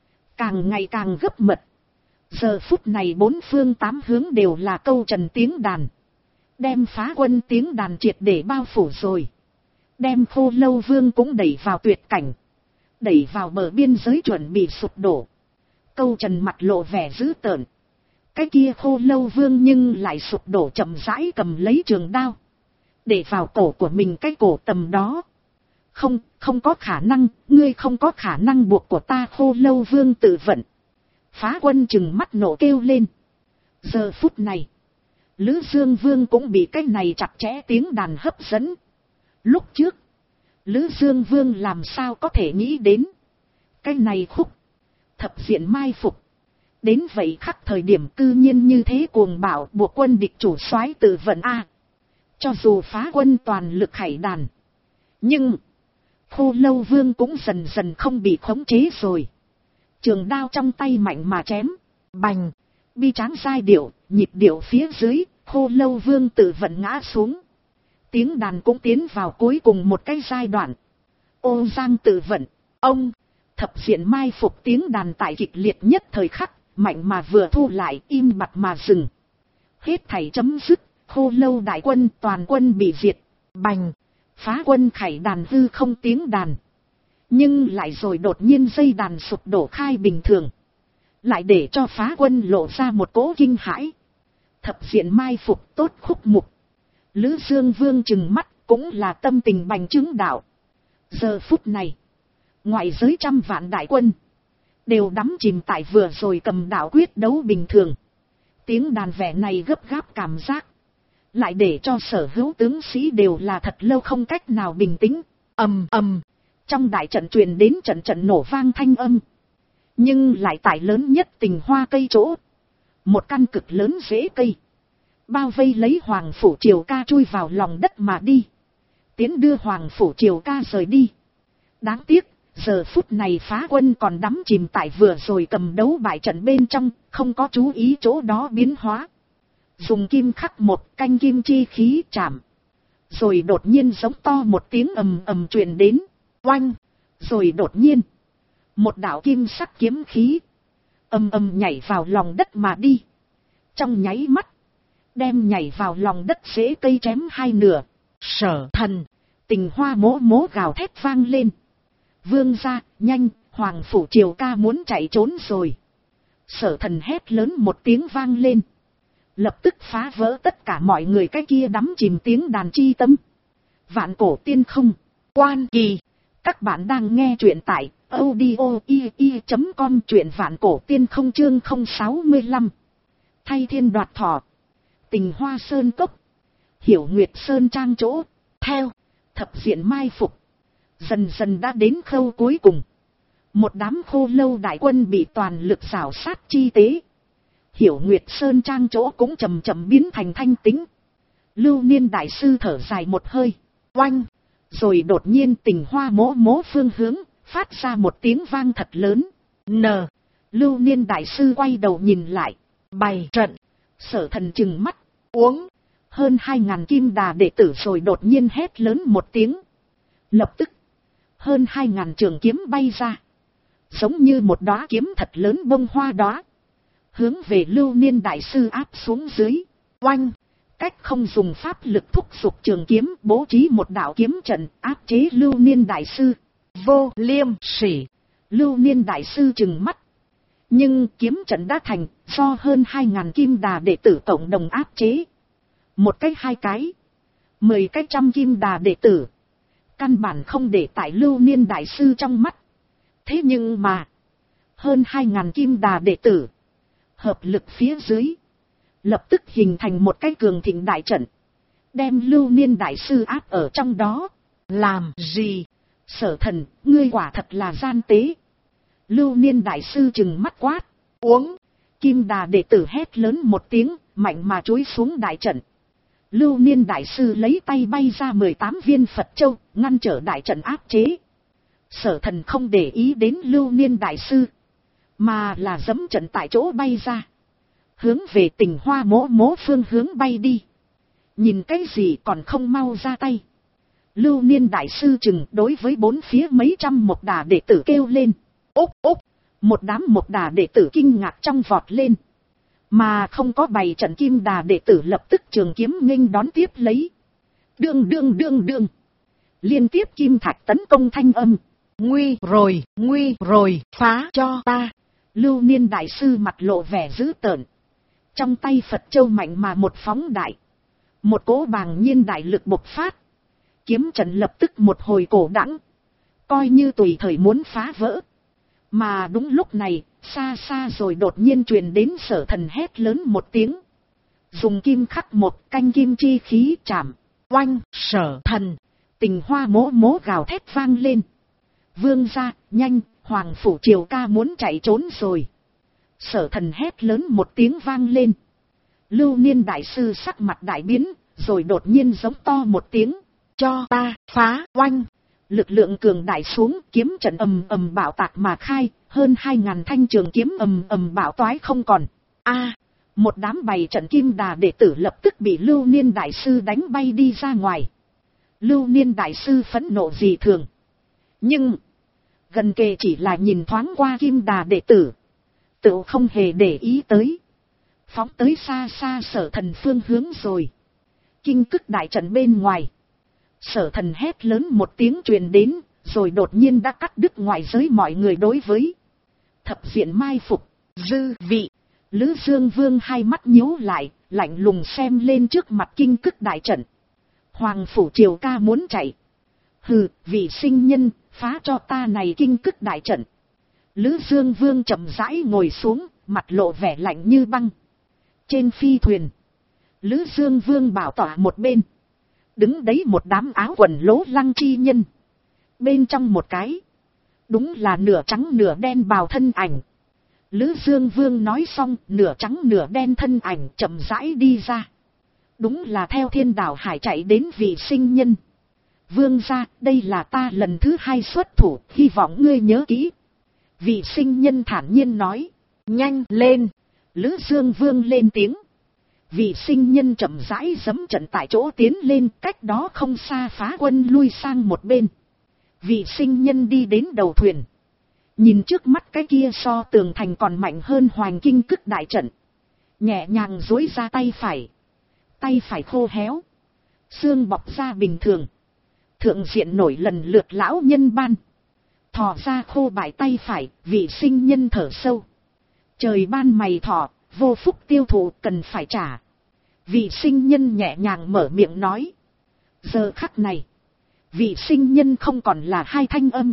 càng ngày càng gấp mật. Giờ phút này bốn phương tám hướng đều là Câu Trần tiếng đàn. Đem phá quân tiếng đàn triệt để bao phủ rồi. Đem Khô Lâu Vương cũng đẩy vào tuyệt cảnh. Đẩy vào bờ biên giới chuẩn bị sụp đổ. Câu Trần mặt lộ vẻ dữ tợn. Cái kia Khô Lâu Vương nhưng lại sụp đổ chậm rãi cầm lấy trường đao. Để vào cổ của mình cái cổ tầm đó. Không có khả năng, ngươi không có khả năng buộc của ta, Khô Lâu Vương tự vận. Phá quân chừng mắt nổ kêu lên. Giờ phút này, Lữ Dương Vương cũng bị cái này chặt chẽ tiếng đàn hấp dẫn. Lúc trước, Lữ Dương Vương làm sao có thể nghĩ đến cái này khúc thập diện mai phục. Đến vậy khắc thời điểm cư nhiên như thế cuồng bạo, buộc quân địch chủ soái tự vận a. Cho dù phá quân toàn lực khải đàn, nhưng Khô Lâu Vương cũng dần dần không bị khống chế rồi. Trường đao trong tay mạnh mà chém, bành, bi tráng giai điệu, nhịp điệu phía dưới, Khô Lâu Vương tự vận ngã xuống. Tiếng đàn cũng tiến vào cuối cùng một cái giai đoạn. Ô Giang tự vận, ông, thập diện mai phục tiếng đàn tại kịch liệt nhất thời khắc, mạnh mà vừa thu lại, im bặt mà dừng. Hết thảy chấm dứt, Khô Lâu đại quân toàn quân bị diệt, bành, phá quân khải đàn hư không tiếng đàn. Nhưng lại rồi đột nhiên dây đàn sụp đổ khai bình thường. Lại để cho phá quân lộ ra một cỗ kinh hãi. Thập diện mai phục tốt khúc mục. Lữ Dương Vương trừng mắt cũng là tâm tình bành trướng đạo. Giờ phút này, ngoại giới trăm vạn đại quân đều đắm chìm tại vừa rồi cầm đạo quyết đấu bình thường. Tiếng đàn vẻ này gấp gáp cảm giác, lại để cho sở hữu tướng sĩ đều là thật lâu không cách nào bình tĩnh. Ầm ầm, trong đại trận truyền đến trận trận nổ vang thanh âm. Nhưng lại tại lớn nhất Tình Hoa cây chỗ, một căn cực lớn rễ cây bao vây lấy Hoàng Phủ Triều Ca chui vào lòng đất mà đi, tiến đưa Hoàng Phủ Triều Ca rời đi. Đáng tiếc, giờ phút này phá quân còn đắm chìm tại vừa rồi cầm đấu bại trận bên trong, không có chú ý chỗ đó biến hóa. Dùng kim khắc một canh kim chi khí chạm. Rồi đột nhiên giống to một tiếng ầm ầm truyền đến. Oanh! Rồi đột nhiên, Một đạo kim sắc kiếm khí. Ầm ầm nhảy vào lòng đất mà đi. Trong nháy mắt. Đem nhảy vào lòng đất rễ cây chém hai nửa. Sở Thần. Tình Hoa mỗ mỗ gào thét vang lên. Vương gia, nhanh, Hoàng phủ Triều ca muốn chạy trốn rồi. Sở Thần hét lớn một tiếng vang lên. Lập tức phá vỡ tất cả mọi người cái kia đắm chìm tiếng đàn chi tâm. Vạn cổ tiên không. Quan Kỳ. Các bạn đang nghe truyện tại audio.com, truyện vạn cổ tiên không chương 065. Thay thiên đoạt thọ. Tình Hoa sơn cốc. Hiểu Nguyệt sơn trang chỗ. Theo. Thập diện mai phục. Dần dần đã đến khâu cuối cùng. Một đám khô lâu đại quân bị toàn lực rào sát chi tế. Hiểu Nguyệt sơn trang chỗ cũng chậm chậm biến thành thanh tĩnh. Lưu Niên đại sư thở dài một hơi. Oanh. Rồi đột nhiên Tình Hoa mỗ mỗ phương hướng, phát ra một tiếng vang thật lớn. Lưu Niên đại sư quay đầu nhìn lại. Bày trận. Sở Thần trừng mắt. Uống. Hơn 2.000 kim đà đệ tử rồi đột nhiên hét lớn một tiếng. Lập tức. Hơn 2.000 trường kiếm bay ra. Giống như một đóa kiếm thật lớn bông hoa đóa. Hướng về Lưu Niên đại sư áp xuống dưới. Oanh. Cách không dùng pháp lực thúc giục trường kiếm, bố trí một đạo kiếm trận áp chế Lưu Niên đại sư. Vô liêm sỉ. Lưu Niên đại sư trừng mắt. Nhưng kiếm trận đã thành, do hơn 2.000 kim đà đệ tử cộng đồng áp chế. Một cái 2 cái. 10 cái trăm kim đà đệ tử. Căn bản không để tại Lưu Niên đại sư trong mắt. Thế nhưng mà. Hơn 2.000 kim đà đệ tử. Hợp lực phía dưới. Lập tức hình thành một cái cường thịnh đại trận. Đem Lưu Niên đại sư áp ở trong đó. Làm gì? Sở Thần, ngươi quả thật là gian tế. Lưu Niên đại sư trừng mắt quát. Uống. Kim đà đệ tử hét lớn một tiếng, mạnh mà chúi xuống đại trận. Lưu Niên đại sư lấy tay bay ra 18 viên Phật châu, ngăn trở đại trận áp chế. Sở Thần không để ý đến Lưu Niên đại sư, mà là giẫm trận tại chỗ bay ra. Hướng về Tình Hoa mỗ mỗ phương hướng bay đi. Nhìn cái gì còn không mau ra tay. Lưu Niên đại sư chừng đối với bốn phía mấy trăm Mộc Đà đệ tử kêu lên. Úp úp. Một đám Mộc Đà đệ tử kinh ngạc trong vọt lên. Mà không có bày trận Kim Đà đệ tử lập tức trường kiếm nghênh đón tiếp lấy. Đương đương đương đương. Liên tiếp kim thạch tấn công thanh âm. Nguy rồi, phá cho ta. Lưu Niên đại sư mặt lộ vẻ dữ tợn. Trong tay Phật châu mạnh mà một phóng đại. Một cỗ bàng nhiên đại lực bộc phát. Kiếm trận lập tức một hồi cổ đãng. Coi như tùy thời muốn phá vỡ. Mà đúng lúc này, xa xa rồi đột nhiên truyền đến Sở Thần hét lớn một tiếng. Dùng kim khắc một canh kim chi khí chạm. Oanh. Sở Thần. Tình Hoa mỗ mỗ gào thét vang lên. Vương gia, nhanh, Hoàng phủ Triều ca muốn chạy trốn rồi. Sở Thần hét lớn một tiếng vang lên. Lưu Niên đại sư sắc mặt đại biến, rồi đột nhiên giống to một tiếng. Cho ta phá. Oanh. Lực lượng cường đại xuống, kiếm trận ầm ầm bạo tạc mà khai, hơn 2.000 thanh trường kiếm ầm ầm bạo toái không còn. Một đám bày trận Kim Đà đệ tử lập tức bị Lưu Niên đại sư đánh bay đi ra ngoài. Lưu Niên đại sư phẫn nộ dị thường. Nhưng gần kề chỉ là nhìn thoáng qua Kim Đà đệ tử, tự không hề để ý tới. Phóng tới xa xa Sở Thần phương hướng rồi. Kinh cức đại trận bên ngoài. Sở Thần hét lớn một tiếng truyền đến, rồi đột nhiên đã cắt đứt ngoại giới mọi người đối với thập diện mai phục. Dư vị. Lữ Dương Vương hai mắt nhíu lại, lạnh lùng xem lên trước mặt kinh cức đại trận. Hoàng phủ Triều ca muốn chạy. Hừ, vị sinh nhân, phá cho ta này kinh cức đại trận. Lữ Dương Vương chậm rãi ngồi xuống, mặt lộ vẻ lạnh như băng. Trên phi thuyền, Lữ Dương Vương bảo tỏa một bên. Đứng đấy một đám áo quần lố lăng chi nhân. Bên trong một cái, đúng là nửa trắng nửa đen bào thân ảnh. Lữ Dương Vương nói xong, nửa trắng nửa đen thân ảnh chậm rãi đi ra. Đúng là theo Thiên Đảo Hải chạy đến vị sinh nhân. Vương gia, đây là ta lần thứ 2 xuất thủ, hy vọng ngươi nhớ kỹ. Vị sinh nhân thản nhiên nói. Nhanh lên. Lữ Dương Vương lên tiếng. Vị sinh nhân chậm rãi giẫm trận tại chỗ tiến lên, cách đó không xa phá quân lui sang một bên. Vị sinh nhân đi đến đầu thuyền. Nhìn trước mắt cái kia so tường thành còn mạnh hơn Hoành Kinh Cức đại trận. Nhẹ nhàng duỗi ra tay phải. Tay phải khô héo. Xương bọc ra bình thường. Thượng diện nổi lần lượt lão nhân ban. Thò ra khô bại tay phải, vị sinh nhân thở sâu. Trời ban mày thọ, vô phúc tiêu thụ cần phải trả. Vị sinh nhân nhẹ nhàng mở miệng nói. Giờ khắc này, vị sinh nhân không còn là hai thanh âm,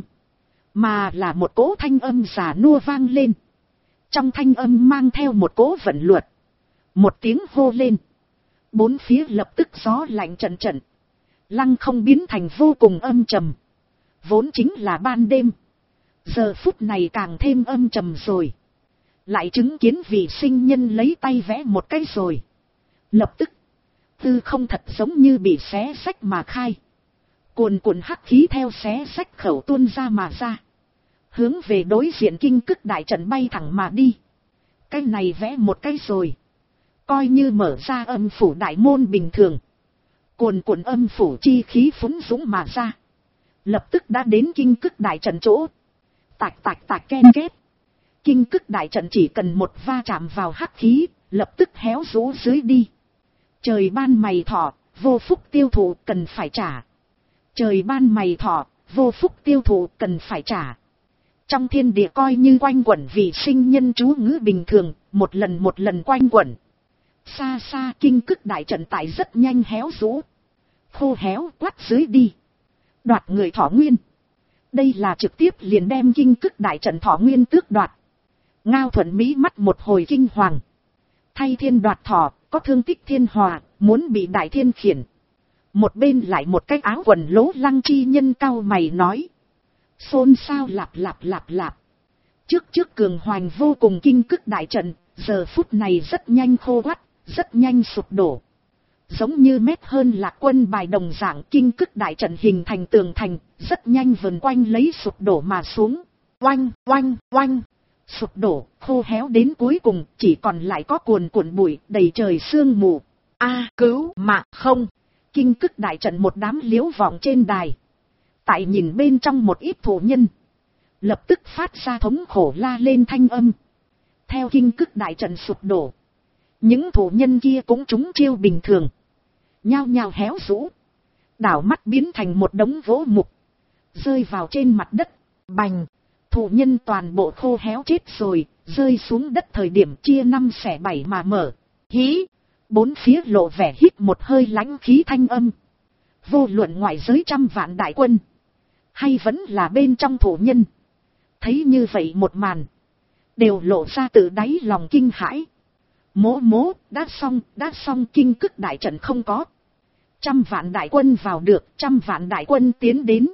mà là một cỗ thanh âm già nua vang lên. Trong thanh âm mang theo một cỗ vận luật. Một tiếng hô lên. Bốn phía lập tức gió lạnh trận trận. Lăng không biến thành vô cùng âm trầm. Vốn chính là ban đêm. Giờ phút này càng thêm âm trầm rồi. Lại chứng kiến vị sinh nhân lấy tay vẽ một cái rồi. Lập tức, tư không thật giống như bị xé xách mà khai. Cuồn cuộn hắc khí theo xé xách khẩu tuôn ra mà ra. Hướng về đối diện Kinh Cức đại trận bay thẳng mà đi. Cái này vẽ một cái rồi. Coi như mở ra âm phủ đại môn bình thường. Cuồn cuộn âm phủ chi khí phúng dũng mà ra. Lập tức đã đến Kinh Cức đại trận chỗ. Tạch tạch tạch ken két. Kinh Cức đại trận chỉ cần một va chạm vào hắc khí, lập tức héo rũ dưới đi. Trời ban mày thọ, vô phúc tiêu thụ cần phải trả. Trời ban mày thọ, vô phúc tiêu thụ cần phải trả. Trong thiên địa coi như quanh quẩn vì sinh nhân chú ngữ bình thường, một lần quanh quẩn. Xa xa Kinh Cức đại trận tại rất nhanh héo rũ. Khô héo quát dưới đi. Đoạt người thọ nguyên. Đây là trực tiếp liền đem Kinh Cức đại trận thọ nguyên tước đoạt. Ngao Thuận Mỹ mắt một hồi kinh hoàng. Thay thiên đoạt thọ, có thương tích thiên hòa, muốn bị đại thiên khiển. Một bên lại một cái áo quần lố Lăng chi nhân cau mày nói. Xôn xao lạp lạp lạp lạp. Trước cường hoành vô cùng Kinh Cức đại trận, giờ phút này rất nhanh khô quắt, rất nhanh sụp đổ. Giống như mét hơn Lạc Quân bài đồng dạng, Kinh Cức đại trận hình thành tường thành, rất nhanh vần quanh lấy sụp đổ mà xuống. Oanh, oanh, oanh. Sụp đổ, khô héo đến cuối cùng, chỉ còn lại có cuồn cuộn bụi, đầy trời sương mù. Cứu mạng không. Kinh Cức đại trận một đám liếu vọng trên đài. Tại nhìn bên trong một ít thủ nhân. Lập tức phát ra thống khổ la lên thanh âm. Theo Kinh Cức đại trận sụp đổ. Những thủ nhân kia cũng trúng chiêu bình thường. Nhao nhao héo rũ. Đảo mắt biến thành một đống gỗ mục. Rơi vào trên mặt đất. Bành. Thủ nhân toàn bộ khô héo chết rồi. Rơi xuống đất thời điểm chia 5 xẻ 7 mà mở. Hí. Bốn phía lộ vẻ hít một hơi lãnh khí thanh âm. Vô luận ngoại giới trăm vạn đại quân. Hay vẫn là bên trong thủ nhân. Thấy như vậy một màn. Đều lộ ra từ đáy lòng kinh hãi. Mố, đã xong Kinh Cức đại trận không có. 100 vạn đại quân vào được, 100 vạn đại quân tiến đến.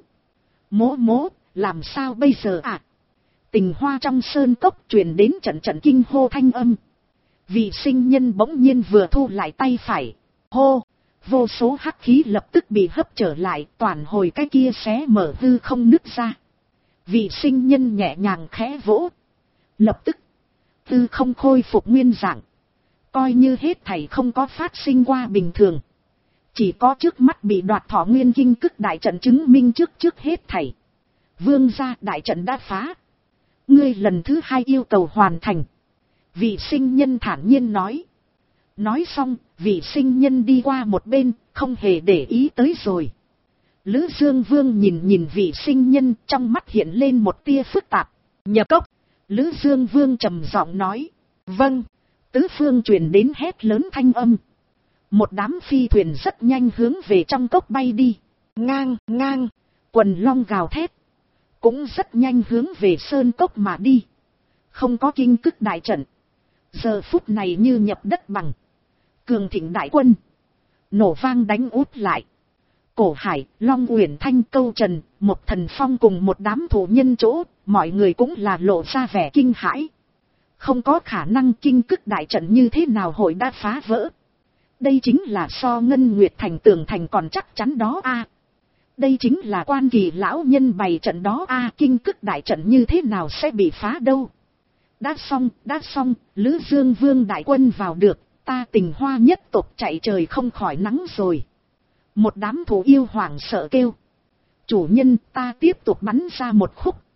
Mố, làm sao bây giờ ạ? Tình Hoa trong sơn cốc truyền đến trận kinh hô thanh âm. Vị sinh nhân bỗng nhiên vừa thu lại tay phải. Hô, vô số hắc khí lập tức bị hấp trở lại, toàn hồi cái kia xé mở hư không nứt ra. Vị sinh nhân nhẹ nhàng khẽ vỗ. Lập tức, hư không khôi phục nguyên dạng. Coi như hết thảy không có phát sinh qua bình thường. Chỉ có trước mắt bị đoạt thọ nguyên Kinh Cức đại trận chứng minh trước hết thảy. Vương gia đại trận đã phá. Ngươi lần thứ 2 yêu cầu hoàn thành. Vị sinh nhân thản nhiên nói. Nói xong, vị sinh nhân đi qua một bên, không hề để ý tới rồi. Lữ Dương Vương nhìn vị sinh nhân, trong mắt hiện lên một tia phức tạp. Nhập cốc. Lữ Dương Vương trầm giọng nói. Vâng. Tứ phương truyền đến hét lớn thanh âm. Một đám phi thuyền rất nhanh hướng về trong cốc bay đi. Ngang. Quần long gào thét. Cũng rất nhanh hướng về sơn cốc mà đi. Không có Kinh Cức đại trận. Giờ phút này như nhập đất bằng. Cường thịnh đại quân. Nổ vang đánh út lại. Cổ Hải, Long Uyển Thanh, Câu Trần, một Thần Phong cùng một đám thủ nhân chỗ. Mọi người cũng là lộ ra vẻ kinh hãi. Không có khả năng Kinh Cức đại trận như thế nào hội đã phá vỡ. Đây chính là so Ngân Nguyệt Thành tường thành còn chắc chắn đó a. Đây chính là Quan Kỳ lão nhân bày trận đó a. Kinh Cức đại trận như thế nào sẽ bị phá đâu. Đã xong, Lữ Dương Vương đại quân vào được, ta Tình Hoa nhất tộc chạy trời không khỏi nắng rồi. Một đám thủ yêu hoảng sợ kêu. Chủ nhân, ta tiếp tục bắn ra một khúc.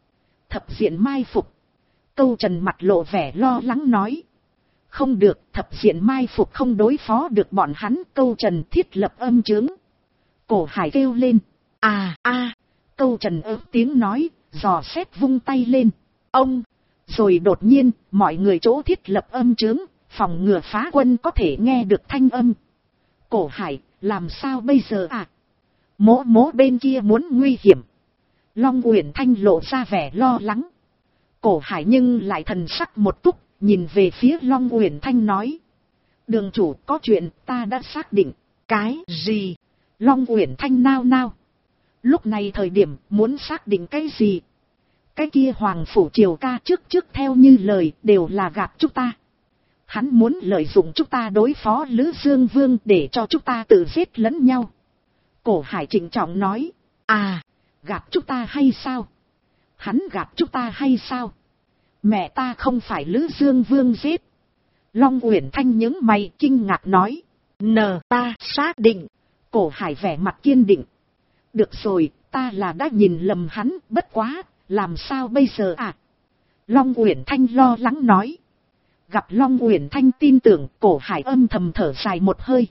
Thập diện mai phục. Câu Trần mặt lộ vẻ lo lắng nói. Không được, thập diện mai phục không đối phó được bọn hắn. Câu Trần thiết lập âm chướng. Cổ Hải kêu lên. Câu Trần ớt tiếng nói, dò xét vung tay lên. Ông! Rồi đột nhiên, mọi người chỗ thiết lập âm chướng, phòng ngừa phá quân có thể nghe được thanh âm. Cổ Hải, làm sao bây giờ à? Mỗ bên kia muốn nguy hiểm. Long Uyển Thanh lộ ra vẻ lo lắng. Cổ Hải nhưng lại thần sắc một túc, nhìn về phía Long Uyển Thanh nói. Đường chủ, có chuyện ta đã xác định. Cái gì? Long Uyển Thanh nao nao. Lúc này thời điểm muốn xác định cái gì? Cái kia Hoàng Phủ Triều ca trước theo như lời đều là gạt chúng ta. Hắn muốn lợi dụng chúng ta đối phó Lữ Dương Vương để cho chúng ta tự giết lẫn nhau. Cổ Hải trịnh trọng nói. Gạt chúng ta hay sao? Hắn gạt chúng ta hay sao? Mẹ ta không phải Lữ Dương Vương giết. Long Uyển Thanh nhướng mày kinh ngạc nói. Ta xác định. Cổ Hải vẻ mặt kiên định. Được rồi, ta là đã nhìn lầm hắn, bất quá, làm sao bây giờ à? Long Uyển Thanh lo lắng nói. Gặp Long Uyển Thanh tin tưởng, Cổ Hải âm thầm thở dài một hơi.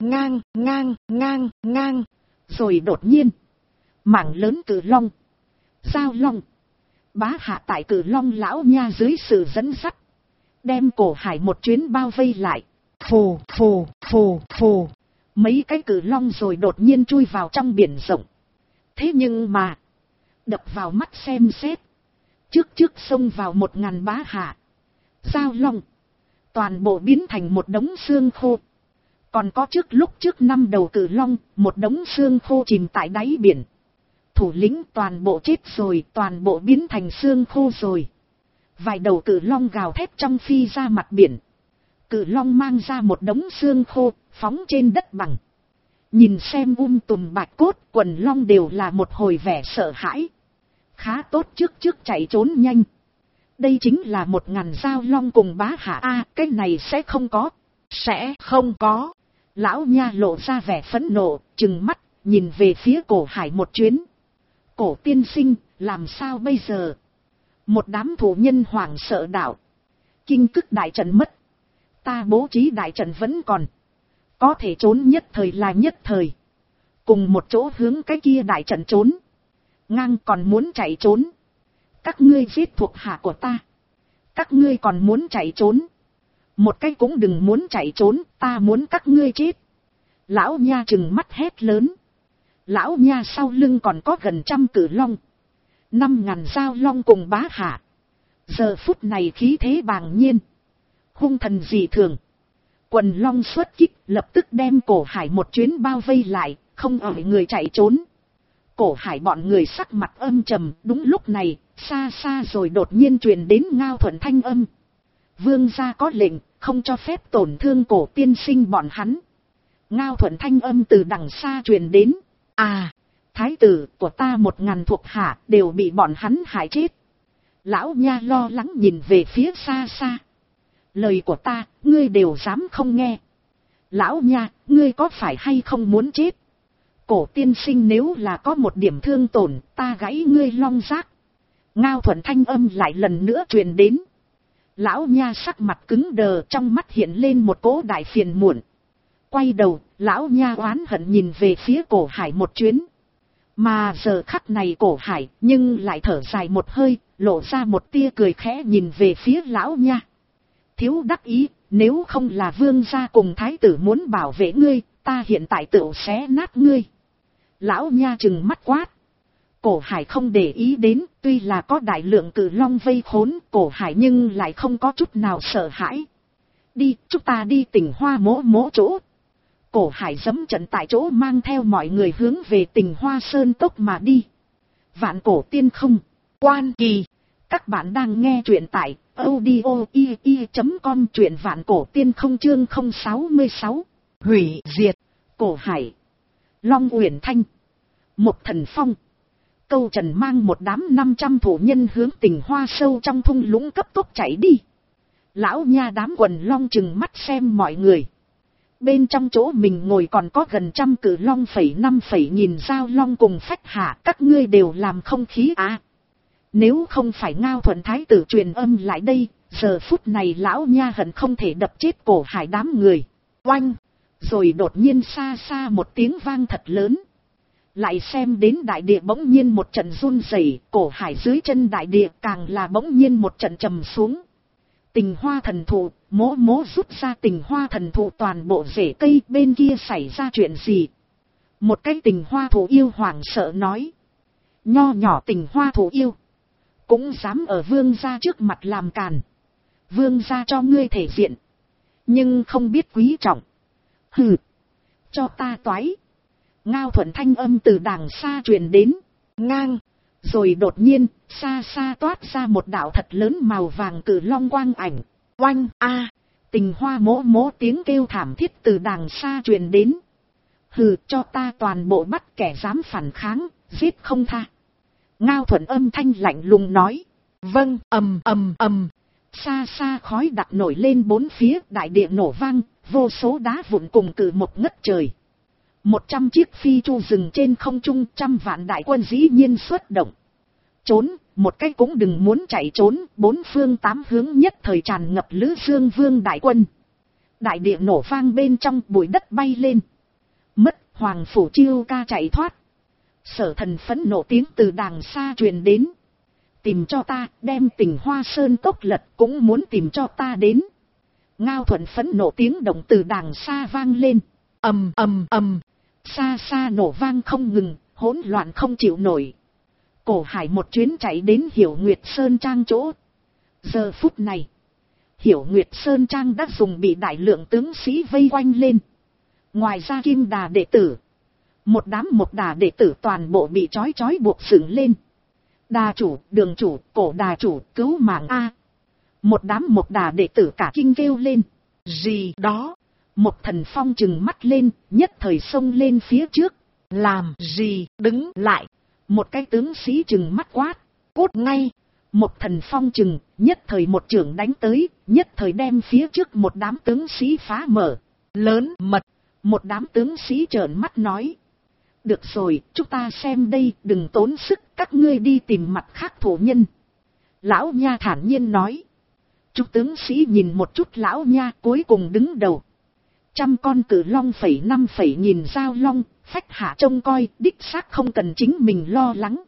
Ngang. Rồi đột nhiên, mảng lớn Cử Long, Giao Long, Bá Hạ tại Cử Long lão nha dưới sự dẫn dắt, đem Cổ Hải một chuyến bao vây lại. Phù. Mấy cái Cử Long rồi đột nhiên chui vào trong biển rộng. Thế nhưng mà, đập vào mắt xem xét, trước xông vào 1000 Bá Hạ, Giao Long, toàn bộ biến thành một đống xương khô. Còn có trước 5 đầu Cử Long, một đống xương khô chìm tại đáy biển. Thủ lĩnh toàn bộ chết rồi, toàn bộ biến thành xương khô rồi. Vài đầu Cử Long gào thét trong phi ra mặt biển. Cử Long mang ra một đống xương khô, phóng trên đất bằng. Nhìn xem tùm bạch cốt, quần long đều là một hồi vẻ sợ hãi. Khá tốt trước chạy trốn nhanh. Đây chính là 1000 Giao Long cùng Bá Hạ cái này sẽ không có. Sẽ không có. Lão nha lộ ra vẻ phẫn nộ, trừng mắt, nhìn về phía Cổ Hải một chuyến. Cổ tiên sinh, làm sao bây giờ? Một đám thủ nhân hoảng sợ đạo. Kinh cức đại trận mất. Ta bố trí đại trận vẫn còn. Có thể trốn nhất thời là nhất thời. Cùng một chỗ hướng cái kia đại trận trốn. Ngang còn muốn chạy trốn. Các ngươi giết thuộc hạ của ta. Các ngươi còn muốn chạy trốn. Một cái cũng đừng muốn chạy trốn, ta muốn các ngươi chết. Lão nha trừng mắt hét lớn. Lão nha sau lưng còn có gần 100 Cử Long. 5000 Giao Long cùng Bá Hạ. Giờ phút này khí thế bàng nhiên. Hung thần dị thường. Quần Long xuất kích, lập tức đem Cổ Hải một chuyến bao vây lại, không ở người chạy trốn. Cổ Hải bọn người sắc mặt âm trầm, đúng lúc này, xa rồi đột nhiên truyền đến Ngao Thuận thanh âm. Vương gia có lệnh, không cho phép tổn thương Cổ tiên sinh bọn hắn. Ngao Thuận thanh âm từ đằng xa truyền đến. Thái tử của ta 1000 thuộc hạ đều bị bọn hắn hại chết. Lão nha lo lắng nhìn về phía xa. Lời của ta, ngươi đều dám không nghe. Lão nha, ngươi có phải hay không muốn chết? Cổ tiên sinh nếu là có một điểm thương tổn, ta gãy ngươi long giác. Ngao Thuận thanh âm lại lần nữa truyền đến. Lão nha sắc mặt cứng đờ, trong mắt hiện lên một cỗ đại phiền muộn. Quay đầu, lão nha oán hận nhìn về phía Cổ Hải một chuyến. Mà giờ khắc này Cổ Hải nhưng lại thở dài một hơi, lộ ra một tia cười khẽ nhìn về phía lão nha. Thiếu đắc ý, nếu không là vương gia cùng thái tử muốn bảo vệ ngươi, ta hiện tại tự xé nát ngươi. Lão nha trừng mắt quát. Cổ Hải không để ý đến, tuy là có đại lượng Cử Long vây khốn, Cổ Hải nhưng lại không có chút nào sợ hãi. Đi, chúng ta đi Tình Hoa mỗ chỗ. Cổ Hải giẫm trận tại chỗ mang theo mọi người hướng về Tình Hoa Sơn Cốc mà đi. Vạn Cổ Tiên Không, Quan Kỳ. Các bạn đang nghe truyện tại audio.com, truyện Vạn Cổ Tiên Không chương 066. Hủy diệt. Cổ Hải, Long Uyển Thanh, Một Thần Phong, Câu Trần mang một đám 500 thủ nhân hướng Tình Hoa sâu trong thung lũng cấp tốc chạy đi. Lão nha đám quần long trừng mắt xem mọi người. Bên trong chỗ mình ngồi còn có gần 100 Cử Long 5 nghìn Giao Long cùng Phách Hạ, các ngươi đều làm không khí Nếu không phải Ngao Thuận thái tử truyền âm lại đây, giờ phút này lão nha hận không thể đập chết Cổ Hải đám người. Oanh! Rồi đột nhiên xa xa một tiếng vang thật lớn. Lại xem đến đại địa bỗng nhiên một trận run rẩy, Cổ Hải dưới chân đại địa càng là bỗng nhiên một trận trầm xuống. Tình hoa thần thụ, mỗ mỗ rút ra tình hoa thần thụ toàn bộ rễ cây, bên kia xảy ra chuyện gì? Một cái tình hoa thụ yêu hoảng sợ nói. Nho nhỏ tình hoa thụ yêu, cũng dám ở vương gia trước mặt làm càn. Vương gia cho ngươi thể diện, nhưng không biết quý trọng. Hừ, cho ta toái. Ngao Thuận thanh âm từ đàng xa truyền đến. Ngang. Rồi đột nhiên, xa xa toát ra một đạo thật lớn màu vàng cử long quang ảnh. Oanh a! Tình hoa mỗ mỗ tiếng kêu thảm thiết từ đàng xa truyền đến. Hừ, cho ta toàn bộ bắt kẻ dám phản kháng, giết không tha. Ngao Thuận âm thanh lạnh lùng nói. Vâng, ầm ầm ầm. Xa xa khói đặc nổi lên bốn phía, đại địa nổ vang, vô số đá vụn cùng cử một ngất trời. 100 chiếc phi chu dừng trên không trung, trăm vạn đại quân dĩ nhiên xuất động. Trốn, một cái cũng đừng muốn chạy trốn, bốn phương tám hướng nhất thời tràn ngập Lữ Dương Vương đại quân. Đại địa nổ vang bên trong, bụi đất bay lên. Mất, Hoàng Phủ Chiêu ca chạy thoát. Sở Thần phẫn nộ tiếng từ đàng xa truyền đến. Tìm cho ta, đem Tình Hoa Sơn cốc lật, cũng muốn tìm cho ta đến. Ngao Thuận phẫn nộ tiếng động từ đàng xa vang lên. Ầm ầm ầm. Xa xa nổ vang không ngừng, hỗn loạn không chịu nổi. Cổ Hải một chuyến chạy đến Hiểu Nguyệt Sơn Trang chỗ. Giờ phút này, Hiểu Nguyệt Sơn Trang đã dùng bị đại lượng tướng sĩ vây quanh lên. Ngoài ra Kim Đà đệ tử, một đám một đà đệ tử toàn bộ bị trói buộc dựng lên. Đà chủ, đường chủ, Cổ đà chủ, cứu mạng a! Một đám một đà đệ tử cả kinh kêu lên. Gì đó? Một Thần Phong trừng mắt lên, nhất thời xông lên phía trước. Làm gì, đứng lại. Một cái tướng sĩ trừng mắt quát. Cút ngay. Một Thần Phong trừng, nhất thời một chưởng đánh tới, nhất thời đem phía trước một đám tướng sĩ phá mở. Lớn mật. Một đám tướng sĩ trợn mắt nói. Được rồi, chúng ta xem đây, đừng tốn sức, các ngươi đi tìm mặt khác thổ nhân. Lão Nha thản nhiên nói. Chúng tướng sĩ nhìn một chút Lão Nha, cuối cùng đứng đầu. 100 con cử long phẩy 5 phẩy nhìn giao long, phách hạ trông coi, đích xác không cần chính mình lo lắng.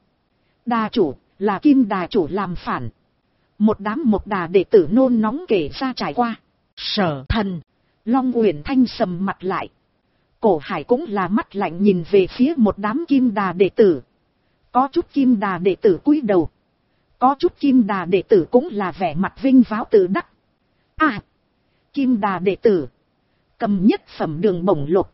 Đà chủ, là Kim đà chủ làm phản. Một đám một đà đệ tử nôn nóng kể ra trải qua. Sở Thần, Long Uyển Thanh sầm mặt lại. Cổ Hải cũng là mắt lạnh nhìn về phía một đám Kim đà đệ tử. Có chút Kim đà đệ tử cúi đầu. Có chút Kim đà đệ tử cũng là vẻ mặt vinh váo tự đắc. À! Kim đà đệ tử, cầm nhất phẩm đường bổng lộc,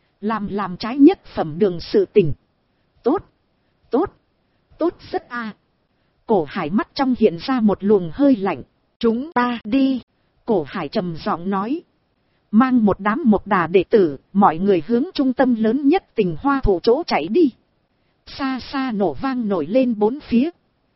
làm trái nhất phẩm đường sự tình. Tốt, tốt, tốt rất a. Cổ Hải mắt trong hiện ra một luồng hơi lạnh. Chúng ta đi. Cổ Hải trầm giọng nói. Mang một đám một đà đệ tử, mọi người hướng trung tâm lớn nhất Tình Hoa Thụ chỗ chạy đi. Xa xa nổ vang nổi lên bốn phía.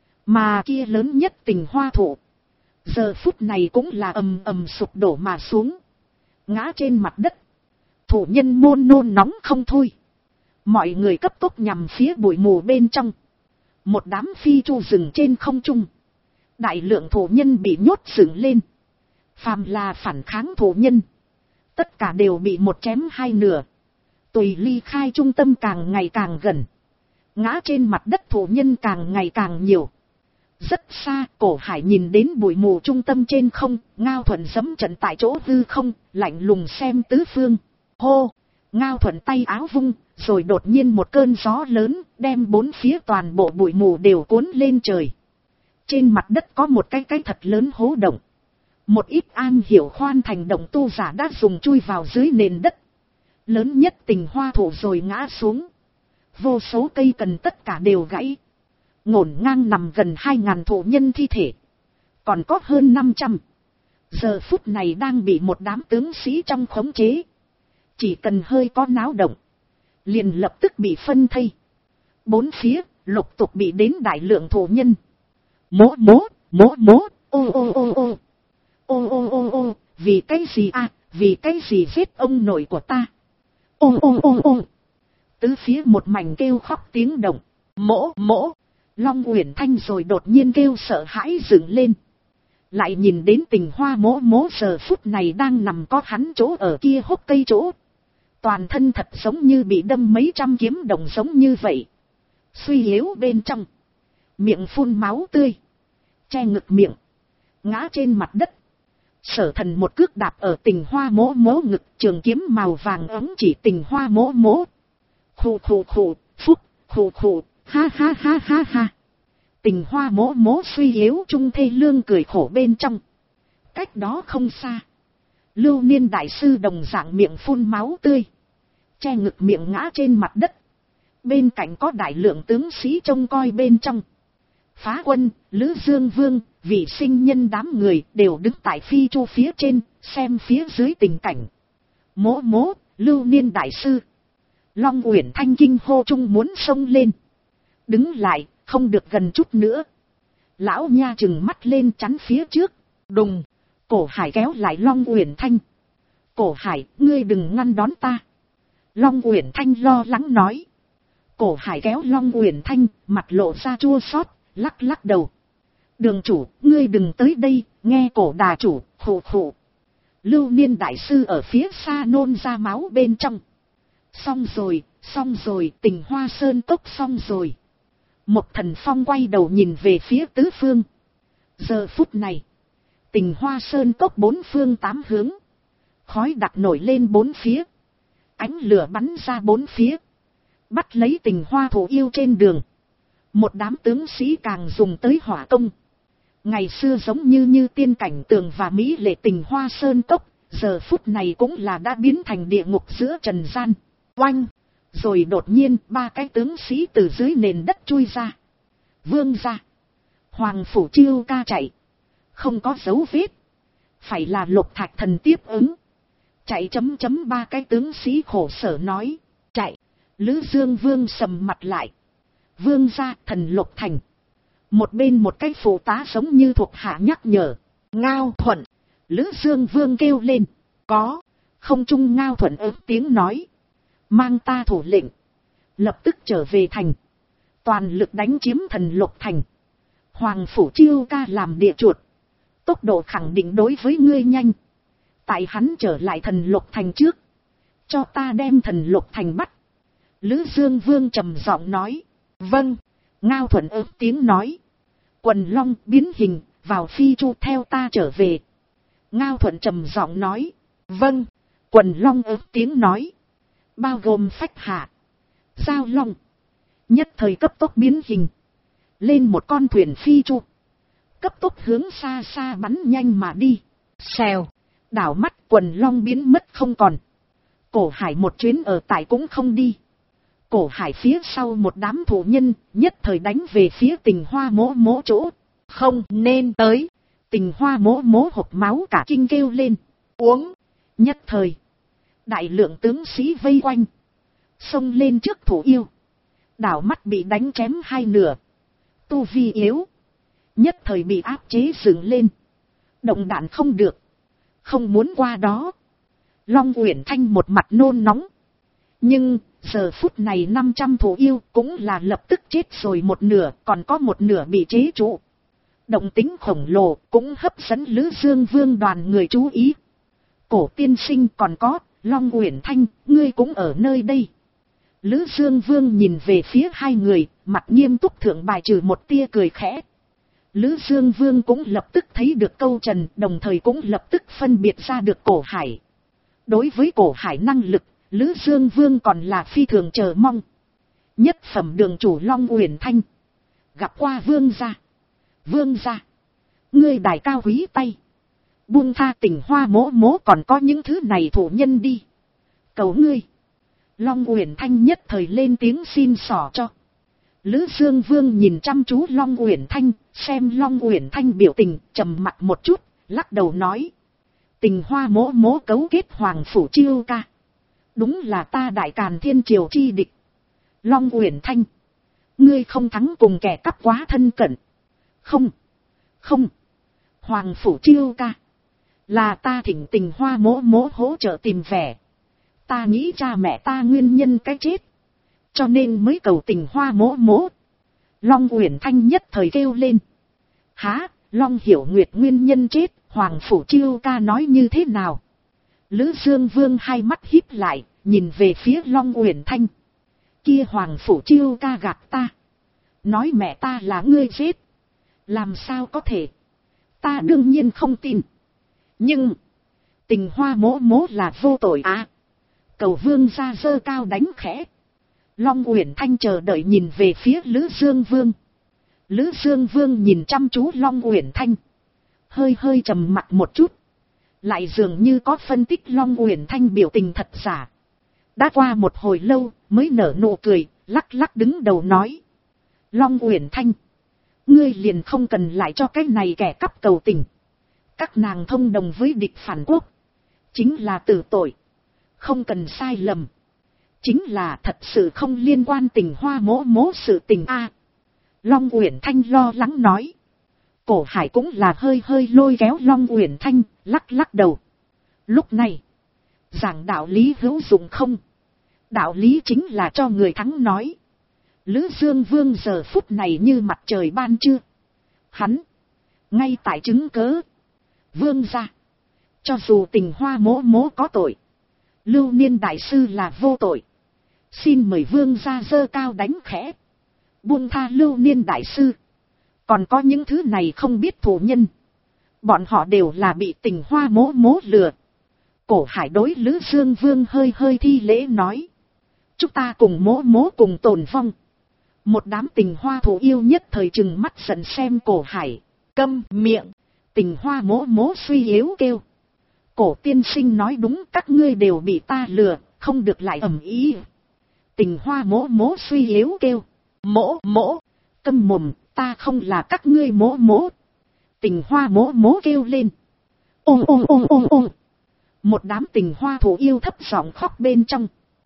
Mà kia lớn nhất Tình Hoa Thụ, giờ phút này cũng là ầm ầm sụp đổ mà xuống. Ngã trên mặt đất. Thủ nhân môn nôn nóng không thôi. Mọi người cấp tốc nhằm phía bụi mù bên trong. Một đám phi chu rừng trên không trung. Đại lượng thủ nhân bị nhốt dựng lên. Phàm là phản kháng thủ nhân, tất cả đều bị một chém hai nửa. Tùy ly khai trung tâm càng ngày càng gần. Ngã trên mặt đất thủ nhân càng ngày càng nhiều. Rất xa, Cổ Hải nhìn đến bụi mù trung tâm trên không, Ngao Thuận giẫm trận tại chỗ hư không, lạnh lùng xem tứ phương. Hô! Ngao Thuận tay áo vung, rồi đột nhiên một cơn gió lớn, đem bốn phía toàn bộ bụi mù đều cuốn lên trời. Trên mặt đất có một cái thật lớn hố động. Một ít an hiểu khoan thành động tu giả đã dùng chui vào dưới nền đất. Lớn nhất Tình Hoa Thụ rồi ngã xuống. Vô số cây cần tất cả đều gãy. Ngổn ngang nằm gần 2.000 thổ nhân thi thể. Còn có hơn 500. Giờ phút này đang bị một đám tướng sĩ trong khống chế. Chỉ cần hơi có náo động, liền lập tức bị phân thây. Bốn phía, lục tục bị đến đại lượng thổ nhân. Mố, ô ô ô ô. Ô ô ô ô, vì cái gì à, vì cái gì giết ông nội của ta. Ô ô ô ô. Tứ phía một mảnh kêu khóc tiếng động. Mỗ, Long Uyển Thanh rồi đột nhiên kêu sợ hãi dựng lên. Lại nhìn đến Tình Hoa mỗ mỗ giờ phút này đang nằm có hắn chỗ ở kia hốc cây chỗ. Toàn thân thật giống như bị đâm mấy trăm kiếm đồng giống như vậy. Suy yếu bên trong. Miệng phun máu tươi. Che ngực miệng. Ngã trên mặt đất. Sở Thần một cước đạp ở Tình Hoa mỗ mỗ ngực, trường kiếm màu vàng ấm chỉ Tình Hoa mỗ mỗ. Khụ khụ khụ, phúc, khụ khụ, ha ha ha ha ha. Tình Hoa mỗ mỗ suy yếu trung thê lương cười khổ bên trong. Cách đó không xa. Lưu Niên đại sư đồng dạng miệng phun máu tươi. Che ngực miệng ngã trên mặt đất. Bên cạnh có đại lượng tướng sĩ trông coi bên trong. Phá Quân, Lữ Dương Vương, vị sinh nhân đám người đều đứng tại phi chu phía trên, xem phía dưới tình cảnh. Mỗ mỗ, Lưu Niên đại sư. Long Uyển Thanh kinh hô chung muốn xông lên. Đứng lại, không được gần chút nữa. Lão nha trừng mắt lên chắn phía trước. Đùng, Cổ Hải kéo lại Long Uyển Thanh. Cổ Hải, ngươi đừng ngăn đón ta. Long Uyển Thanh lo lắng nói. Cổ Hải kéo Long Uyển Thanh, mặt lộ ra chua xót, lắc lắc đầu. Đường chủ, ngươi đừng tới đây, nghe Cổ đà chủ, khụ khụ. Lưu Niên đại sư ở phía xa nôn ra máu bên trong. Xong rồi, Tình Hoa sơn cốc xong rồi. Một Thần Phong quay đầu nhìn về phía tứ phương. Giờ phút này, Tình Hoa sơn cốc bốn phương tám hướng. Khói đặc nổi lên bốn phía. Ánh lửa bắn ra bốn phía. Bắt lấy Tình Hoa thủ yêu trên đường. Một đám tướng sĩ càng dùng tới hỏa công. Ngày xưa giống như tiên cảnh tường và mỹ lệ Tình Hoa sơn cốc. Giờ phút này cũng là đã biến thành địa ngục giữa trần gian. Oanh! Rồi đột nhiên ba cái tướng sĩ từ dưới nền đất chui ra. Vương ra. Hoàng phủ Chiêu Ca chạy. Không có dấu vết. Phải là Lục Thạch Thần tiếp ứng. Chạy ba cái tướng sĩ khổ sở nói. Chạy. Lữ Dương Vương sầm mặt lại. Vương ra thần Lục Thành. Một bên một cái phụ tá giống như thuộc hạ nhắc nhở. Ngao Thuận. Lữ Dương Vương kêu lên. Có. Không trung Ngao Thuận ớt tiếng nói. Mang ta thủ lệnh. Lập tức trở về thành. Toàn lực đánh chiếm thần Lục Thành. Hoàng phủ Chiêu Ca làm địa chuột. Tốc độ khẳng định đối với ngươi nhanh. Tại hắn trở lại thần Lục Thành trước. Cho ta đem thần Lục Thành bắt. Lữ Dương Vương trầm giọng nói. Vâng. Ngao Thuận ớt tiếng nói. Quần Long biến hình, vào phi chu theo ta trở về. Ngao Thuận trầm giọng nói. Vâng. Quần Long ớt tiếng nói. Bao gồm Phách Hạ, Giao Long. Nhất thời cấp tốc biến hình. Lên một con thuyền phi chu. Cấp tốc hướng xa xa bắn nhanh mà đi. Xèo. Đảo mắt Quần Long biến mất không còn. Cổ Hải một chuyến ở tại cũng không đi. Cổ Hải phía sau một đám thủ nhân, nhất thời đánh về phía Tình Hoa mỗ mỗ chỗ. Không nên tới. Tình Hoa mỗ mỗ hộc máu cả kinh kêu lên. Uống. Nhất thời. Đại lượng tướng sĩ vây quanh. Xông lên trước thủ yêu. Đảo mắt bị đánh chém hai nửa. Tu vi yếu. Nhất thời bị áp chế dựng lên. Động đạn không được. Không muốn qua đó. Long Uyển Thanh một mặt nôn nóng. Nhưng giờ phút này 500 thủ yêu cũng là lập tức chết rồi một nửa. Còn có một nửa bị chế trụ. Động tính khổng lồ cũng hấp dẫn Lữ Dương Vương đoàn người chú ý. Cổ tiên sinh còn có. Long Uyển Thanh, ngươi cũng ở nơi đây. Lữ Dương Vương nhìn về phía hai người, mặt nghiêm túc thượng bài trừ một tia cười khẽ. Lữ Dương Vương cũng lập tức thấy được câu trần, đồng thời cũng lập tức phân biệt ra được Cổ Hải. Đối với Cổ Hải năng lực, Lữ Dương Vương còn là phi thường chờ mong. Nhất phẩm đường chủ Long Uyển Thanh. Gặp qua Vương gia. Vương gia. Ngươi đại cao quý tay. Buông tha Tình Hoa mỗ mỗ còn có những thứ này thủ nhân đi. Cầu ngươi. Long Uyển Thanh nhất thời lên tiếng xin xỏ cho. Lữ Dương Vương nhìn chăm chú Long Uyển Thanh, xem Long Uyển Thanh biểu tình, trầm mặt một chút, lắc đầu nói. Tình Hoa mỗ mỗ cấu kết Hoàng phủ Chiêu Ca. Đúng là ta Đại Càn Thiên Triều chi địch. Long Uyển Thanh. Ngươi không thắng cùng kẻ cắp quá thân cận. Không. Hoàng phủ Chiêu Ca. Là ta thỉnh Tình Hoa mỗ mỗ hỗ trợ tìm vẻ. Ta nghĩ cha mẹ ta nguyên nhân cái chết. Cho nên mới cầu Tình Hoa mỗ mỗ. Long Uyển Thanh nhất thời kêu lên. Há, Long Hiểu Nguyệt nguyên nhân chết, Hoàng Phủ Chiêu Ca nói như thế nào? Lữ Dương Vương hai mắt híp lại, nhìn về phía Long Uyển Thanh. Kia Hoàng Phủ Chiêu Ca gạt ta. Nói mẹ ta là ngươi giết. Làm sao có thể? Ta đương nhiên không tin. Nhưng, Tình Hoa mỗ mỗ là vô tội à? Cầu vương ra giơ cao đánh khẽ. Long Uyển Thanh chờ đợi nhìn về phía Lữ Dương Vương. Lữ Dương Vương nhìn chăm chú Long Uyển Thanh. Hơi hơi trầm mặt một chút. Lại dường như có phân tích Long Uyển Thanh biểu tình thật giả. Đã qua một hồi lâu mới nở nụ cười, lắc lắc đứng đầu nói. Long Uyển Thanh, ngươi liền không cần lại cho cái này kẻ cắp cầu tình. Các nàng thông đồng với địch phản quốc. Chính là tử tội. Không cần sai lầm. Chính là thật sự không liên quan Tình Hoa mỗ mỗ sự tình a. Long Uyển Thanh lo lắng nói. Cổ Hải cũng là hơi hơi lôi kéo Long Uyển Thanh, lắc lắc đầu. Lúc này, giảng đạo lý hữu dụng không? Đạo lý chính là cho người thắng nói. Lữ Dương Vương giờ phút này như mặt trời ban trưa. Hắn, ngay tại chứng cớ. Vương gia, cho dù Tình Hoa mỗ mỗ có tội, Lưu Niên đại sư là vô tội. Xin mời vương gia giơ cao đánh khẽ. Buông tha Lưu Niên đại sư. Còn có những thứ này không biết thủ nhân. Bọn họ đều là bị Tình Hoa mỗ mỗ lừa. Cổ Hải đối Lữ Dương Vương hơi hơi thi lễ nói. Chúng ta cùng mỗ mỗ cùng tồn vong. Một đám Tình Hoa thủ yêu nhất thời trừng mắt giận xem Cổ Hải. Câm miệng. Tình Hoa mỗ mỗ suy yếu kêu. Cổ tiên sinh nói đúng, các ngươi đều bị ta lừa, không được lại ầm ĩ. Tình Hoa mỗ mỗ suy yếu kêu. Mỗ mỗ, câm mồm, ta không là các ngươi mỗ mỗ. Tình Hoa mỗ mỗ kêu lên. Ôm ôm ôm ôm ôm. Một đám Tình Hoa thủ yêu thấp giọng khóc bên trong.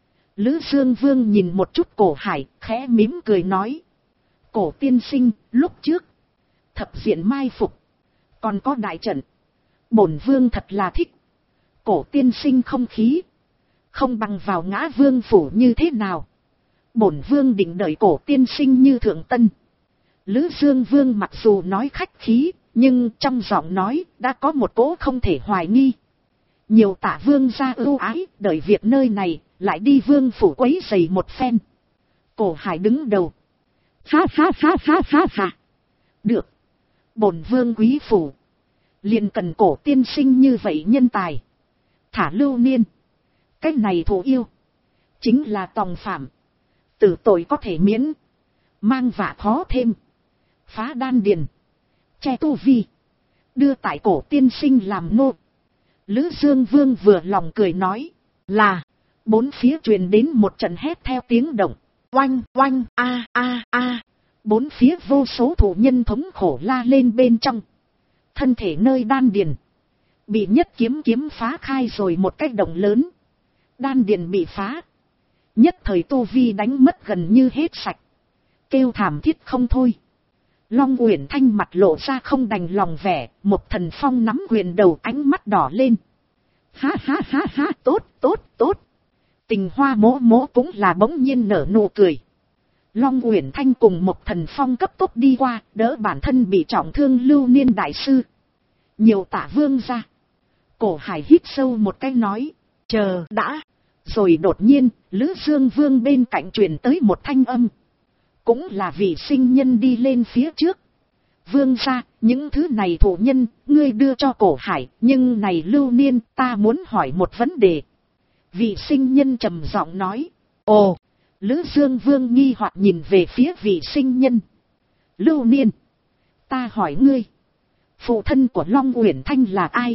Lữ Dương Vương nhìn một chút Cổ Hải, khẽ mỉm cười nói. Cổ tiên sinh, lúc trước, thập diện mai phục, còn có đại trận. Bổn vương thật là thích. Cổ tiên sinh không khí, không bằng vào Ngã Vương phủ như thế nào. Bổn vương định đợi cổ tiên sinh như thượng tân. Lữ Dương Vương mặc dù nói khách khí, nhưng trong giọng nói đã có một cỗ không thể hoài nghi. Nhiều tạ vương gia ưu ái, đợi việc nơi này, lại đi vương phủ quấy rầy một phen. Cổ Hải đứng đầu. Ha ha ha ha ha ha. Được. Bổn vương quý phủ, liền cần cổ tiên sinh như vậy nhân tài. Thả Lưu Niên, cái này thủ yêu, chính là tòng phạm. Tử tội có thể miễn, mang vạ khó thêm. Phá đan điền, che tu vi, đưa tại cổ tiên sinh làm nô. Lữ Dương Vương vừa lòng cười nói. Là. Bốn phía truyền đến một trận hét theo tiếng động. Oanh oanh a a a. Bốn phía vô số thủ nhân thống khổ la lên bên trong. Thân thể nơi đan điền bị nhất kiếm phá khai rồi một cái động lớn. Đan điền bị phá. Nhất thời tu vi đánh mất gần như hết sạch. Kêu thảm thiết không thôi. Long Uyển Thanh mặt lộ ra không đành lòng vẻ. Một Thần Phong nắm quyền đầu, ánh mắt đỏ lên. Ha ha ha ha, tốt tốt tốt. Tình Hoa mỗ mỗ cũng là bỗng nhiên nở nụ cười. Long Uyển Thanh cùng một Thần Phong cấp tốc đi qua, đỡ bản thân bị trọng thương Lưu Niên đại sư. Nhiều tạ vương ra. Cổ Hải hít sâu một cái nói. Chờ đã. Rồi đột nhiên, Lữ Dương Vương bên cạnh truyền tới một thanh âm. Cũng là vị sinh nhân đi lên phía trước. Vương ra, những thứ này thủ nhân, ngươi đưa cho Cổ Hải, nhưng này Lưu Niên, ta muốn hỏi một vấn đề. Vị sinh nhân trầm giọng nói. Ồ. Lữ Dương Vương nghi hoặc nhìn về phía vị sinh nhân. Lưu Niên, ta hỏi ngươi, phụ thân của Long Uyển Thanh là ai?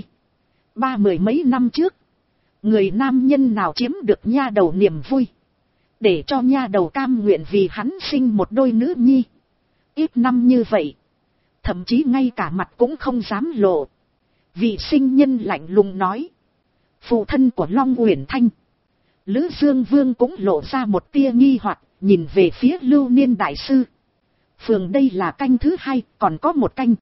30 mấy năm trước, người nam nhân nào chiếm được nha đầu niềm vui, để cho nha đầu cam nguyện vì hắn sinh một đôi nữ nhi. Ít năm như vậy, thậm chí ngay cả mặt cũng không dám lộ. Vị sinh nhân lạnh lùng nói. Phụ thân của Long Uyển Thanh. Lữ Dương Vương cũng lộ ra một tia nghi hoặc, nhìn về phía Lưu Niên đại sư. Phường đây là canh thứ 2, còn có một canh.